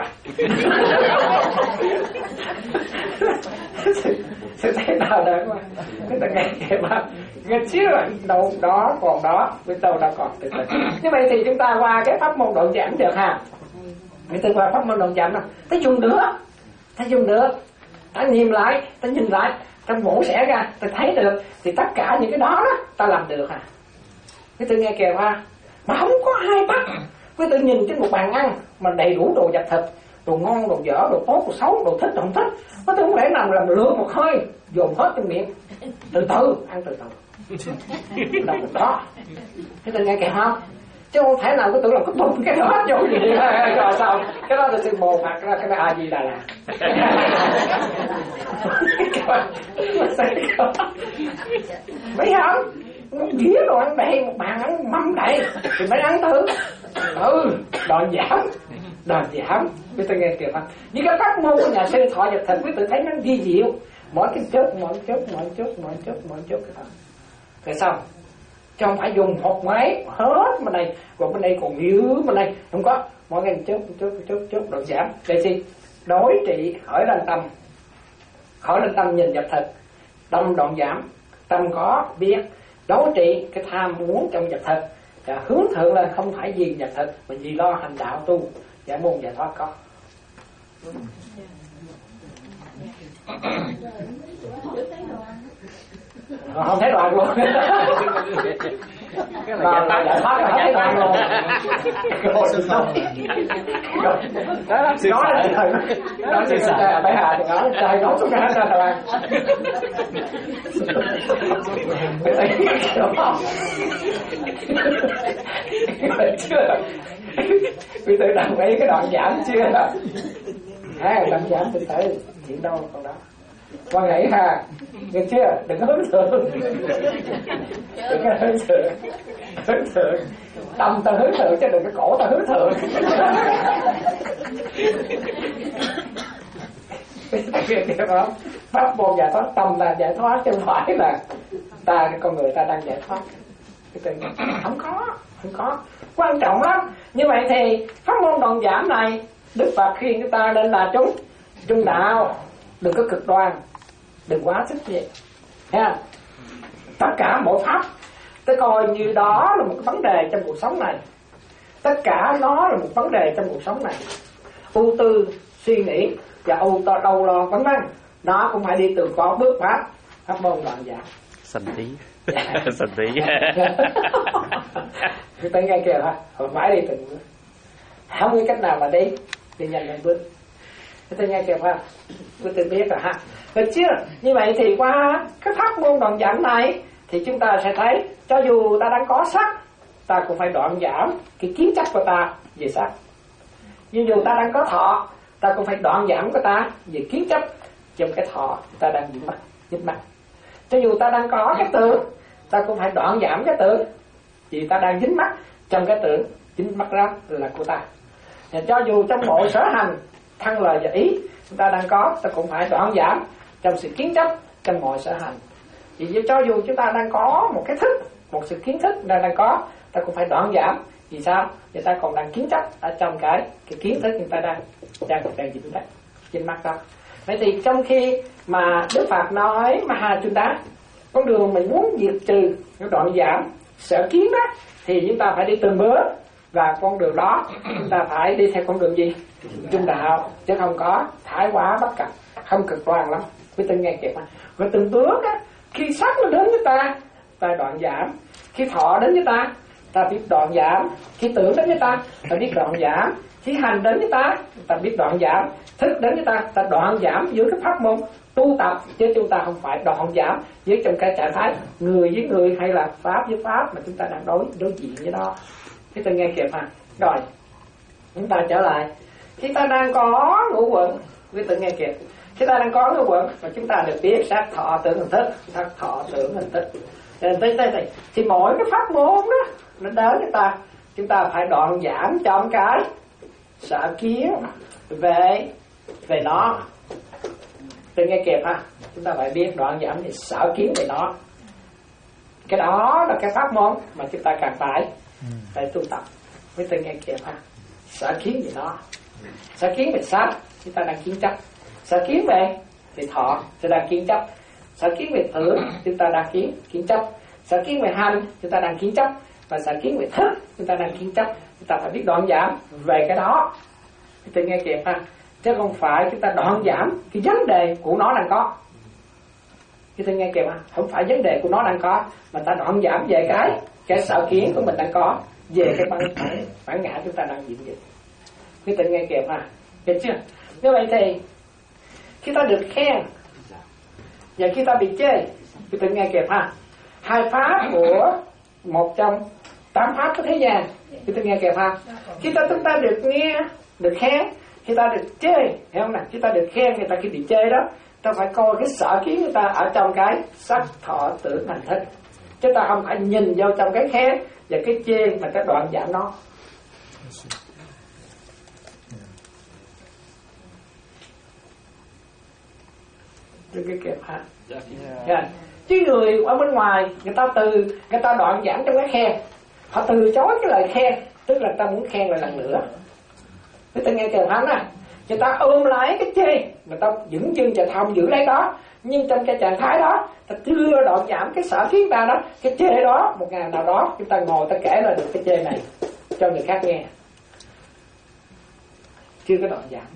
Sẽ thấy đào đấy quá, người ta nghe kịp không? Nghe chưa? Đâu đó còn đó, bên đâu đâu còn từ từ. Như vậy thì chúng ta qua cái pháp môn đoạn giảm được ha. Người ta qua pháp môn đoạn giảm nào, ta dùng được, ta dùng được, ta nhìn lại, ta nhìn lại, ta mổ xẻ ra, ta thấy được, thì tất cả những cái đó, đó ta làm được à. Cái tự nghe kìa ha, mà không có ai bắt. Cái tự nhìn trên một bàn ăn mà đầy đủ đồ vật thịt, đồ ngon, đồ dở, đồ tốt, đồ xấu, đồ thích, đồ không thích, có thể không lẽ nào làm lượn một hơi dồn hết trong miệng. Từ từ ăn từ từ. Đâu được đó. Cái tự nghe kìa không? Chứ không thể nào cứ tưởng là cứ bùng cái đó vô gì rồi sao? Cái đó là sự bồ phạt ra cái A Di Đà La. Mấy không? Một dĩa đồ ăn đầy, một bàn ăn mâm đầy thì mới ăn thử. Ừ, đòi giảm, đòi giảm. Quý vị nghe kìa không? Như cái pháp môn của nhà sư Thọ Nhật Thực, quý vị thấy nó vi diệu. Mỗi cái chốt, mỗi chốt, mỗi chốt, mỗi chốt, mỗi chốt cái đó. Rồi xong, chứ không phải dùng một máy hết bên này, còn bên đây còn nhiều bên đây, không có. Mỗi ngày chốt, chốt, chốt, chốt, đòi giảm. Để gì? Đối trị, khỏi lên tâm. Khỏi lên tâm nhìn nhập thực. Tâm đoạn giảm, tâm có biết. Đối trị cái tham muốn trong nhập thực. Và hướng thượng lên không phải vì nhập thực, mà vì lo hành đạo tu, giải môn giải thoát có. Không thấy đoạn luôn. Cái là giải thoát là thấy đoạn luôn. Đó là sự nói là nói sự sợ phải hạ thì nói trời nói xuống ra ra rồi. Chưa? Quý tự đồng ý cái đoạn giảm chưa? À, đoạn giảm từ từ chuyện đâu còn đó. Quan hệ ha, nghe chưa? Đừng có hướng thượng, đừng có hướng thượng, hướng thượng. Tâm ta hướng thượng chứ đừng có cổ ta hướng thượng. Biết không? Pháp môn giải thoát tâm là giải thoát chứ không phải là ta cái con người ta đang giải thoát. Không có, không có. Quan trọng lắm. Như vậy thì pháp môn đoạn giảm này Đức Phật khuyên chúng ta nên là chúng trung đạo, đừng có cực đoan, đừng quá sức gì nha. Tất cả mọi pháp tôi coi như đó là một cái vấn đề trong cuộc sống này, tất cả nó là một vấn đề trong cuộc sống này. Ưu tư suy nghĩ và ưu to đau lo vân vân, nó cũng phải đi từ có bước pháp pháp môn đoạn giảm. Sanh tí. Sanh tí. Cái tay nghe kìa hả? Hồi mãi đi từng không có cách nào mà đi đi nhanh hơn bước. Cái tay nghe kìa hả? Tôi tự biết rồi ha. Được chưa? Như vậy thì qua cái pháp môn đoạn giảm này thì chúng ta sẽ thấy cho dù ta đang có sắc, ta cũng phải đoạn giảm cái kiến chấp của ta về sắc. Nhưng dù ta đang có thọ, ta cũng phải đoạn giảm của ta về kiến chấp trong cái thọ ta đang dính mắc, dính mắc. Cho dù ta đang có cái tưởng, ta cũng phải đoạn giảm cái tưởng, vì ta đang dính mắc trong cái tưởng dính mắc đó là của ta. Và cho dù trong mọi sở hành thân lời và ý chúng ta đang có, ta cũng phải đoạn giảm trong sự kiến chấp trong mọi sở hành. Vì cho dù chúng ta đang có một cái thức, một sự kiến thức đang đang có, ta cũng phải đoạn giảm. Vì sao? Vì ta còn đang kiến chấp ở trong cái cái kiến thức chúng ta đang đang đang dính mắc, dính mắc đó. Vậy thì trong khi mà Đức Phật nói Mahachunda, con đường mình muốn diệt trừ cái đoạn giảm sở kiến đó thì chúng ta phải đi từng bước, và con đường đó chúng ta phải đi theo con đường gì? Trung đạo, chứ không có thái quá bất cập, không cực đoan lắm. Quý tin nghe kịp mà. Rồi từng bước á, khi sắc nó đến với ta, ta đoạn giảm. Khi thọ đến với ta, ta biết đoạn giảm. Khi tưởng đến với ta, ta biết đoạn giảm. Khi hành đến với ta, ta biết đoạn giảm. Thức đến với ta, ta đoạn giảm giữa cái pháp môn tu tập, chứ chúng ta không phải đoạn giảm với trong cái trạng thái người với người hay là pháp với pháp mà chúng ta đang đối đối diện với đó. Cái tôi nghe kịp à. Rồi chúng ta trở lại, khi ta đang có ngũ quẩn, quý tự nghe kịp, khi ta đang có ngũ quẩn và chúng ta được biết sắc thọ tưởng hành thức, sắc thọ tưởng hành thức, thì, thì, thì mỗi cái pháp môn đó nó đến với ta, chúng ta phải đoạn giảm trong cái sở kiến về về nó. Tự nghe kịp ha, chúng ta phải biết đoạn giảm thì sở kiến về nó. Cái đó là cái pháp môn mà chúng ta cần phải phải tu tập. Với tự nghe kịp ha, sở kiến về nó. Sở kiến về sắc, chúng ta đang kiến chấp. Sở kiến về về thọ, chúng ta đang kiến chấp. Sở kiến về tưởng, chúng ta đang kiến kiến chấp. Sở kiến về hành, chúng ta đang kiến chấp. Và sở kiến về thức, chúng ta đang kiến chấp. Chúng ta phải biết đoạn giảm về cái đó. Tự nghe kịp ha, chứ không phải chúng ta đoạn giảm cái vấn đề của nó đang có. Cái tự nghe kịp ha, không phải vấn đề của nó đang có, mà ta đoạn giảm về cái cái sở kiến của mình đang có, về cái bản bản ngã chúng ta đang diễn dịch. Cái tự nghe kịp ha, hiểu chưa? Như vậy thì khi ta được khen và khi ta bị chê, cái tự nghe kịp ha, hai pháp của một trong tám pháp của thế gian, cái tự nghe kịp ha. Khi ta chúng ta được nghe, được khen, khi ta được chê, hiểu không nào? Khi ta được khen, người ta khi bị chê đó, ta phải coi cái sở kiến người ta ở trong cái sắc thọ tưởng hành thức, chứ ta không phải nhìn vô trong cái khen và cái chê mà cái đoạn giảm nó. Được cái kịp hả? Yeah. Chứ người ở bên ngoài người ta từ người ta đoạn giảm trong cái khen, họ từ chối cái lời khen, tức là ta muốn khen lại lần nữa. Người ta nghe kìa hắn à, người ta ôm lấy cái chê, người ta vững dưng và thông giữ lấy đó, nhưng trong cái trạng thái đó ta chưa đoạn giảm cái sở kiến ta đó, cái chê đó một ngày nào đó chúng ta ngồi ta kể lại được cái chê này cho người khác nghe, chưa có đoạn giảm.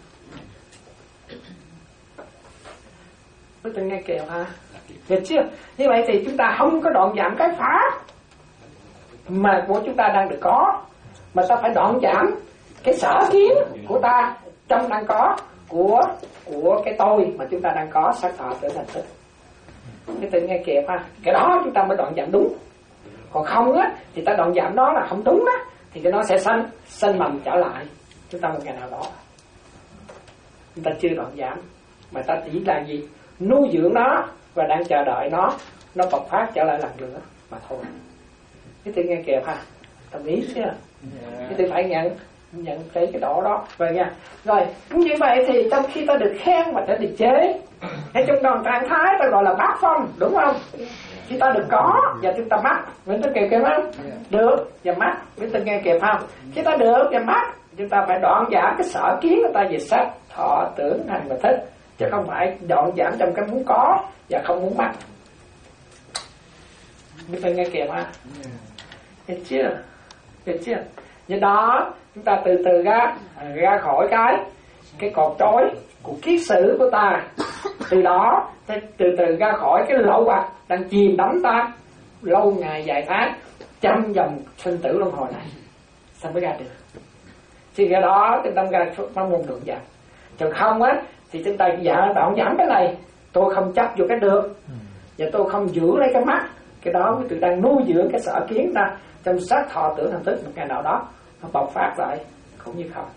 Người ta nghe kìa ha, được chưa? Như vậy thì chúng ta không có đoạn giảm cái pháp mà của chúng ta đang được có, mà ta phải đoạn giảm cái sở kiến của ta trong đang có, của của cái tôi mà chúng ta đang có, sắc thọ tưởng hành thức. Cái tự nghe kịp ha, cái đó chúng ta mới đoạn giảm đúng. Còn không á thì ta đoạn giảm đó là không đúng á, thì cái nó sẽ sanh sanh mầm trở lại chúng ta một ngày nào đó. Chúng ta chưa đoạn giảm mà ta chỉ là gì, nuôi dưỡng nó và đang chờ đợi nó nó bộc phát trở lại lần nữa mà thôi. Cái tự nghe kịp ha, đồng ý chưa? Cái tự phải nhận nhận cái cái độ đó vậy nha. Rồi như vậy thì trong khi ta được khen mà ta được chế, hay trong đoạn trạng thái ta gọi là bát phong, đúng không? Khi ta được có và chúng ta mắc, mình ta kịp kịp không? Được và mắc, mình ta nghe kịp không? Khi ta được và mắc, chúng ta phải đoạn giảm cái sở kiến của ta về sắc, thọ, tưởng, hành và thức, chứ không phải đoạn giảm trong cái muốn có và không muốn mắc. Mình ta nghe kịp ha? Hiểu chưa? Hiểu chưa? Do đó chúng ta từ từ ra ra khỏi cái cái cột trói của kiết sử của ta Từ đó từ từ ra khỏi cái lậu hoặc đang chìm đắm ta lâu ngày dài tháng trăm dòng sinh tử luân hồi này, sao mới ra được. Thì cái đó chúng ta ra trong nguồn đường giảm. Còn không á thì chúng ta dạ đoạn giảm cái này, tôi không chấp vô cái được và tôi không giữ lấy cái mắt, cái đó quý vị đang nuôi dưỡng cái sở kiến ta trong sát thọ tưởng hành thức, một ngày nào đó nó bộc phát lại cũng như không.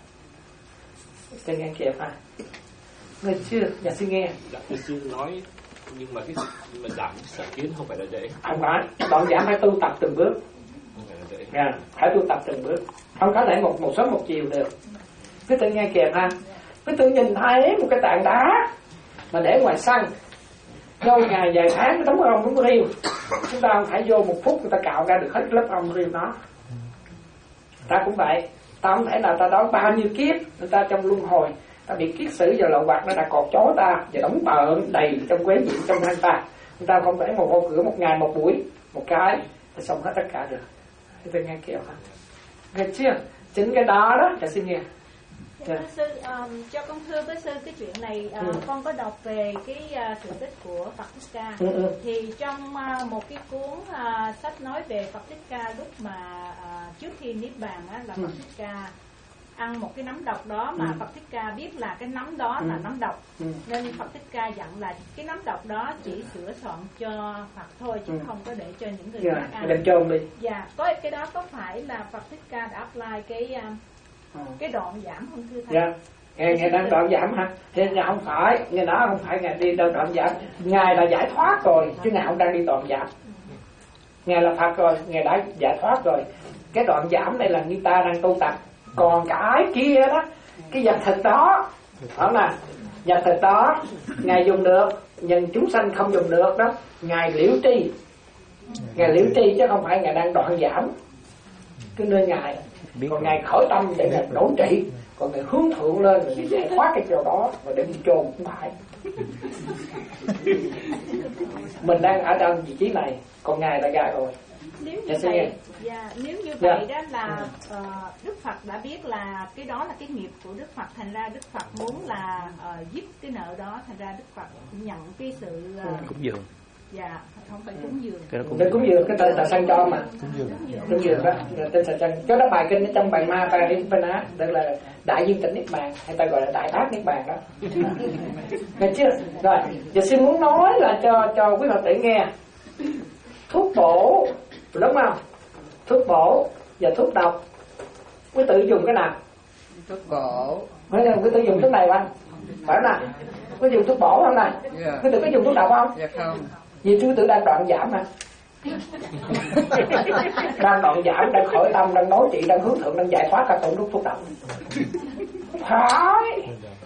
Xin nghe kịp ha. Người chưa, dạ xin nghe. Dạ thưa sư nói nhưng mà cái nhưng mà giảm sở kiến không phải là dễ. Không phải, đoạn giảm phải tu tập từng bước. Không phải là dễ. À, phải tu tập từng bước, không có thể một một sớm một chiều được. Cứ tự nghe kịp ha. Cứ tự nhìn thấy một cái tảng đá mà để ngoài sân lâu ngày dài tháng nó đóng rong đóng riêu, chúng ta không phải vô một phút người ta cạo ra được hết lớp rong riêu đó. Ta cũng vậy, ta không thể nào ta đón bao nhiêu kiếp người ta trong luân hồi ta bị kiết sử vào lậu hoặc nó đã cột chó ta và đóng bợn đầy trong quế diện trong thân ta. Người ta không thể một ô cửa một ngày một buổi một cái ta xong hết tất cả được. Thì tôi nghe kiểu hả? Nghe chưa? Chính cái đó đó là xin nghe. Thưa sư, um, cho con thưa với sư cái chuyện này, uh, ừ. con có đọc về cái uh, sự tích của Phật Thích Ca. Ừ, ừ. Thì trong uh, một cái cuốn uh, sách nói về Phật Thích Ca lúc mà uh, trước khi niết bàn á, là ừ. Phật Thích Ca ăn một cái nấm độc đó mà ừ. Phật Thích Ca biết là cái nấm đó ừ. là nấm độc, ừ. nên Phật Thích Ca dặn là cái nấm độc đó chỉ sửa soạn cho Phật thôi chứ ừ. không có để cho những người yeah, khác ăn. Đem chôn đi. Dạ, có cái đó có phải là Phật Thích Ca đã apply cái uh, cái đoạn giảm không thưa thầy? Dạ, ngài ngài đang đoạn giảm hả? Thế ngài không phải, ngài đó không phải ngài đi đâu đoạn giảm, ngài là giải thoát rồi chứ ngài không đang đi đoạn giảm. Ngài là Phật rồi, ngài đã giải thoát rồi. Cái đoạn giảm đây là người ta đang tu tập, còn cái kia đó, cái vật thực đó, không nè, vật thực đó ngài dùng được, nhưng chúng sanh không dùng được đó, ngài liễu tri, ngài liễu tri chứ không phải ngài đang đoạn giảm. Cứ nơi ngài còn ngài khởi tâm để ngài đối trị, còn ngài hướng thượng lên rồi ngài giải thoát cái chỗ đó và để đi chôn cũng phải. Mình đang ở trong vị trí này, còn ngài đã ra rồi. Nếu như vậy, dạ, nếu như vậy yeah. đó là uh, Đức Phật đã biết là cái đó là cái nghiệp của Đức Phật, thành ra Đức Phật muốn là uh, giúp cái nợ đó, thành ra Đức Phật nhận cái sự uh, cúng dường. Dạ, không phải cúng dường. Cái cúng, cúng dường cái tên là sanh cho mà. Cúng dường đó, tên là sanh. Cho đó bài kinh trong bài ma Parinibbana, tức là đại viên tịch niết bàn, hay ta gọi là đại bát niết bàn đó. Nghe chưa? Rồi, giờ xin muốn nói là cho cho quý Phật tử nghe. Thuốc bổ, đúng không? Thuốc bổ và thuốc độc. Quý tử dùng cái nào? Thuốc bổ. Mấy quý tử dùng thuốc này không? Phải không nào? Có dùng thuốc bổ không này? Yeah. Quý tử có dùng thuốc độc không? Dạ không. Vì quý tử đang đoạn giảm mà. Đang đoạn giảm, đang khởi tâm, đang nói trị, đang hướng thượng, đang giải thoát cả tổn thuốc thuốc độc. Phải.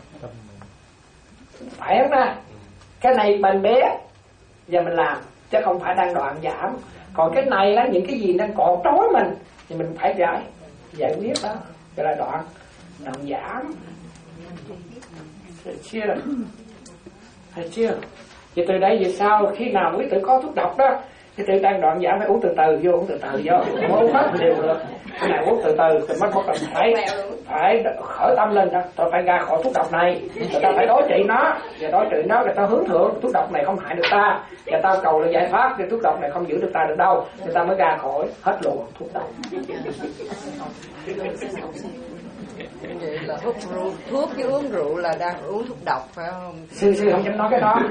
Phải không nè? Cái này mình biết và mình làm, chứ không phải đang đoạn giảm. Còn cái này là những cái gì đang còn trói mình thì mình phải giải giải quyết đó, cái là đoạn đoạn giảm. Thấy chưa? Thấy chưa? Vậy từ đây về sau khi nào quý tử có thuốc độc đó, cái tự đang đoạn giảm phải uống từ từ vô, uống từ từ vô, không uống hết đều được. Cái này uống từ từ thì mới có cần phải phải khởi tâm lên đó, tôi phải ra khỏi thuốc độc này, người ta phải đối trị nó, và đối trị nó người ta hướng thượng thuốc độc này không hại được ta, và ta cầu là giải thoát, thì thuốc độc này không giữ được ta được đâu, người ta mới ra khỏi hết luôn thuốc độc. Vậy là hút rượu, thuốc với uống rượu là đang uống thuốc độc phải không? Sư sư không dám nói cái đó.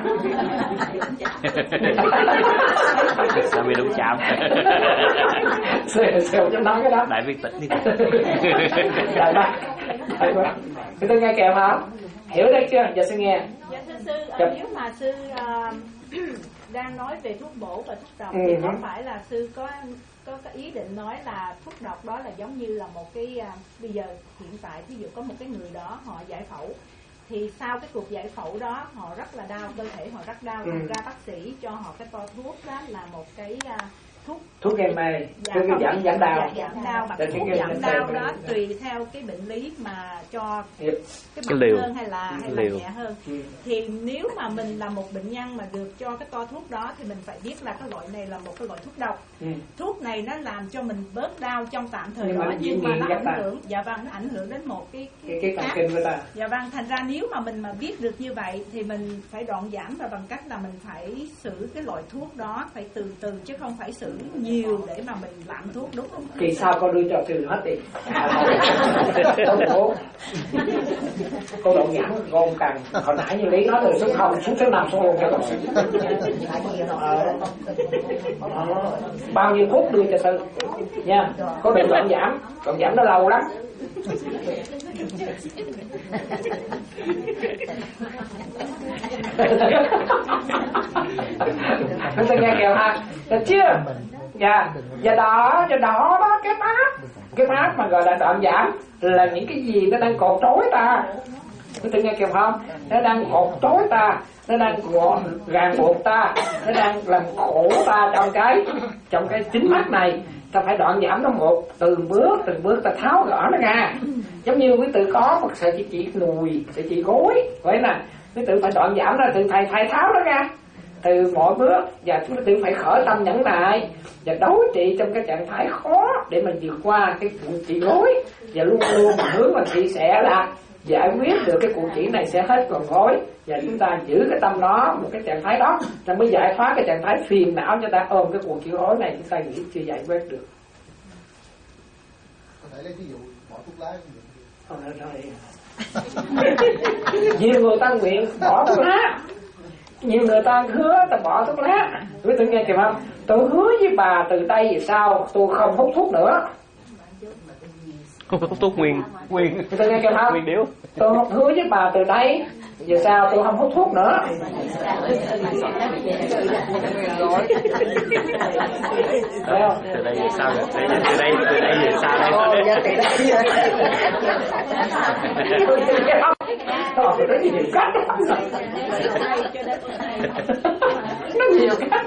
Sao bị đúng chạm? Sư sư không dám nói cái đó. Đại viên tịch đi. Đại ba. Đại ba. Người ta nghe kèm hả? Hiểu đấy chưa? Giờ sư nghe. Dạ thưa sư, uh, nếu mà sư uh, đang nói về thuốc bổ và thuốc độc ừ. thì có phải là sư có có cái ý định nói là thuốc độc đó là giống như là một cái uh, bây giờ hiện tại ví dụ có một cái người đó họ giải phẫu, thì sau cái cuộc giải phẫu đó họ rất là đau, cơ thể họ rất đau, ừ. ra bác sĩ cho họ cái to thuốc đó là một cái uh, thuốc thuốc gây mê, dạ, thuốc không, giảm giảm đau, giảm đau và Để thuốc cái- giảm cái- đau cái- đó tùy theo cái bệnh lý mà cho Yep. cái Cái nặng liều. hơn hay là hay là Liều. nhẹ hơn. Ừ. Thì nếu mà mình là một bệnh nhân mà được cho cái toa thuốc đó thì mình phải biết là cái loại này là một cái loại thuốc độc. Ừ. Thuốc này nó làm cho mình bớt đau trong tạm thời Nhưng mà đó, nó nhưng diễn mà nghiện nó gấp ảnh ta. hưởng, dạ vâng, nó ảnh hưởng đến một cái cái cái thần khác. kinh của ta. Dạ vâng, thành ra nếu mà mình mà biết được như vậy thì mình phải đoạn giảm, và bằng cách là mình phải xử cái loại thuốc đó phải từ từ chứ không phải xử nhiều để mà mình lạm thuốc, đúng không? Kỳ sau con đưa cho sư hết đi. Không khổ. Cô đoạn giảm con càng hồi nãy như Lý nói từ số không xuống số năm số luôn cho con sư. Ờ. Ờ. Bao nhiêu thuốc đưa cho sư nha. Có đừng đoạn giảm, đoạn giảm nó lâu lắm. Chúng ta nghe kìa ha, được chưa? Dạ, và đó, và đó đó cái mát, cái mát mà gọi là đoạn giảm là những cái gì nó đang cột trói ta. Chúng ta nghe kìa không? Nó đang cột trói ta, nó đang gọn ràng buộc ta, nó đang làm khổ ta trong cái trong cái chính mắt này. Ta phải đoạn giảm nó một từng bước từng bước ta tháo gỡ nó ra. Giống như quý tử có một sợi chỉ chỉ đùi, sợi chỉ gối, vậy nè, quý tử phải đoạn giảm ra, từ thầy thầy tháo nó ra từ mọi bước, và chúng ta phải khởi tâm nhẫn nại và đối trị trong cái trạng thái khó để mình vượt qua cái cuộn chỉ gối, và luôn luôn hướng mình thì sẽ là giải quyết được cái cuộn chỉ này sẽ hết còn gối, và chúng ta giữ cái tâm đó một cái trạng thái đó ta mới giải thoát cái trạng thái phiền não cho ta ôm cái cuộn chỉ gối này, chúng ta nghĩ chưa giải quyết được. Có thể lấy ví dụ bỏ thuốc lá cũng được. Không nói rồi. Nhiều người ta nguyện bỏ thuốc lá, nhiều người ta hứa ta bỏ thuốc lá. Quý vị nghe kìa không? Tôi hứa với bà từ đây về sau tôi không hút thuốc nữa. Không phải hút thuốc nguyên nguyên. Quý vị nghe kìa không? Nguyên điếu. Tôi hứa với bà từ đây về sau tôi không hút thuốc nữa. Thấy không? Từ đây về sau, từ đây từ đây từ đây về sau đây. Nó nhiều cách. Nó nhiều cách.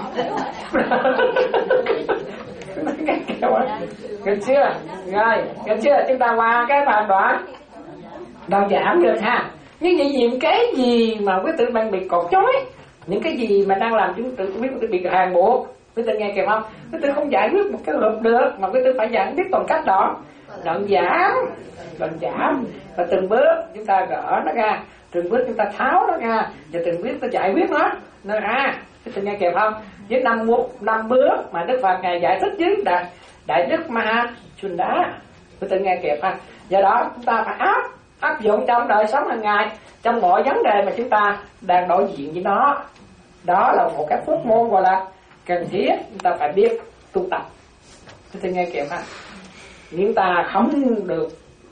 Được chưa? Rồi, được chưa? Chúng ta qua cái phần đoạn đoạn giảm được ha. Nhưng vậy những cái gì mà quý tử đang bị cột chối, những cái gì mà đang làm chúng tự biết quý tử bị ràng buộc, quý tử nghe kìa không? Quý tử không giải quyết một cái lượt được, mà quý tử phải giải quyết bằng cách đó đoạn giảm, đoạn giảm, và từng bước chúng ta gỡ nó ra, từng bước chúng ta tháo nó ra, và từng bước ta giải quyết nó nó ra. Quý tử nghe kìa không? Với năm năm bước mà Đức Phật ngài giải thích với đại đại đức Ma Chun Đá, quý tử nghe kìa ha. Do đó chúng ta phải áp áp dụng trong đời sống hàng ngày, trong mọi vấn đề mà chúng ta đang đối diện với nó. Đó là một cái phước môn gọi là cần thiết, chúng ta phải biết tu tập. Chúng ta nghe kìa ha. Nếu ta không được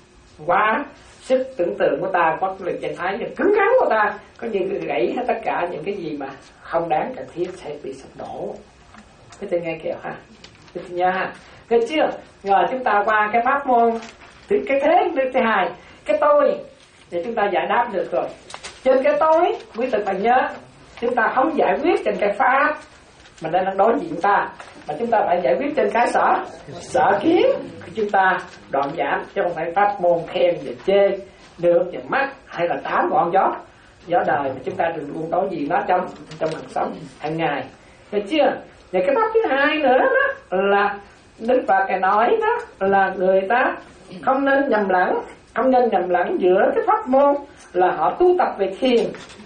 quá sức tưởng tượng của ta, có lực trạng thái cứng rắn của ta, có như gãy hết tất cả những cái gì mà không đáng cần thiết sẽ bị sụp đổ. Chúng ta nghe kìa ha. Chúng ta nhớ ha. Được chưa? Rồi chúng ta qua cái pháp môn thứ cái thế thứ hai, cái tôi, thì chúng ta giải đáp được rồi. Trên cái tôi, quý vị phải nhớ, chúng ta không giải quyết trên cái pháp mà đang đối diện ta, mà chúng ta phải giải quyết trên cái sở sở kiến thì chúng ta đoạn giảm, chứ không phải pháp môn khen và chê được và mắc hay là tám ngọn gió gió đời mà chúng ta đừng luôn đối diện nó trong trong cuộc sống hàng ngày. Được chưa? Và cái pháp thứ hai nữa đó là Đức Phật cái nói đó là người ta không nên nhầm lẫn, không nên nhầm lẫn giữa cái pháp môn là họ tu tập về thiền.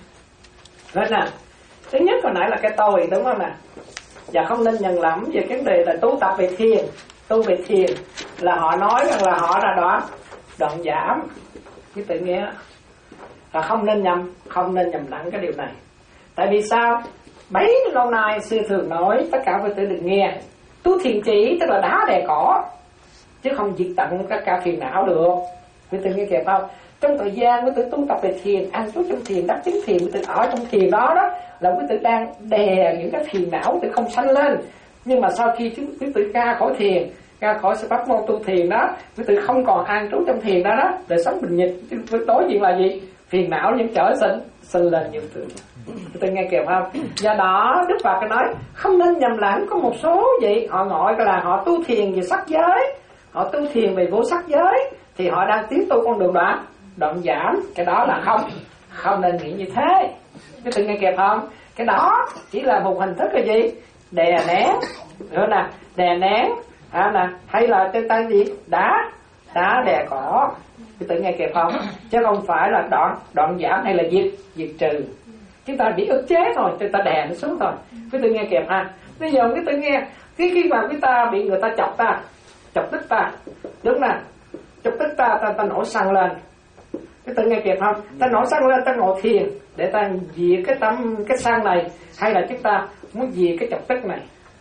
Vậy nè, thứ nhất hồi nãy là cái tôi, đúng không nè? Và không nên nhầm lẫn về cái đề là tu tập về thiền. Tu về thiền là họ nói rằng là họ là đoạn đoạn giảm. Cái tự nghĩa là không nên nhầm, không nên nhầm lẫn cái điều này. Tại vì sao? Bấy lâu nay sư thường nói tất cả quý tử đừng nghe. Tu thiền chỉ tức là đá đè cỏ, chứ không diệt tận tất cả phiền não được. Quý tử nghe kịp không? Trong thời gian quý tử tu tập về thiền, ăn trú trong thiền, đắc chứng thiền, quý tử ở trong thiền đó đó là quý tử đang đè những cái phiền não quý tử không sanh lên. Nhưng mà sau khi chúng quý tử ra khỏi thiền, ra khỏi sự pháp môn tu thiền đó, quý tử không còn an trú trong thiền đó đó, đời sống bình nhịch, đối diện là gì? phiền não những trở sinh sinh lên nhiều thứ. Tôi nghe kịp không? Do đó Đức Phật nói không nên nhầm lẫn. Có một số gì họ gọi là họ tu thiền về sắc giới, họ tu thiền về vô sắc giới, thì họ đang tiến tu con đường đoạn đoạn giảm. Cái đó là không không nên nghĩ như thế. Cái tôi nghe kịp không? Cái đó chỉ là một hình thức là gì? Đè nén, nữa nè, đè nén, à, nè, hay là trên tay gì? Đá, đá đè cỏ. Cái tự nghe kịp không? Chứ không phải là đoạn đoạn giảm hay là diệt diệt trừ. Chúng ta bị ức chế thôi, chúng ta đè nó xuống thôi. Cái tự nghe kịp ha. Bây giờ cái tự nghe, cái khi mà chúng ta bị người ta chọc ta, chọc tức ta, đúng nè, chọc tức ta, ta, ta nổi sân lên. Cái tự nghe kịp không? Ta nổi sân lên, ta ngồi thiền để ta diệt cái tâm cái sân này, hay là chúng ta muốn diệt cái chọc tức này.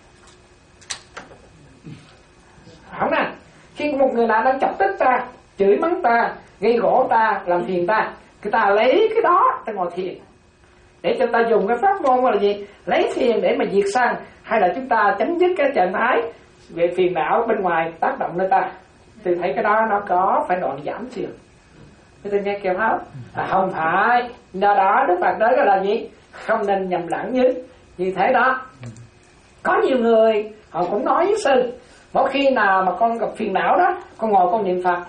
Không nè, khi một người nào đang chọc tức ta, chửi mắng ta, gây gỗ ta, làm phiền ta, người ta lấy cái đó ta ngồi thiền để cho ta dùng cái pháp môn là gì? Lấy thiền để mà diệt sân, hay là chúng ta chấm dứt cái trạng thái về phiền não bên ngoài tác động lên ta. Tôi thấy cái đó nó có phải đoạn giảm chưa? Thế tôi nghe kêu không? À, không phải. Do đó Đức Phật nói là gì? Không nên nhầm lẫn như như thế đó. Có nhiều người họ cũng nói với sư, mỗi khi nào mà con gặp phiền não đó, con ngồi con niệm Phật.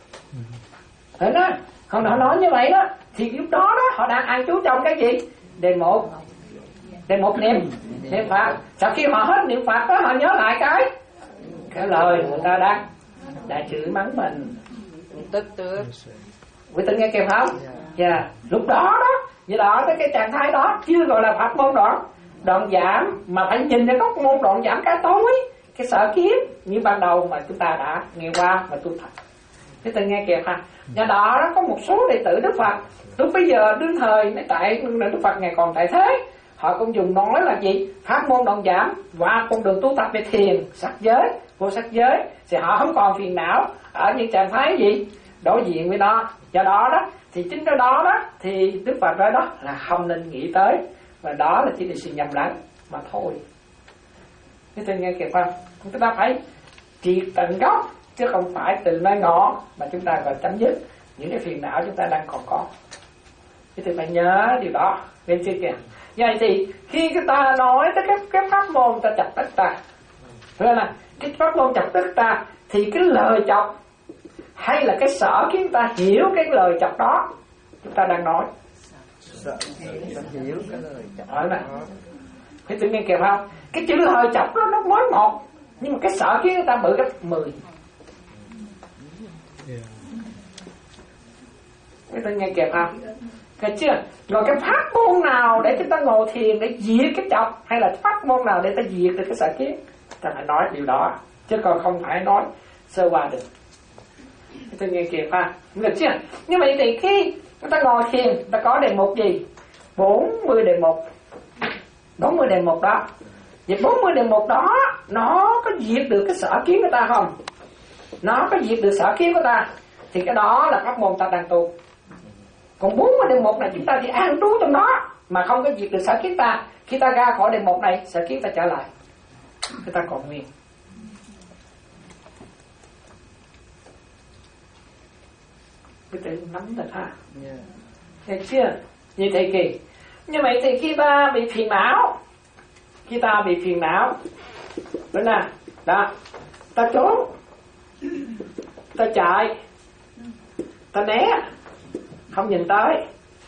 Thế đó, họ nói như vậy đó, thì lúc đó đó họ đang an trú trong cái gì? Đề một, đề một niệm, niệm Phật. Sau khi họ hết niệm Phật đó, họ nhớ lại cái cái lời người ta đang đã chửi mắng mình. Tức tức. Quý vị nghe kịp không? Dạ. Yeah. Lúc đó đó, vậy đó cái trạng thái đó chưa gọi là pháp môn đoạn đoạn giảm, mà phải nhìn ra các môn đoạn giảm cái tối, cái sở kiến như ban đầu mà chúng ta đã nghe qua và tu tập. Thế ta nghe kịp ha. Do đó nó có một số đệ tử Đức Phật lúc bây giờ đương thời tại Đức Phật ngày còn tại thế, họ cũng dùng nói là gì? Pháp môn đoạn giảm và con đường tu tập về thiền, sắc giới, vô sắc giới, thì họ không còn phiền não ở những trạng thái gì đối diện với nó. Do đó đó thì chính cái đó đó thì Đức Phật nói đó là không nên nghĩ tới, và đó là chỉ là sự nhầm lẫn mà thôi. Thế tôi nghe kịp không? Chúng ta phải triệt tận gốc, chứ không phải từ nơi ngọn mà chúng ta gọi chấm dứt những cái phiền não chúng ta đang còn có. Thế thì phải nhớ điều đó. Bên kia kìa. Vậy thì khi chúng ta nói tới cái, cái pháp môn ta chọc tức ta, nên là cái pháp môn chọc tức ta, thì cái lời chọc hay là cái sở khiến ta hiểu cái lời chọc đó chúng ta đang nói. Sợ hiểu cái lời chọc đó này. Thế tự nhiên kịp không? Cái chữ lời chọc đó nó mới một, nhưng mà cái sở khiến người ta bự gấp mười. Cái tự nhiên kịp không? Thấy chưa? Rồi cái pháp môn nào để chúng ta ngồi thiền để diệt cái chọc, hay là pháp môn nào để ta diệt được cái sở kiến, ta phải nói điều đó, chứ còn không phải nói sơ qua được. Tôi nghe kịp ha, được chưa? Như vậy thì khi chúng ta ngồi thiền, ta có đề mục gì? bốn mươi đề mục, bốn mươi đề mục đó. Vậy bốn mươi đề mục đó nó có diệt được cái sở kiến của ta không? Nó có diệt được sở kiến của ta, thì cái đó là pháp môn ta đang tu. Còn bốn mươi đề mục này chúng ta chỉ an trú trong đó mà không có diệt được sở kiến ta. Khi ta ra khỏi đề mục này, sở kiến ta trở lại, chúng ta còn nguyên. Cái tự nắm được ha. Yeah. Thấy chưa? Như thế kì. Như vậy thì khi ta bị phiền não, khi ta bị phiền não, đúng nè, đó, ta trốn, ta chạy, ta né, không nhìn tới,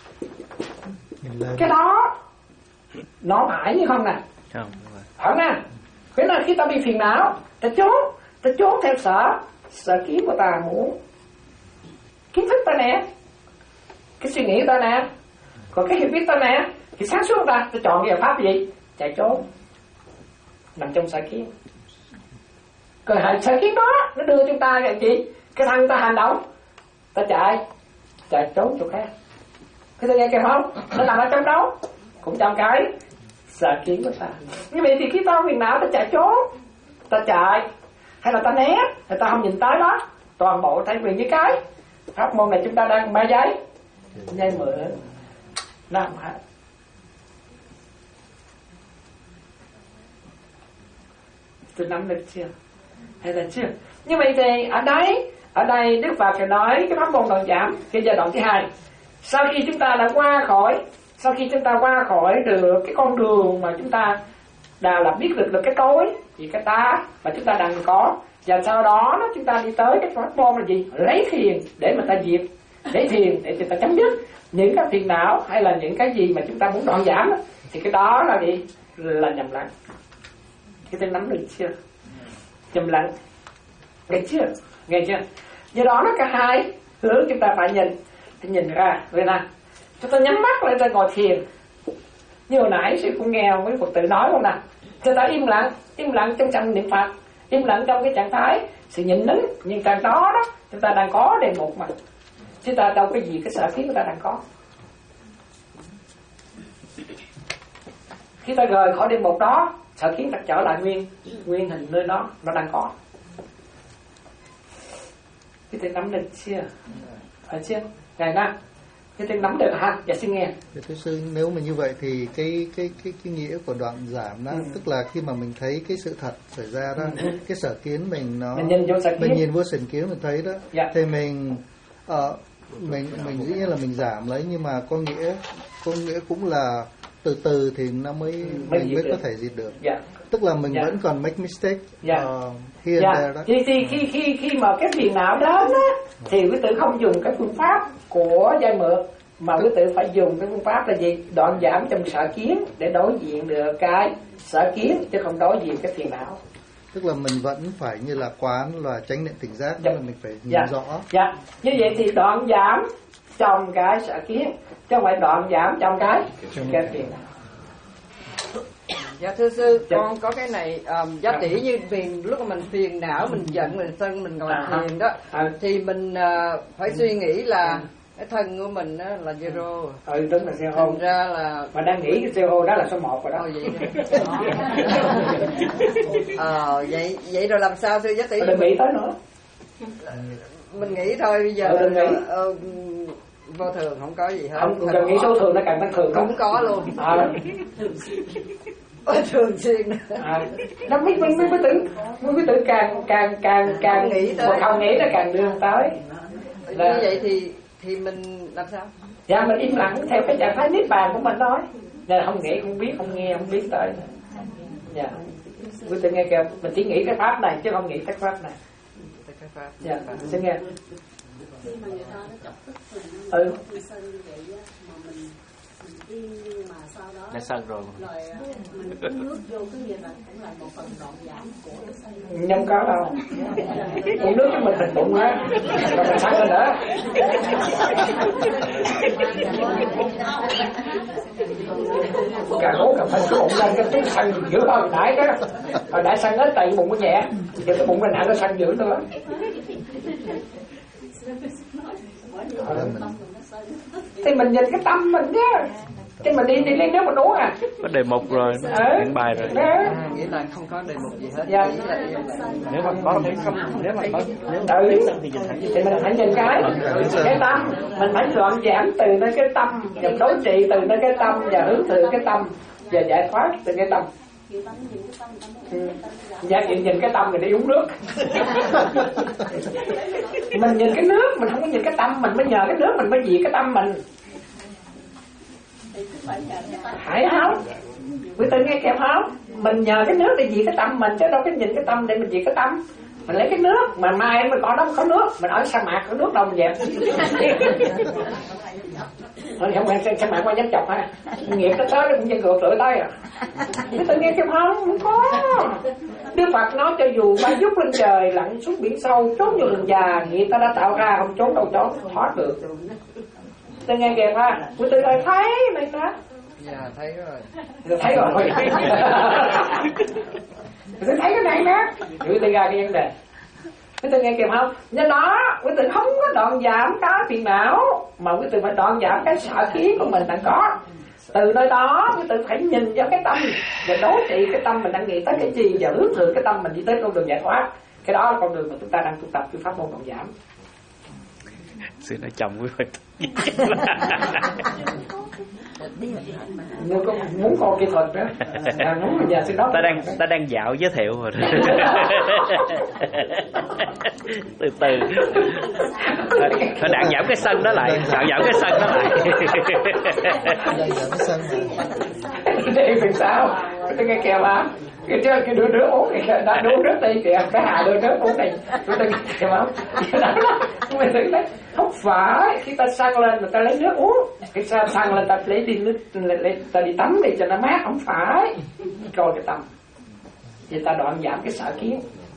cái đó nó phải như không nè? Không. Phải nè. Thế là khi ta bị phiền não, ta trốn, ta trốn theo sở, sở kiến của ta muốn, kiến thức ta nè, cái suy nghĩ ta nè, còn cái hiểu biết ta nè, thì sáng suốt ta, ta chọn cái pháp gì? Chạy trốn, nằm trong sở kiến. Còn sở kiến đó nó đưa chúng ta cái gì? Cái thân ta hành động, ta chạy, chạy trốn chỗ khác. Thế ta nghe kêu không? Nó nằm ở trong đó, cũng trong cái sở kiến của ta. Như vậy thì khi ta phiền não, ta chạy trốn, ta chạy, hay là ta né, thì ta không nhìn tới đó, toàn bộ thay vì như cái pháp môn này chúng ta đang ma giấy, giấy mượn, làm hả? Tôi nắm được chưa? Hay là chưa? Như vậy thì ở đây, ở đây Đức Phật nói cái pháp môn đoạn giảm, cái giai đoạn thứ hai. Sau khi chúng ta đã qua khỏi, sau khi chúng ta qua khỏi được cái con đường mà chúng ta đã là biết được được cái tối thì cái ta mà chúng ta đang có, và sau đó đó chúng ta đi tới cái pháp môn là gì? Lấy thiền để mà ta diệt, lấy thiền để chúng ta chấm dứt những cái phiền não hay là những cái gì mà chúng ta muốn đoạn giảm đó, thì cái đó là gì? Là nhầm lẫn. Cái tên nắm được chưa? Nhầm lẫn, nghe chưa? Nghe chưa? Do đó nó cả hai hướng chúng ta phải nhìn, phải nhìn ra. Vậy nè, chúng ta nhắm mắt lại ta ngồi thiền. Như hồi nãy sư cũng nghe mấy Phật tử nói không nè, chúng ta im lặng, im lặng trong trạng niệm Phật, im lặng trong cái trạng thái sự nhịn nín, nhưng trạng đó đó chúng ta đang có đề mục mà, chúng ta đâu có gì cái sở kiến chúng ta đang có. Khi ta rời khỏi đề mục đó, sở kiến ta trở lại nguyên nguyên hình nơi đó nó đang có. Cái tên nắm được chưa? Phải chưa? Ngày nào? Cái tên nắm được hả? Dạ xin nghe. Thưa sư, nếu mà như vậy thì cái cái cái cái nghĩa của đoạn giảm đó, ừ. tức là khi mà mình thấy cái sự thật xảy ra đó, ừ. cái sở kiến mình nó mình nhìn vô sở kiến, mình nhìn vô sở kiến mình thấy đó, dạ. thì mình uh, mình mình dĩ nhiên là mình giảm lấy, nhưng mà có nghĩa có nghĩa cũng là từ từ thì nó mới ừ, mình mới được. Có thể diệt được. Dạ. Tức là mình dạ. vẫn còn make mistake. Dạ. Uh, here dạ. and there đó. Thì, thì khi khi khi mà cái phiền não đó, đó thì quý tử không dùng cái phương pháp của giai mượn, mà quý tử phải dùng cái phương pháp là gì? Đoạn giảm trong sở kiến để đối diện được cái sở kiến, chứ không đối diện cái phiền não. Tức là mình vẫn phải như là quán là chánh niệm tỉnh giác, dạ. là mình phải nhìn dạ. rõ. Dạ. Như vậy thì đoạn giảm trong cái sở kiến, chứ không phải đoạn giảm trong cái cái phiền não. Dạ thưa sư, dạ. con có cái này um, giá tỷ như phiền, lúc mà mình phiền não, mình giận, mình sân, mình ngồi à, thiền đó, à. thì mình uh, phải suy nghĩ là ừ. cái thân của mình đó là zero. Ừ, đúng là zero. Thành ra là mà đang nghĩ cái zero đó là số một rồi đó. Ồ, vậy ờ, vậy vậy rồi làm sao thưa giá tỷ? Đừng nghĩ tới nữa. Mình nghĩ thôi bây giờ. Ừ, nghĩ. Uh, vô thường không có gì hết. Không, cần nghĩ số thường nó càng tăng thường. Không có luôn. À. Thường xuyên. À, nó biết mình mới tự mới tự càng càng càng càng nghĩ tới, không nghĩ nó càng đưa tới. Là... Như vậy thì thì mình làm sao? Dạ mình im lặng theo cái trạng thái niết bàn của mình nói. Nên không nghĩ, không biết, không nghe, không biết tới. Dạ. Quý tự nghe kìa, mình chỉ nghĩ cái pháp này chứ không nghĩ cái pháp này. Cái pháp. Dạ, xin nghe. Khi mà người ta nó chọc tức mình, ừ. nó sân như vậy á, mà mình mình yên, nhưng mà sau đó đã sân rồi rồi mình uống nước vô cái gì là cũng là một phần đoạn giảm của cái sân. Không có đâu. Uống nước cho mình thành bụng á, rồi mình sân lên nữa. Cà rốt cà phê cái bụng lên cái tiếng sân dữ hơn nãy đó. Hồi nãy sân hết tại bụng nó nhẹ, giờ cái bụng mình nặng nó sân dữ nữa. Thì mình nhìn cái tâm mình chứ, chứ mình đi đi lấy nước mình uống à. Có đề mục rồi, ừ. những bài rồi. À, nghĩa là không có đề mục gì hết. Dạ. Nếu mà có cái không, nếu mà có nếu tự thì mình phải nhìn cái cái tâm, mình phải đoạn giảm từ nơi cái tâm, và đối trị từ nơi cái tâm, và hướng từ cái tâm, và giải thoát từ cái tâm. Ừ. Dạ chị nhìn cái tâm mình đi uống nước. Mình nhìn cái nước, mình không có nhìn cái tâm mình, mới nhờ cái nước mình mới diệt cái tâm mình. Phải không? Quý tự nghe kèm không? Mình nhờ cái nước để diệt cái tâm mình, chứ đâu có nhìn cái tâm để mình diệt cái tâm. Mình lấy cái nước, mà mai mình có đâu có nước, mình ở sa mạc có nước đâu mình dẹp. Thôi không phải sa mạc qua dám chọc ha. Nghiệp nó tới nó cũng chân ngược lưỡi tới à. Quý tự nghe kèm không? Không có. Đức Phật nói cho dù bay vút lên trời, lặn xuống biển sâu, trốn vô rừng già, nghiệp ta đã tạo ra, không trốn đâu trốn, thoát được. Tôi nghe kìa ha, quý tư ơi thấy này đó. Dạ thấy rồi. Tôi thấy rồi. Tôi thấy cái này đó. Quý tư ra cái vấn đề. Quý tư nghe kìa không? Do đó quý tư không có đoạn giảm cái phiền não, mà quý tư phải đoạn giảm cái sở kiến của mình đang có. Từ nơi đó quý tư phải nhìn vào cái tâm và đối trị cái tâm mình đang nghĩ tới cái gì, và hướng thượng cái tâm mình đi tới con đường giải thoát. Cái đó là con đường mà chúng ta đang tu tập cái pháp môn đoạn giảm. Sư nói chồng quý vị. Nếu có muốn coi kỹ thuật đó, à, muốn bây giờ sẽ đó. Ta đang ta đang dạo giới thiệu rồi. Từ từ. Thôi đạn giảm cái sân đó lại, đạn giảm cái sân đó lại. Đạn giảm cái sân. Đây vì sao? Tôi nghe kèo mà. Cái chơi cái đứa đứa uống thì đã đứa nước đây kìa, cái hà đứa nước uống này, tôi tôi kìa mà, mình thấy đấy, không phải khi ta xăng lên mà ta lấy nước uống, cái sao xăng lên ta lấy đi nước, lấy, ta đi tắm đi cho nó mát, không phải, coi cái tâm, thì ta đoạn giảm cái sở kiến,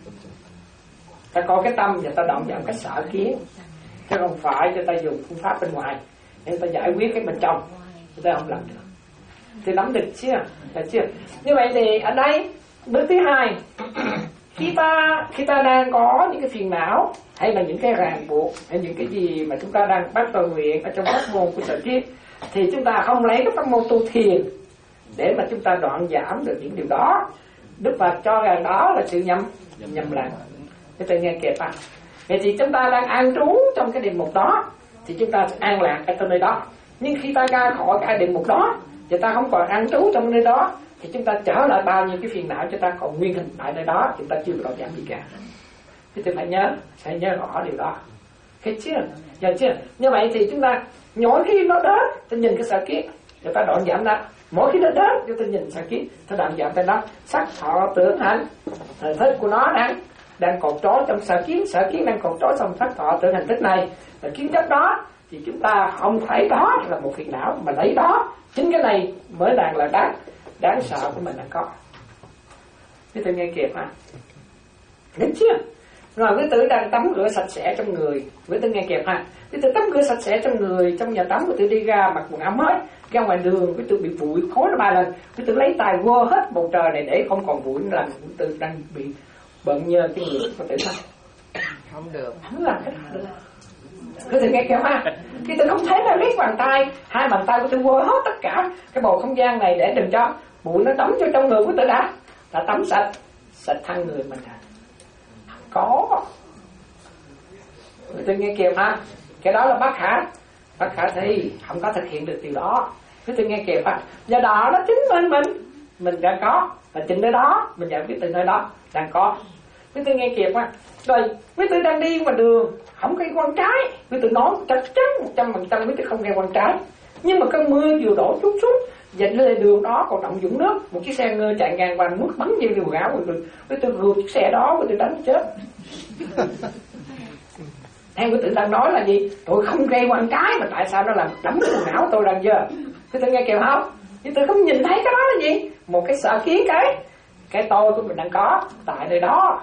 ta coi cái tâm và ta đoạn giảm cái sở kiến, chứ không phải cho ta dùng phương pháp bên ngoài để ta giải quyết cái bên trong, ta không làm được. Thì nắm được chưa? Được chưa? Như vậy thì ở đây bước thứ hai, khi ta khi ta đang có những cái phiền não hay là những cái ràng buộc hay những cái gì mà chúng ta đang bắt cầu nguyện ở trong pháp môn của sở kiết, thì chúng ta không lấy cái pháp môn tu thiền để mà chúng ta đoạn giảm được những điều đó. Đức Phật cho rằng đó là sự nhầm nhầm lẫn. Chúng ta nghe kịp à? Vậy thì chúng ta đang an trú trong cái địa mục đó thì chúng ta sẽ an lạc ở trong nơi đó. Nhưng khi ta ra khỏi cái địa mục đó và ta không còn an trú trong nơi đó thì chúng ta trở lại bao nhiêu cái phiền não cho ta còn nguyên hình tại nơi đó, chúng ta chưa đoạn giảm gì cả. Thì tôi phải nhớ, phải nhớ rõ điều đó. Thấy chưa? Giờ chưa? Như vậy thì chúng ta mỗi khi nó đến, ta nhìn cái sở kiết, chúng ta đoạn giảm đó. Mỗi khi nó đến, chúng ta nhìn sở kiết, ta đoạn giảm tên đó. Sắc thọ tưởng hành, thời thức của nó đang đang cột trói trong sở kiến, sở kiến đang cột trói trong sắc thọ tưởng hành thức này. Và kiến chấp đó thì chúng ta không thấy đó là một phiền não, mà lấy đó, chính cái này mới đang là đáng đáng sợ của mình đang có. Quý tử nghe kịp hả? Đúng chưa? Rồi quý tử đang tắm rửa sạch sẽ trong người, quý tử nghe kịp hả? Quý tử tắm rửa sạch sẽ trong người, trong nhà tắm quý tử đi ra mặc quần áo mới, ra ngoài đường quý tử bị bụi khối nó ba lần, quý tử lấy tay quơ hết bầu trời này để không còn bụi nữa, làm quý tử đang bị bận nhơ cái người có thể không? Không được. Không làm cái đó được. Quý tử nghe kịp hả? Quý tử không thấy là liếc bàn tay, hai bàn tay quý tử quơ hết tất cả cái bầu không gian này để đừng cho bụi nó đóng cho trong người quý tử đã, đã tắm sạch, sạch thân người mình. Có. Quý tử nghe kịp hả? Cái đó là bất khả bất khả thi, không có thực hiện được điều đó. Quý tử nghe kịp hả? Do đó nó chứng minh mình mình đang có, và chính nơi đó mình giải quyết từ nơi đó đang có. Quý tử nghe kịp hả? Rồi quý tử đang đi ngoài đường không gây quan trái, quý tử nói chắc chắn một trăm phần trăm quý tử không gây quan trái, nhưng mà cơn mưa vừa đổ chút chút dành lên đường đó còn động dũng nước, một chiếc xe ngơ chạy ngang qua nước bắn như điều gáo rồi quý tử rượt chiếc xe đó, quý tử đánh chết. Theo quý tử đang nói là gì? Tôi không gây quan trái mà tại sao nó làm đấm cái quần áo tôi đang giờ? Quý tử nghe kịp không? Quý tử không nhìn thấy cái đó là gì? Một cái sở kiến cái cái tôi của mình đang có tại nơi đó.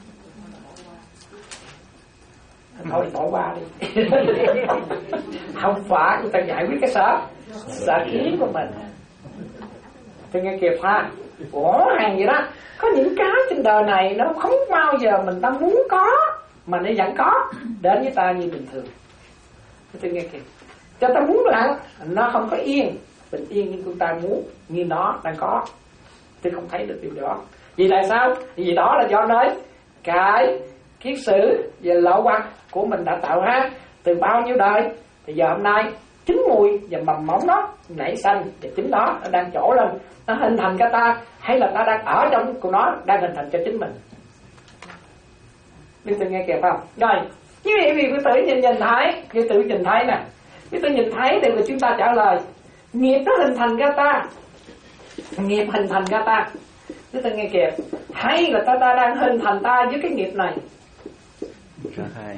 Thôi bỏ qua đi. Không phải chúng ta giải quyết cái sở sở kiến của mình. Tôi nghe kịp ha? Ủa hàng vậy đó. Có những cái trên đời này nó không bao giờ mình ta muốn có mà nó vẫn có đến với ta như bình thường. Tôi nghe kịp. Cho ta muốn lặng nó không có yên bình yên như chúng ta muốn, như nó đang có. Tôi không thấy được điều đó. Vì tại sao? Vì đó là do nơi cái kiết sử và lậu hoặc của mình đã tạo ra từ bao nhiêu đời. Thì giờ hôm nay chính mùi và mầm móng đó nảy xanh và chính đó nó đang trổ lên, nó hình thành cái ta, hay là ta đang ở trong của nó đang hình thành cho chính mình. Quý tử nghe kịp không? Rồi, như vậy vì quý tử nhìn nhìn thấy, quý tử nhìn thấy nè, quý tử nhìn thấy thì chúng ta trả lời nghiệp nó hình thành ra ta, nghiệp hình thành ra ta. Quý tử nghe kịp, hay là ta, ta đang hình thành ta với cái nghiệp này? Rất hay.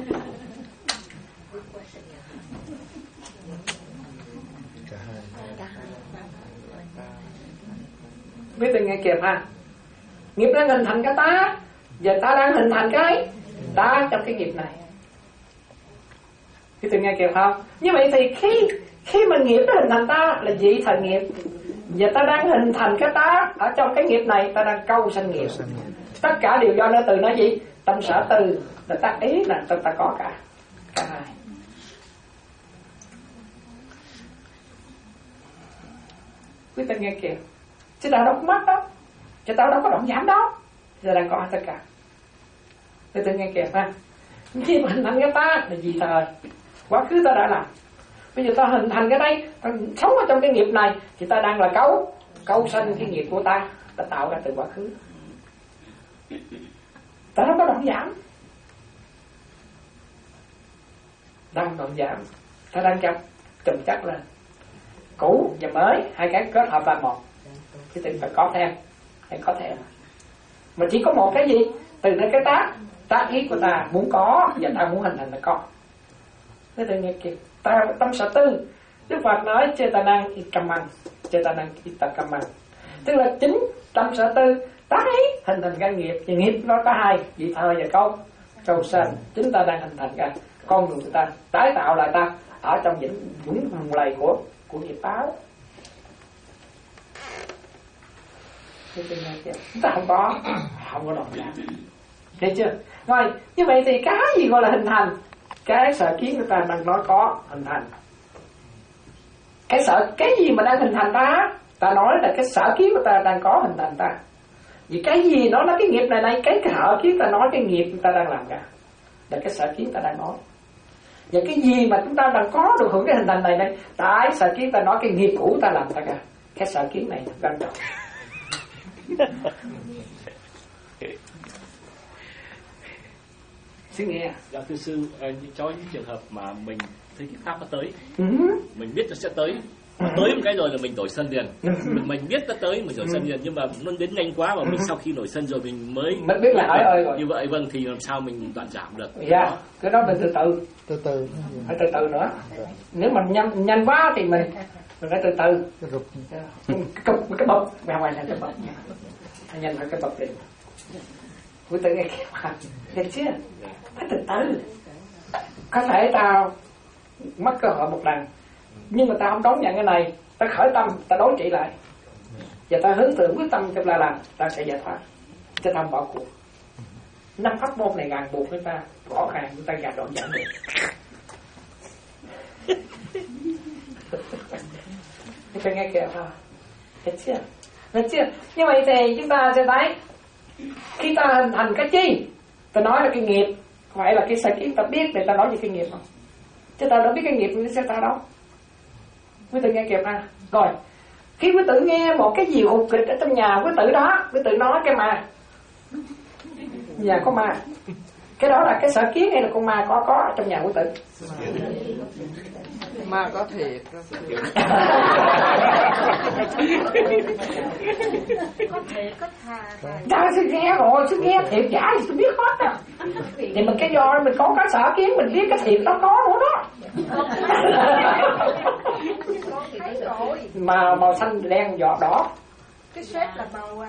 Quý tử nghe kịp ha? Nghiệp đang hình thành cái ta, và ta đang hình thành cái ta trong cái nghiệp này. Quý tử nghe kịp không? Như vậy thì khi khi mà nghiệp nó hình thành ta là dị thần nghiệp, và ta đang hình thành cái ta ở trong cái nghiệp này, ta đang câu sanh nghiệp. Tất cả đều do nó từ nó gì? Tâm sở từ là ta ý là ta, ta có cả cả hai. Quý tử nghe kịp, chứ ta đâu có mất đó, chứ ta đâu có động giảm đó, giờ đang có tất cả. Quý tử nghe kịp ha? Khi mà hình thành cái ta là gì thời quá khứ ta đã làm, Bây giờ ta hình thành cái đây, ta sống ở trong cái nghiệp này thì ta đang là cấu cấu sanh cái nghiệp của ta, ta tạo ra từ quá khứ. Ta không có đoạn giảm, đang đoạn giảm, ta đang chậm chậm chắc lên. Cũ và mới hai cái kết hợp là một, chứ tự phải có thêm, hay có thêm. Mà chỉ có một cái gì, từ nơi cái tác tác ý của ta muốn có và ta muốn hình thành là có. Thế tự nhiên kìa, ta tâm sở tư, Đức Phật nói chê ta năng ikammang, chê ta năng itakamang, tức là chính tâm sở tư tác ý hình thành cái nghiệp. Và nghiệp nó có hai, vị thời và câu câu sanh. Chính ta đang hình thành ra con người ta, tái tạo lại ta ở trong những những vùng lầy của của nghiệp báo. Chúng ta không có không có đoạn giảm, thấy chưa? Rồi như vậy thì cái gì gọi là hình thành? Cái sở kiến của ta đang nói có hình thành. Cái sở cái gì mà đang hình thành ta? Ta nói là cái sở kiến của ta đang có hình thành ta. Vì cái gì nó là cái nghiệp này này, cái sở kiến ta nói cái nghiệp chúng ta đang làm ra là cái sở kiến ta đang nói. Và cái gì mà chúng ta đang có được hưởng cái hình thành này này, tại sở kiến ta nói cái nghiệp cũ ta làm ta ra. Cái sở kiến này quan trọng. Xin nghe. Dạ thưa sư, cho những trường hợp mà mình thấy cái pháp nó tới, uh-huh. mình biết nó sẽ tới, nó tới một cái rồi là mình nổi sân liền. uh-huh. Mình biết nó tới mình nổi sân liền, nhưng mà nó đến nhanh quá mà mình uh-huh. sau khi nổi sân rồi mình mới mình biết là hỏi ơi rồi. Như vậy vâng, thì làm sao mình đoạn giảm được? Dạ, yeah. Cái đó mình từ từ, từ từ, phải từ từ nữa. Nếu mình nhanh nhanh quá thì mình mình phải từ từ. Cái cái bập, ngoài ngoài là cái bập, nhanh phải cái bập đi. Quý tử nghe kìa, nghe chưa? Phải từ từ. Có thể tao mất cơ hội một lần, nhưng mà tao không đón nhận cái này, tao khởi tâm, tao đối trị lại, và tao hướng tưởng quyết tâm trong la làm, tao sẽ giải thoát, cho tao bỏ cuộc. Năm pháp môn này ràng buộc với ta, bỏ ràng chúng ta gạt đoạn giảm được. Chúng ta nghe kìa, nghe chưa? Nghe chưa? Như vậy thì chúng ta sẽ thấy khi ta hình thành cái chi, ta nói là cái nghiệp, phải là cái sở kiến ta biết để ta nói về cái nghiệp không? Chứ ta đâu biết cái nghiệp nó sẽ ta đâu. Quý tử nghe kịp ha. Rồi, khi quý tử nghe một cái gì hụt kịch ở trong nhà quý tử đó, quý tử nói cái ma, nhà có ma, cái đó là cái sở kiến hay là con ma có có ở trong nhà quý tử? Ma có thiệt. Có thiệt, có thà. Trời, tôi nghe rồi, tôi nghe thiệt giả thì tôi biết hết á. Thì mình cái do mình có cái sở kiến, mình biết cái thiệt đó có nữa đó. Mà màu xanh đen giọt đỏ. Cái sếp là màu uh,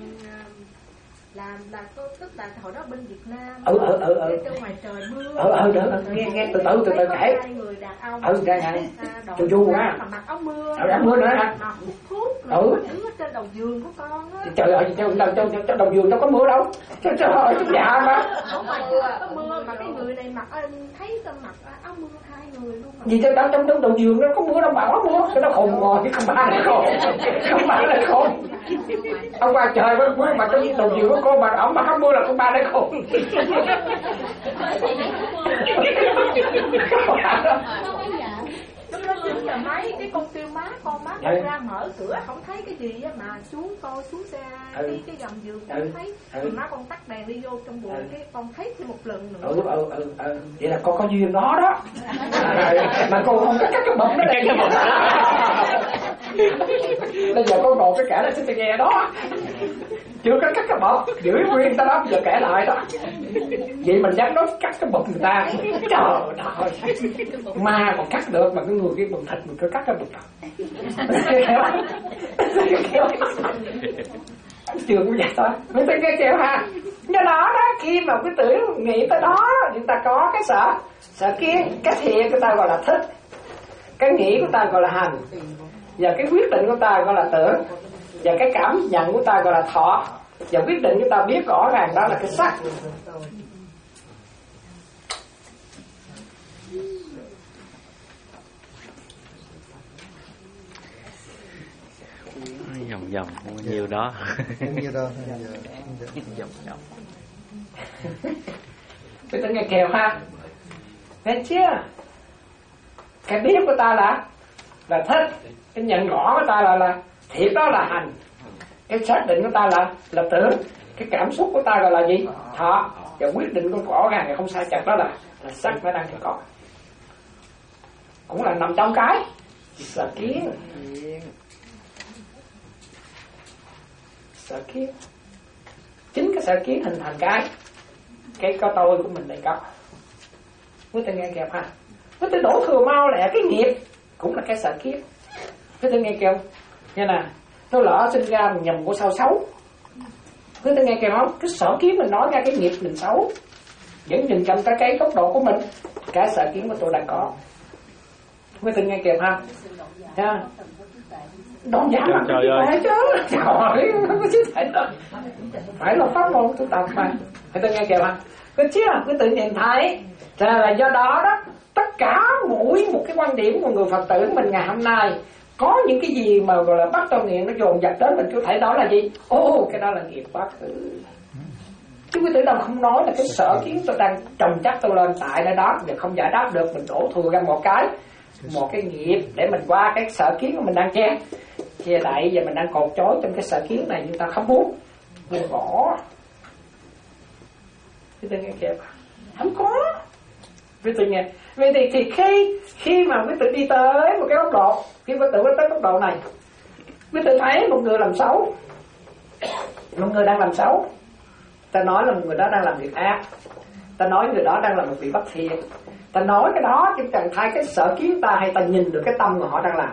là là cô tức là hồi đó bên Việt Nam. Ừ ừ ừ ừ. Trong ngoài trời mưa. Ừ ừ ừ, nghe nghe từ từ từ từ kể. Hai người đàn ông. Ừ ra ngay. Chu chu á. Mà mặc áo mưa. Áo mưa nữa hả? Mà hút thuốc. Ừ. Đứng ở trên đầu giường của con á. Trời ơi, trong trong trong trong đầu giường đâu có mưa đâu. Trời ơi, dạ mà. Không phải có mưa mà cái người này mặc thấy ta mặc áo mưa hai người luôn. Vì trong trong trong đầu giường nó có mưa đâu mà áo mưa, cái nó khùng ngồi chứ không phải là khùng. Không phải là khùng. Ông bà trời với mưa mà trong đầu giường của cô mà ổng mặc áo mưa là con ba đấy khùng. Lúc đó chính là mấy cái con tiêu má, con má con ra mở cửa không thấy cái gì á, mà xuống coi xuống xe ừ. cái cái gầm giường không ừ. thấy, ừ. má con tắt đèn đi vô trong buồng ừ. cái con thấy thêm một lần nữa. Ừ ừ ừ, ừ. Vậy là con có duyên đó đó. À, mà cô không có cắt cái bụng đó đây. Bây giờ con ngồi cái kẻ là xin tôi nghe đó. Chưa có cắt cái bụng, giữ nguyên ta đó, giờ kể lại đó. Vậy mình dám nói cắt cái bụng người ta. Trời ơi, ma còn cắt được mà cái người cái bụng thịt mình cứ cắt cái bụng. Chưa cũng vậy thôi. Mình phải nghe kêu ha. Do đó đó, khi mà quý tử nghĩ tới đó, chúng ta có cái sợ, sợ kiến, cái thiện của ta gọi là thích, cái nghĩ của ta gọi là hành, và cái quyết định của ta gọi là tưởng, và cái cảm nhận của ta gọi là thọ, và quyết định của ta biết rõ ràng đó là cái sắc. Vòng vòng không có nhiều đó. Không nhiều đâu. Vòng vòng. Quý tử nghe kèo ha. Nghe chưa? Cái biết của ta là là thích, cái nhận rõ của ta là là thiệt, đó là hành. Cái xác định của ta là là tưởng, cái cảm xúc của ta gọi là gì? Thọ. Và quyết định của rõ ràng là không sai chặt, đó là là sắc nó đang có, cũng là nằm trong cái sở kiến. Sở kiến, chính cái sở kiến hình thành cái cái có tôi của mình đây có. Quý vị nghe kịp ha? Quý vị đổ thừa mau lẹ cái nghiệp cũng là cái sở kiến. Quý vị nghe kịp như nè, tôi lỡ sinh ra mình nhầm của sao xấu. Quý vị nghe kịp không? Cái sở kiến mình nói ra cái nghiệp mình xấu, vẫn nhìn trong cái cái góc độ của mình, cái sở kiến của tôi đang có. Quý vị nghe kịp ha? Ha? Đón giả làm cái gì chứ? Trời ơi, không có chứ phải đâu. Phải là pháp môn tu tập mà. Quý vị nghe kịp ha? Cứ chứ quý tự nhìn thấy là, là do đó đó, tất cả mỗi một cái quan điểm của người Phật tử mình ngày hôm nay có những cái gì mà gọi là bắt tôi nghiện nó dồn dập đến mình, cứ thấy đó là gì? Ô, cái đó là nghiệp quá khứ. Chứ quý tử đâu không nói là cái sở kiến tôi đang trồng chắc tôi lên tại nơi đó và không giải đáp được, mình đổ thừa ra một cái một cái nghiệp để mình qua cái sở kiến của mình đang che che lại, và mình đang cột chối trong cái sở kiến này, chúng ta không muốn buông bỏ. Quý tử nghe kịp không có. Quý tử nghe vậy thì, thì khi khi mà quý tử đi tới một cái góc độ, khi quý tử tới góc độ này, quý tử thấy một người làm xấu, một người đang làm xấu, ta nói là một người đó đang làm việc ác, ta nói người đó đang làm một việc bất thiện, ta nói cái đó chứ chẳng thay cái sở kiến ta, hay ta nhìn được cái tâm mà họ đang làm.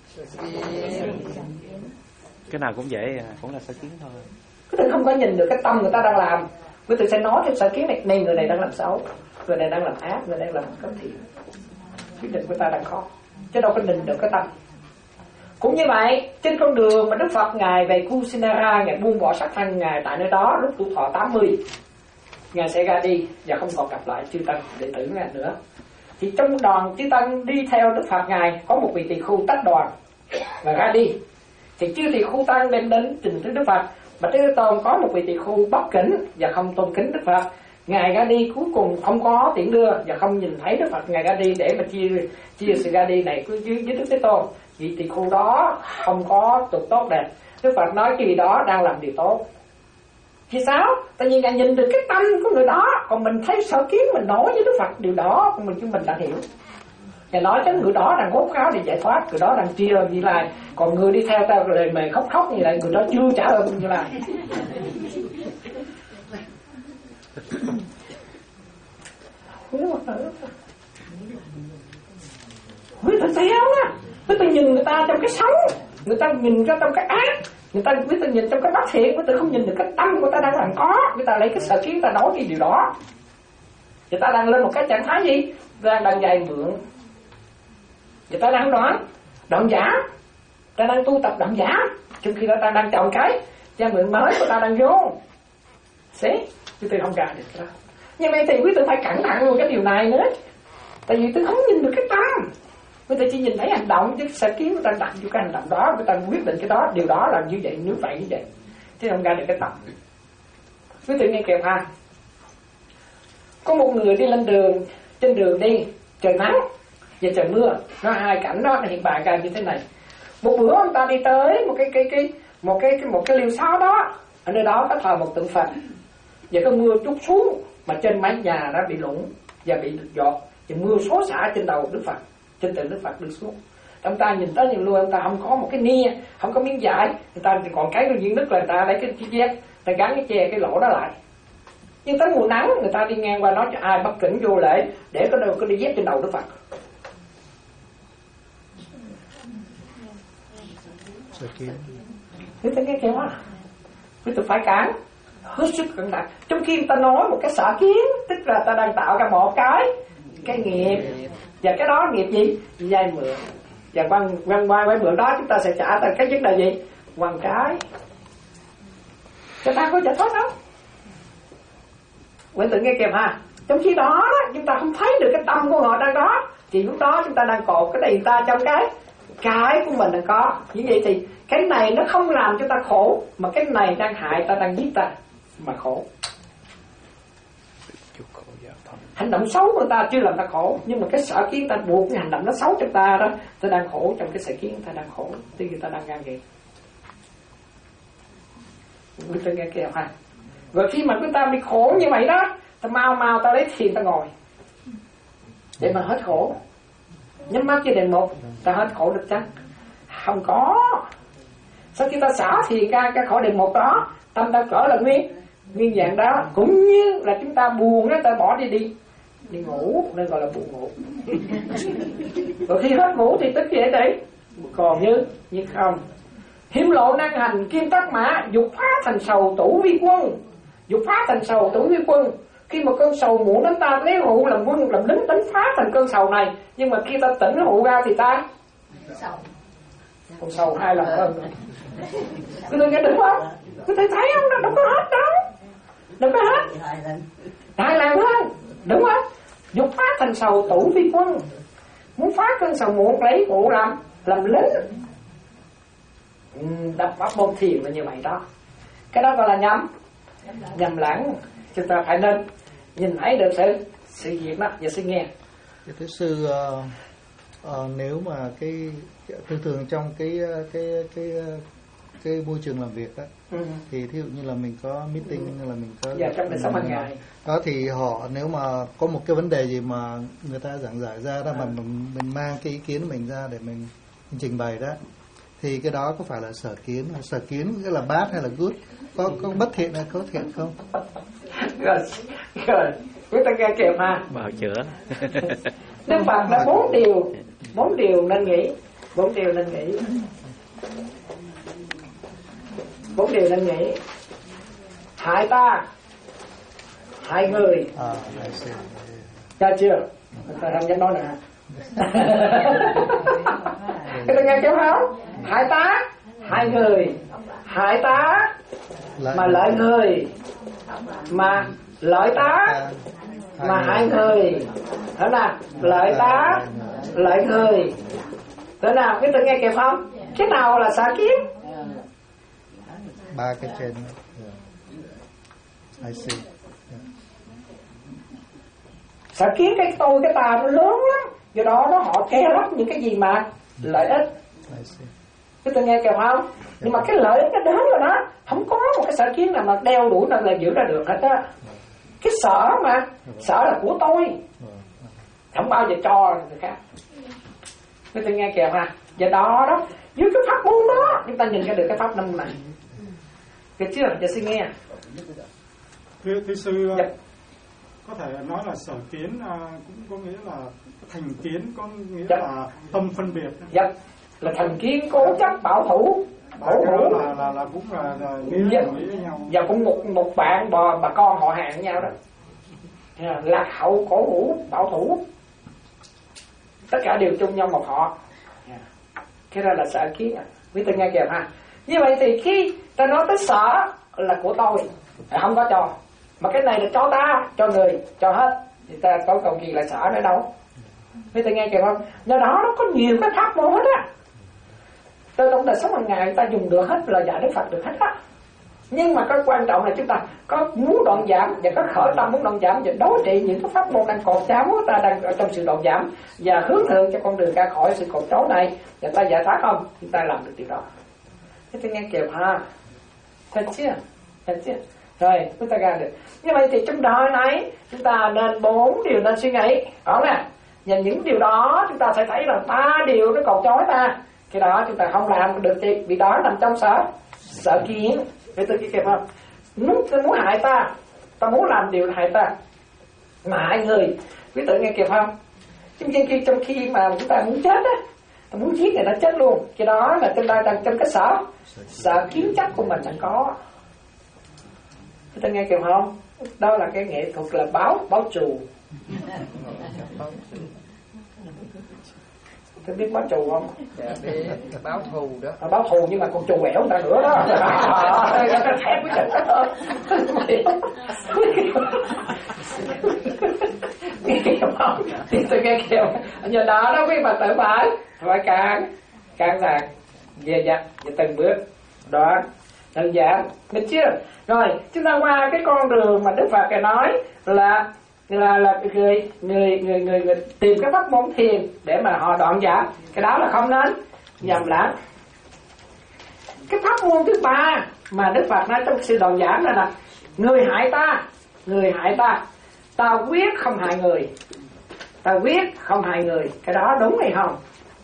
Cái nào cũng vậy, cũng là sở kiến thôi. Quý tử không có nhìn được cái tâm người ta đang làm, quý tử sẽ nói cái sở kiến này, này người này đang làm xấu, người này đang làm ác, người này đang làm bất thiện. Quyết định của ta đang khó, chứ đâu có nhìn được cái tâm. Cũng như vậy, trên con đường mà Đức Phật Ngài về Kusinara, Ngài buông bỏ sắc thân Ngài tại nơi đó lúc tuổi thọ tám mươi, Ngài sẽ ra đi và không còn gặp lại chư tăng đệ tử Ngài nữa. Thì trong đoàn chư tăng đi theo Đức Phật Ngài có một vị tỳ khưu tách đoàn và ra đi. Thì chư tỳ khưu tăng đem đến trình tới Đức Phật, mà Đức Thế Tôn có một vị tỳ khưu bất kính và không tôn kính Đức Phật. Ngài ra đi cuối cùng không có tiễn đưa và không nhìn thấy Đức Phật Ngài ra đi để mà chia chia sự ra đi này với, với Đức Thế Tôn. Vị tỳ khưu đó không có tục tốt đẹp. Đức Phật nói cái gì đó đang làm điều tốt. Vì sao? Tại vì Ngài nhìn được cái tâm của người đó, còn mình thấy sở kiến mình nói với Đức Phật điều đó, mình chúng mình đã hiểu. Ngài nói cho người đó đang hốt kháo để giải thoát, người đó đang chia Như Lai, còn người đi theo ta lời mề khóc khóc như vậy, người đó chưa trả ơn Như Lai. Quý ta thấy không á? Quý ta nhìn người ta trong cái xấu, người ta nhìn ra trong cái ác, người ta quý ta nhìn trong cái bất thiện, quý ta không nhìn được cái tâm của ta đang làm có, người ta lấy cái sở kiến ta nói cái điều đó. Người ta đang lên một cái trạng thái gì? Đang đang dài mượn. Người ta đang đoán đoạn giả, ta đang tu tập đoạn giả, trong khi đó ta đang trồng cái cha mượn mới của ta đang vô. Xí, quý ta không ra được đó. Nhưng mà thì quý tử phải cẩn thận luôn cái điều này nữa. Tại vì tôi không nhìn được cái tâm, quý tử chỉ nhìn thấy hành động, chứ sở kiến người ta đặt vô cái hành động đó, người ta quyết định cái đó, điều đó là như vậy, nếu vậy như vậy, chứ không ra được cái tâm. Quý tử nghe kịp ha? Có một người đi lên đường, trên đường đi trời nắng và trời mưa, nó hai cảnh đó hiện bày ra như thế này. Một bữa ông ta đi tới một cái cái cái một cái, cái một cái liêu xáo đó, ở nơi đó có thờ một tượng Phật, và có mưa trút xuống mà trên mái nhà đã bị lủng và bị giọt, và mưa xối xả trên đầu Đức Phật, trên tượng Đức Phật đi xuống. Ông ta nhìn tới nhìn lui, ông ta không có một cái nia, không có miếng vải, người ta còn cái duy nhất là người ta lấy cái chiếc dép, người ta gắn cái che cái lỗ đó lại. Nhưng tới mùa nắng người ta đi ngang qua nói cho ai bất kính vô lễ để có đâu có đi dép trên đầu Đức Phật. Quý ta nghe kêu á, quý ta phải cản, hết sức cẩn thận. Trong khi người ta nói một cái sở kiến, tức là ta đang tạo ra một cái cái nghiệp, và cái đó nghiệp gì? Vay mượn. Và quan quan quan vay mượn đó chúng ta sẽ trả từ cái vấn đề gì? Quan trái. Chúng ta có giải thoát không? Quý tự nghe kịp ha. Trong khi đó, đó chúng ta không thấy được cái tâm của họ đang đó, thì lúc đó chúng ta đang cột cái này ta trong cái cái của mình đang có. Như vậy thì cái này nó không làm cho ta khổ, mà cái này đang hại ta, đang giết ta mà khổ. Hành động xấu của ta chưa làm ta khổ, nhưng mà cái sở kiến ta buộc cái hành động nó xấu cho ta đó, ta đang khổ trong cái sở kiến, ta đang khổ thì người ta đang gan nghiện. Người ta nghe kêu ha. Rồi khi mà người ta bị khổ như vậy đó, ta mau mau ta lấy thiền ta ngồi để mà hết khổ. Nhắm mắt cho đèn một, ta hết khổ được chắc? Không có. Sau khi ta xả thiền ra cái khỏi đèn một đó, tâm ta cỡ là nguyên nguyên dạng đó, cũng như là chúng ta buồn đó, ta bỏ đi đi đi ngủ, nên gọi là buồn ngủ. Rồi khi hết ngủ thì tức gì đấy, còn như như không. Hiểm lộ năng hành kim tắc mã, dục phá thành sầu tủ vi quân. Dục phá thành sầu tủ vi quân. Khi mà cơn sầu muộn đến ta lấy hụ làm quân làm lính đánh phá thành cơn sầu này, nhưng mà khi ta tỉnh hụ ra thì ta con sầu hai lần hơn. Cứ tôi nghe đúng không? Cứ thấy thấy không? Nó đâu có hết đâu, đâu có hết. Hai lần hơn, đúng không? Dục phá thành sầu tủ vi quân. Muốn phá cơn sầu muộn lấy hụ làm làm lính. Đập pháp môn thiền là như vậy đó. Cái đó gọi là nhầm nhầm lẫn. Chúng ta phải nên nhìn thấy được sự sự việc đó và suy nghe. Thưa sư, uh, uh, nếu mà cái thường thường trong cái cái cái cái môi trường làm việc đó, ừ. thì thí dụ như là mình có meeting hay là mình có dạ, trong đời sống hàng ngày đó, thì họ nếu mà có một cái vấn đề gì mà người ta giảng giải ra đó, à. mà mình, mình mang cái ý kiến của mình ra để mình, mình trình bày đó, thì cái đó có phải là sở kiến? Sở kiến nghĩa là bad hay là good? Có có bất thiện hay có thiện không? Rồi, rồi, chúng ta nghe kịp ha. Bảo chữa. Đức Phật là bốn điều, bốn điều nên nghĩ, bốn điều nên nghĩ, bốn điều nên nghĩ. Hại ta, hại người. À, Ra chưa? Ta không dám nói nữa. Cái ta nghe kịp không? Hại ta, hại người. Hại ta mà lợi người, mà lợi ta mà hại người. Thế nào? Lợi ta, lợi người. Thế nào? Cái ta nghe kịp không? Cái nào là xả kiến? Ba cái trên. I see. Xả kiến cái tôi cái ta nó lớn lắm, do đó nó họ che lấp những cái gì mà lợi ích. Cái tôi nghe kịp không? Nhưng mà cái lợi ích nó đến rồi đó, không có một cái sở kiến nào mà đeo đuổi nào là giữ ra được hết á. Cái sở mà, sở là của tôi, không bao giờ cho người khác. Cái tôi nghe kịp ha. Do đó đó, dưới cái pháp môn đó chúng ta nhìn ra được cái pháp năm này. Được chưa? Giờ xin nghe. Thưa, thưa sư, dạ. Có thể nói là sở kiến cũng có nghĩa là thành kiến, có nghĩa dạ. là tâm phân biệt. Dạ. Là thành kiến cố chấp bảo thủ, bảo thủ là là là cũng là, là nghĩa dạ. với nhau. Và cũng một một bạn bà, bà con họ hàng với nhau đó. Yeah. Lạc hậu, cổ hủ, bảo thủ, tất cả đều chung nhau một họ. Yeah. Cái đó là sở kiến à. Quý vị nghe kìa ha. Như vậy thì khi ta nói tới sở là của tôi, không có cho, mà cái này là cho ta, cho người, cho hết, thì ta có cầu kỳ là sở nữa đâu. Quý vị nghe kìa không? Do đó nó có nhiều cái pháp môn hết á. Từ trong đời sống hàng ngày người ta dùng được hết, lời dạy Đức Phật được hết á. Nhưng mà cái quan trọng là chúng ta có muốn đoạn giảm và có khởi tâm muốn đoạn giảm và đối trị những cái pháp môn đang cột cháo của ta đang ở trong sự đoạn giảm và hướng thượng cho con đường ra khỏi sự cột cháo này và ta giải thoát không, chúng ta làm được điều đó. Thế tôi nghe kịp ha, thật chưa, thật chưa, rồi chúng ta ra được. Như vậy thì trong đời này chúng ta nên bốn điều nên suy nghĩ, đó nè. Và những điều đó chúng ta sẽ thấy là ba điều nó còn chói ta. Cái đó chúng ta không làm được thì vì đó nằm trong sở sở kiến. Vậy tôi kịp không? Muốn, muốn hại ta, ta muốn làm điều hại ta, mà hại người. Quý tự nghe kịp không? Trong khi, trong khi mà chúng ta muốn chết á, ta muốn giết người ta chết luôn. Cái đó là chúng ta đang trong cái sở sở kiến chấp của mình đang có. Quý tự nghe kịp không? Đó là cái nghệ thuật là báo báo trù. Tôi biết báo trù không? Dạ, biết báo thù đó. À, báo thù nhưng mà còn trù quẹo ta nữa đó. Thép cái trận đó. Nghe kìa không? Thì tôi nghe kìa. Nhờ đó đó quý bà tự phải phải càng càng là về dặt về từng bước đó đơn giản, được chưa? Rồi chúng ta qua cái con đường mà Đức Phật nói là là là người người người người, người tìm cái pháp môn thiền để mà họ đoạn giảm, cái đó là không nên nhầm lẫn. Cái pháp môn thứ ba mà Đức Phật nói trong sự đoạn giảm này là người hại ta, người hại ta, ta quyết không hại người, ta quyết không hại người, cái đó đúng hay không?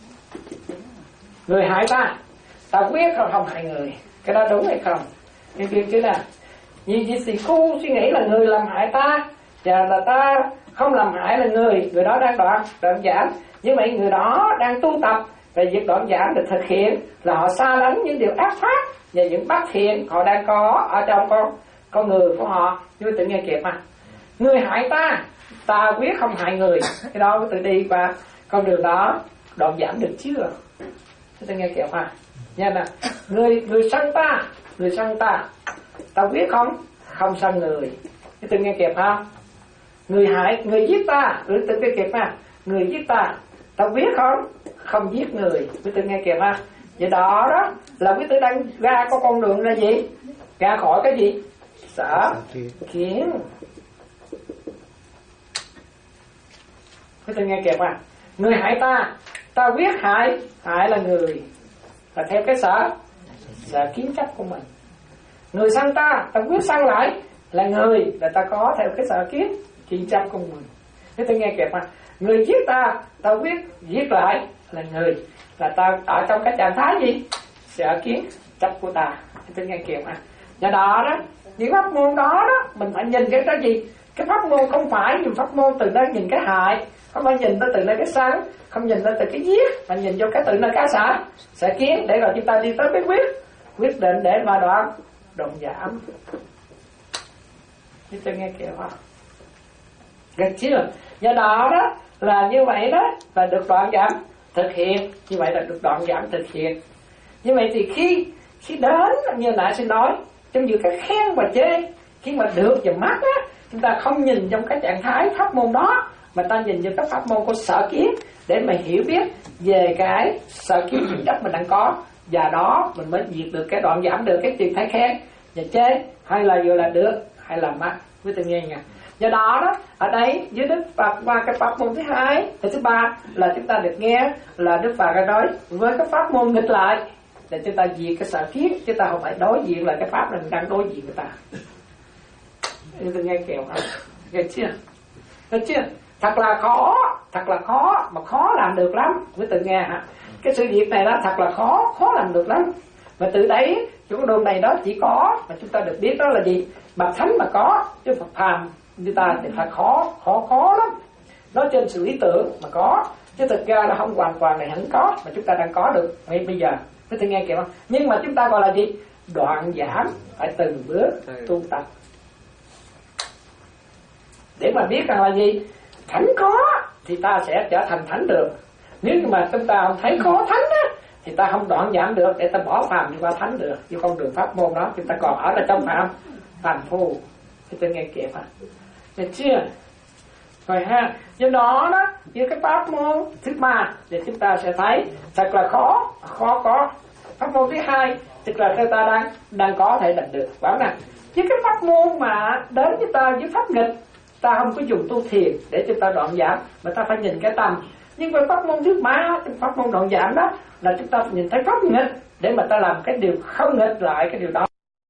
Người hại ta, ta quyết không không hại người, cái đó đúng hay không? Cái việc chứ là vì vì sĩ khu suy nghĩ là người làm hại ta và là ta không làm hại là người, người đó đang đoạn đoạn giảm. Như vậy người đó đang tu tập về việc đoạn giảm để thực hiện là họ xa lánh những điều ác pháp và những bất thiện họ đang có ở trong con con người của họ. Như tự nghe kịp mà, người hại ta, ta quyết không hại người, cái đó tự đi qua con đường đó đoạn giảm được chưa? Tự nghe kịp mà nha nè, người người sân ta, người sân ta, ta quyết không không sân người, tự nghe kịp không? Người hại, người giết ta, tự tự nghe kịp mà, người giết ta, ta quyết không không giết người, quý tử nghe kịp ha. Vậy đó đó là quý tử đang ra có con đường là gì? Ra khỏi cái gì? Sở kiến. Quý tử nghe kịp ha. Người hại ta, ta quyết hại, hại là người, là theo cái sở sở kiến chấp của mình. Người săn ta, ta quyết săn lại, là người, là ta có theo cái sở kiến kiến chấp của mình. Quý tử nghe kịp ha. Người giết ta, ta quyết giết lại, là người, là ta ở trong cái trạng thái gì? Sở kiến chấp của ta. Tôi nghe kịp à. Do đó đó, những pháp môn đó đó, mình phải nhìn cái đó gì? Cái pháp môn không phải dùng pháp môn từ đó nhìn cái hại, không phải nhìn tới từ nơi cái sân, không nhìn tới từ cái giết, mà nhìn vô cái từ nơi cái sở, sở kiến, để rồi chúng ta đi tới cái quyết, quyết định để mà đoạn đoạn giảm. Tôi nghe kịp à. Được chưa? Do đó đó là như vậy đó là được đoạn giảm thực hiện, như vậy là được đoạn giảm thực hiện. Như vậy thì khi khi đến như nãy xin nói trong giữa cái khen và chê, khi mà được và mất á, chúng ta không nhìn trong cái trạng thái pháp môn đó, mà ta nhìn vào các pháp môn của sở kiến để mà hiểu biết về cái sở kiến phẩm chất mình đang có, và đó mình mới diệt được cái đoạn giảm được cái chuyện thấy khen và chê, hay là vừa là được hay là mất. Quý tôi nghe nha. Do đó đó, ở đây dưới Đức Phật qua cái pháp môn thứ hai, cái thứ ba là chúng ta được nghe là Đức Phật đã nói với cái pháp môn nghịch lại để chúng ta diệt cái sở kiến, chúng ta không phải đối diện là cái pháp này mình đang đối diện với ta. Chúng ta nghe kèo hả? Nghe chưa? Nghe chưa? Thật là khó, thật là khó, mà khó làm được lắm. Quý tự nghe hả? Cái sự việc này đó thật là khó, khó làm được lắm. Mà từ đấy, chỗ con đường này đó chỉ có, mà chúng ta được biết đó là gì? Bậc thánh mà có, chứ Phật phàm như ta thì thật khó, khó khó lắm. Nó trên sự lý tưởng mà có, chứ thực ra là không hoàn toàn này không có, mà chúng ta đang có được ngay bây giờ. Quý vị nghe kìa không? Nhưng mà chúng ta gọi là gì? Đoạn giảm, phải từng bước tu tập. Để mà biết rằng là gì? Thánh có thì ta sẽ trở thành thánh được. Nếu như mà chúng ta không thấy có thánh á, thì ta không đoạn giảm được để ta bỏ phàm đi qua thánh được. Như con đường pháp môn đó chúng ta còn ở là trong phàm phàm phu. Thì tôi nghe kịp à? Được chưa? Rồi ha, do đó đó, như cái pháp môn thứ ba thì chúng ta sẽ thấy thật là khó, khó có. Pháp môn thứ hai tức là người ta đang đang có thể đạt được. Bảo nè, chứ cái pháp môn mà đến với ta với pháp nghịch, ta không có dùng tu thiền để chúng ta đoạn giảm, mà ta phải nhìn cái tâm. Nhưng với pháp môn thứ ba, pháp môn đoạn giảm đó là chúng ta phải nhìn thấy pháp nghịch để mà ta làm cái điều không nghịch lại cái điều đó.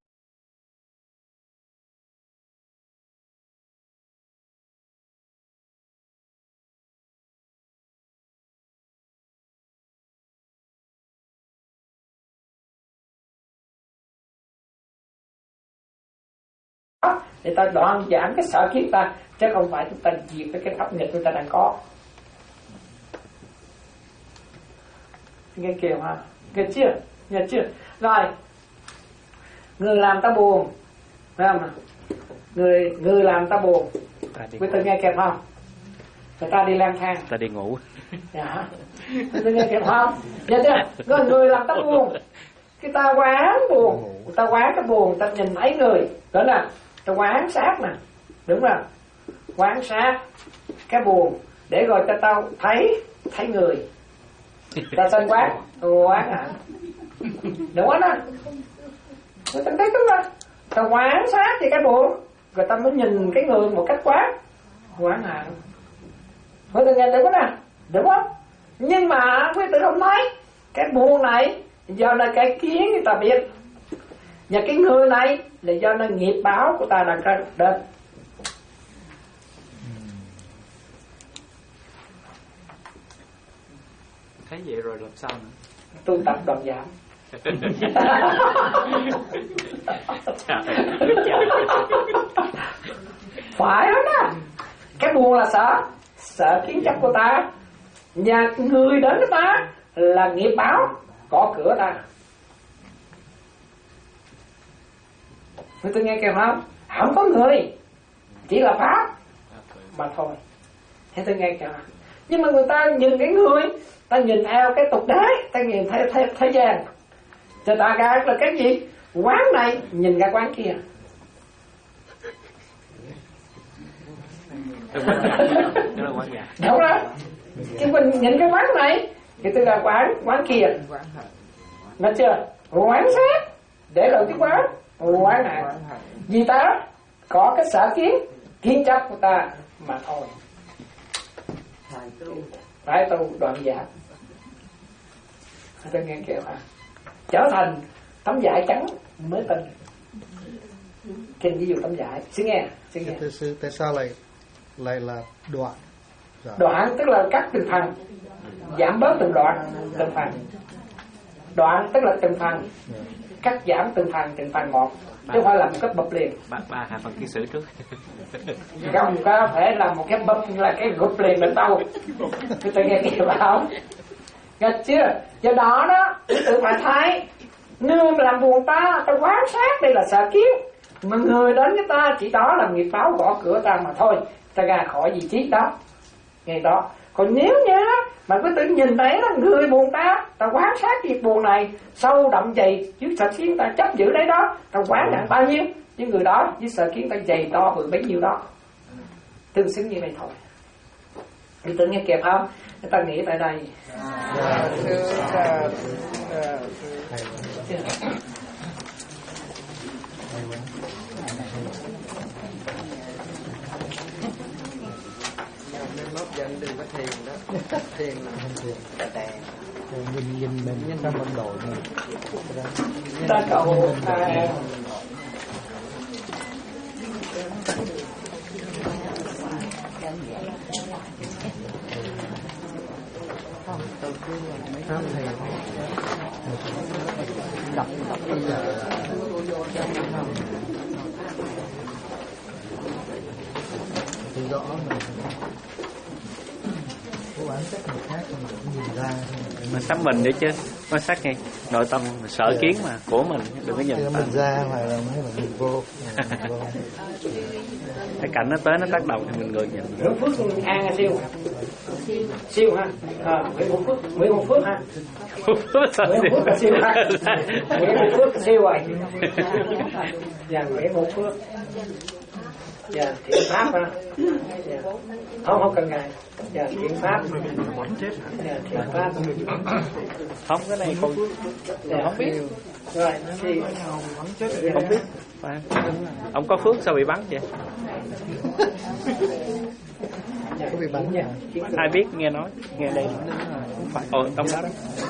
Để ta đoạn giảm cái sở kiến ta, chứ không phải chúng ta diệt với cái pháp nghịch chúng ta đang có. Nghe kìa ha, nghe chưa, nghe chưa. Rồi, người làm ta buồn, phải không? Người người làm ta buồn, quý tôi nghe kìa không? Người ta đi lang thang, ta đi ngủ. Dạ, tôi nghe kìa không? Nghe chưa? Người người làm ta buồn, cái ta quán buồn, ta quán cái buồn, ta nhìn thấy người, đó nè. Ta quán sát nè, đúng rồi, quán sát cái buồn để rồi cho tao thấy thấy người, ta sanh quán quán à, đúng không đó, người ta thấy đúng không, ta quán sát thì cái buồn, rồi ta mới nhìn cái người một cách quán quán hạn. Quý tử nghe được không nè? Đúng không? Nhưng mà quý tử không nói cái buồn này do là cái kiến người ta biết, và cái người này là do nó nghiệp báo của ta đang đến. Thấy vậy rồi làm sao nữa? Tu tập đoạn giảm. Phải đó nè. Cái buồn là sợ, sợ kiến chấp của ta, nhà người đến với ta là nghiệp báo có cửa ta. Người tôi nghe kêu không? Không có người, chỉ là pháp mà thôi. Thế tôi nghe kêu không? Nhưng mà người ta nhìn cái người, ta nhìn theo cái tục đế, ta nhìn theo thế, thế gian, cho ta ra là cái gì? Quán này nhìn ra quán kia. Đúng rồi. Chứ mình nhìn cái quán này thì tôi là quán quán kia. Nói chưa? Quán sát để rồi cái quán quán hạn. Vì ta có cái sở kiến kiến chấp của ta mà thôi. Phải tu đoạn giảm. Tôi nghe kêu à, trở thành tấm vải trắng mới tin. Kinh ví dụ tấm vải. Xin nghe, xin nghe. Thưa sư, tại sao lại lại là đoạn? Dạ. Đoạn tức là cắt từng phần, giảm bớt từng đoạn, từng phần. Đoạn tức là từng phần, cắt giảm từng phần, từng phần một, chứ không phải là một cái bập liền. Ba, ba hai phần ký sử trước. Không có phải là một cái bập là cái gục liền đến đâu. Cứ tự nghe kêu không? Nghe chưa? Do đó đó, tự phải thấy nương làm buồn ta, ta quán sát đây là sợ kiến. Mà người đến với ta chỉ đó là nghiệp báo gõ cửa ta mà thôi. Ta ra khỏi vị trí đó. Ngày đó. Còn nếu nhá mà cứ tự nhìn thấy là người buồn ta, ta quán sát việc buồn này sâu đậm dày chứ sợ kiến ta chấp giữ đấy đó, ta quán nặng bao nhiêu, chứ người đó với sợ kiến ta dày to bự bấy nhiêu đó, tương xứng như vậy thôi. Thì tự nghe kịp không? Người ta nghĩ tại đây. Lớp dân đừng có thiền đó. Thiền là không thiền. Nhìn nhìn mình nhìn trong vận đội này. Ta cầu ta Từ cái mấy pháp thầy đọc đọc bây giờ thì rõ mình cố gắng xét người khác mà cũng nhìn ra mình tắm mình để chứ quan sát ngay nội tâm sợ kiến mà của mình đừng có nhìn mình mình ra hoặc là mấy mình nhìn vô, vô. cái cảnh nó tới nó tác động thì mình ngược nhìn. Nguyễn Phước An hay siêu siêu ha, à, Nguyễn Hữu Phước Nguyễn Hữu Phước ha, Nguyễn Hữu Phước siêu ha, Nguyễn Hữu Phước siêu rồi, dạ Nguyễn Hữu Phước, dạ thiện pháp ha, dạ. không không cần ngài, dạ thiện pháp, dạ thiện pháp, không cái này không dạ, không biết, rồi thì không biết, ông có phước sao bị bắn vậy? Có bị bắn nha. Ai biết nghe nói nghe đây không phải ồ trong đó đó.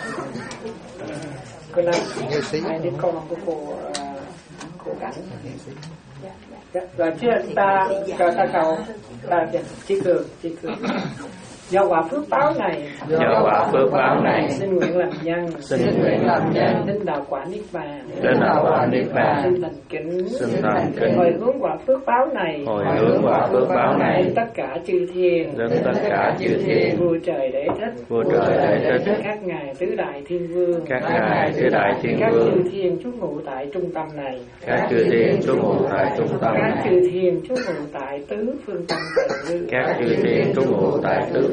Cô này hai đứa con của cô cô Cảnh. Rồi chưa ta cho ta cầu ta chỉ cường chỉ cường do quả phước báo này do quả phước báo này xin nguyện làm nhân xin nguyện làm nhân đến đạo quả niết bàn đến đạo quả niết bàn xin thành kính xin thành kính hồi hướng quả phước báo này hồi hướng quả phước báo này đến tất cả chư thiên đến tất cả chư thiên vua trời đế thích vua trời đế thích các ngài tứ đại thiên vương các ngài tứ đại thiên các vương chư thiên trú ngụ tại trung tâm này các chư thiên trú ngụ tại trung tâm các này chư thiên trú ngụ tại tứ phương tâm tầng các chư thiên trú ngụ tại tứ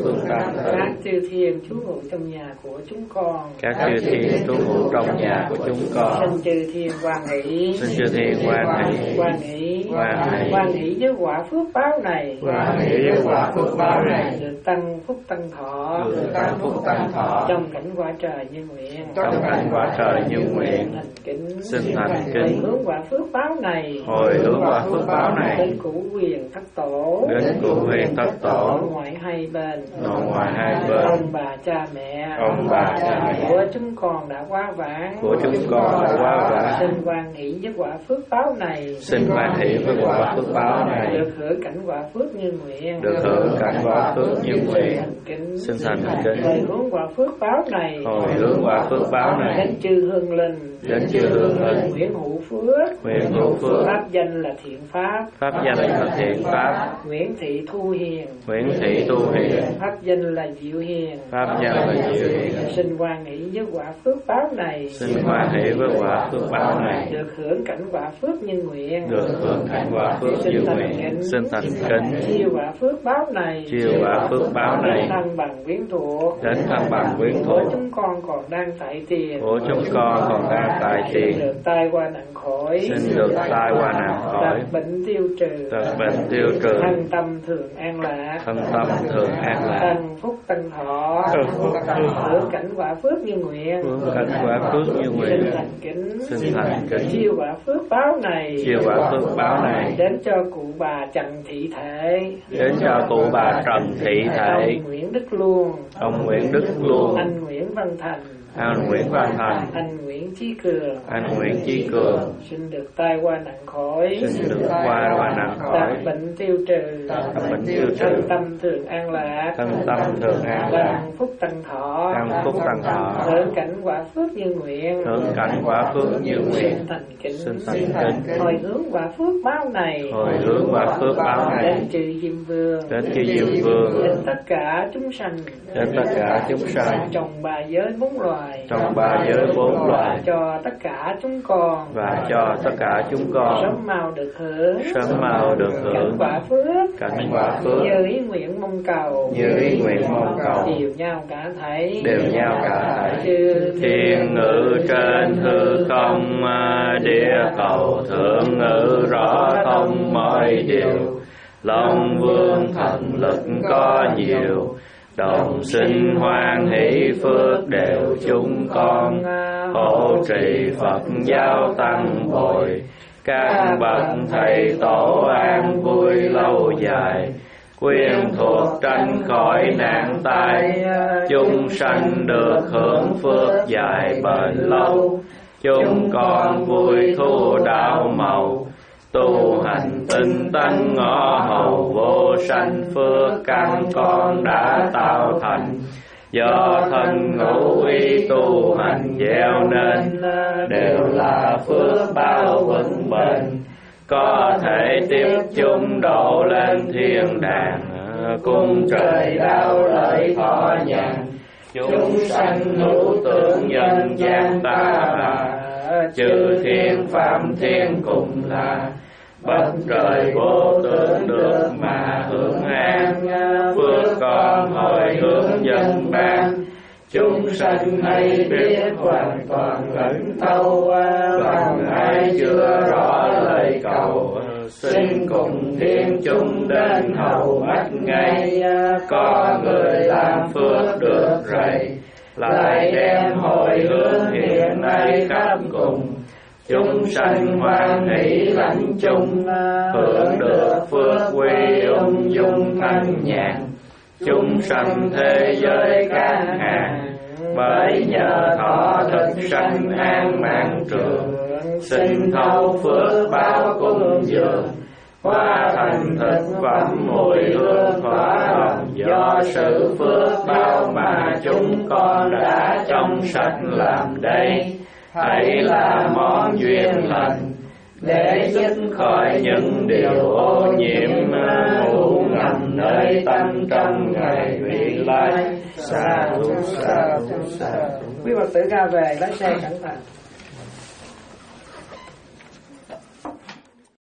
phương tam thử. Các chư thiên trú ngụ trong nhà của chúng con. Các chư thiên trú ngụ trong nhà của chúng con. Xin chư thiên hoan hỷ. Xin chư thiên hoan hỷ. Hoan hỷ. Hoan hỷ. Hoan hỷ với quả phước báo này. Hoan hỷ với quả phước báo này. Được tăng phúc tăng thọ. Được tăng phúc tăng thọ. Trong cảnh quả trời như nguyện. Trong cảnh quả trời như nguyện. Thành kính. Xin thành kính. Hướng quả phước báo này. Hồi hướng quả phước báo này. Đến cửu quyền thất tổ. Đến cửu quyền thất tổ. Nội ngoại hai bên. Nội ngoại hai bên. Ông bà cha mẹ. Ông bà cha mẹ. Của chúng con đã quá vãng. Của chúng con đã quá vãng. Xin hoan hỷ với quả phước báo này. Xin hoan hỷ với quả phước báo này. Được hưởng cảnh quả phước như nguyện. Được hưởng cảnh quả phước như nguyện. Xin thành kính. Hồi hướng quả phước báo này. Hồi hướng quả phước báo này. Đến chư hương linh. Đến chư hương linh. Nguyện hữu phước. Nguyện hữu phước. Pháp danh là thiện pháp. Pháp danh là thiện pháp. Nguyễn thị thu hiền. Nguyễn thị thu hiền. Pháp danh là diệu hiền. Pháp danh là diệu hiền. Xin hoan hỷ với quả phước báo này. Xin hoan hỷ với quả phước báo này. Được hưởng cảnh quả phước như nguyện. Được hưởng cảnh quả phước như nguyện. Xin thành kính. Chiêu quả phước báo này. Chiêu quả phước báo này. Đến thân bằng quyến thuộc. Đến thân bằng quyến thuộc. Của chúng con còn đang tại tiền. Của chúng con còn đang tại tiền. Xin được tai qua nạn khỏi. Xin được tai qua nạn khỏi. Tật bệnh tiêu trừ. Tật bệnh tiêu trừ. Thân tâm thường an lạc. Thân tâm thường an lạc. Tăng phúc tăng thọ. Tăng phúc tăng thọ. Hưởng cảnh quả phước như nguyện. Hưởng cảnh quả phước như nguyện. Xin thành kính. Xin thành kính. Chiêu quả phước báo này. Chiêu quả phước báo này. Đến cho cụ bà Trần Thị Thể. Đến cho cụ bà Trần Thị Thể. Ông Nguyễn Đức Luông. Ông Nguyễn Đức Luông. Anh Nguyễn Văn Thành. Anh Nguyễn Văn Thành. Anh Nguyễn Chí Cường. Anh Nguyễn Chí Cường. Xin được tai qua nạn khỏi. Xin được qua qua nạn khỏi. Tật bệnh tiêu trừ. Tật bệnh tiêu trừ. Thân tâm thường an lạc. Thân tâm thường an lạc. Tăng phúc tăng thọ. Tăng phúc tăng thọ. Hưởng cảnh quả phước như nguyện. Hưởng cảnh quả phước như nguyện. Xin thành kính. Xin thành kính. Hồi hướng quả phước báo này. Hồi hướng quả phước báo này. Đến chư Diêm Vương. Đến chư Diêm Vương. Đến tất cả chúng sanh. Đến tất cả chúng sanh. Trong ba giới bốn loài. Trong ba giới bốn loài. Cho tất cả chúng con. Và cho tất cả chúng con. Sớm mau được hưởng. Sớm mau được hưởng. Cảnh quả phước. Cảnh quả phước. Như ý nguyện mong cầu. Như ý nguyện mong cầu. Đều nhau cả thảy. Đều nhau cả thảy. Chư Thiên ngữ trên hư không, địa cầu thượng ngữ rõ thông mọi điều. Long vương thần lực có nhiều, đồng sinh hoan hỷ phước đều chúng con. Hộ trì Phật giáo tăng bồi, các bậc thầy tổ an vui lâu dài. Quyên thuộc tránh khỏi nạn tai, chúng sanh được hưởng phước dài bền lâu. Chúng con vui thu đạo màu, tu hành tinh tấn ngõ hầu vô sanh. Phước căn con đã tạo thành, do thân ngũ ý tu hành gieo nên. Đều là phước báo vững bền, có thể tiếp chúng độ lên thiên đàng. Cung trời đau lợi thọ nhàn, chúng sanh hữu tưởng nhân gian ta bà. Chư thiên phạm thiên cùng là, bất trời vô tưởng được mà hưởng an. Phước con hồi hướng dân ban, chúng sanh hay biết hoàn toàn lẫn thâu. Bằng ai chưa rõ lời cầu, xin cùng thiên chúng đến hầu mắt ngay. Có người làm phước được rầy, lại đem hồi hướng hiện nay khắp cùng. Chúng sanh hoan hỷ lãnh chung, hưởng được phước quy ung dung thanh nhàn. Chúng sanh thế giới các hàng, bởi nhờ thọ thực sanh an mạng trường. Xin thâu phước báo cung dường, hóa thành thực phẩm mùi hương thỏa lòng. Do sự phước báo mà chúng con đã trong sạch làm đây, hãy là món duyên lành để dứt khỏi những điều ô nhiễm ngủ ngầm nơi tâm trong ngày vị lai. Sa thú sa thú sa thú. Quý Phật tử ra về lái xe cẩn thận.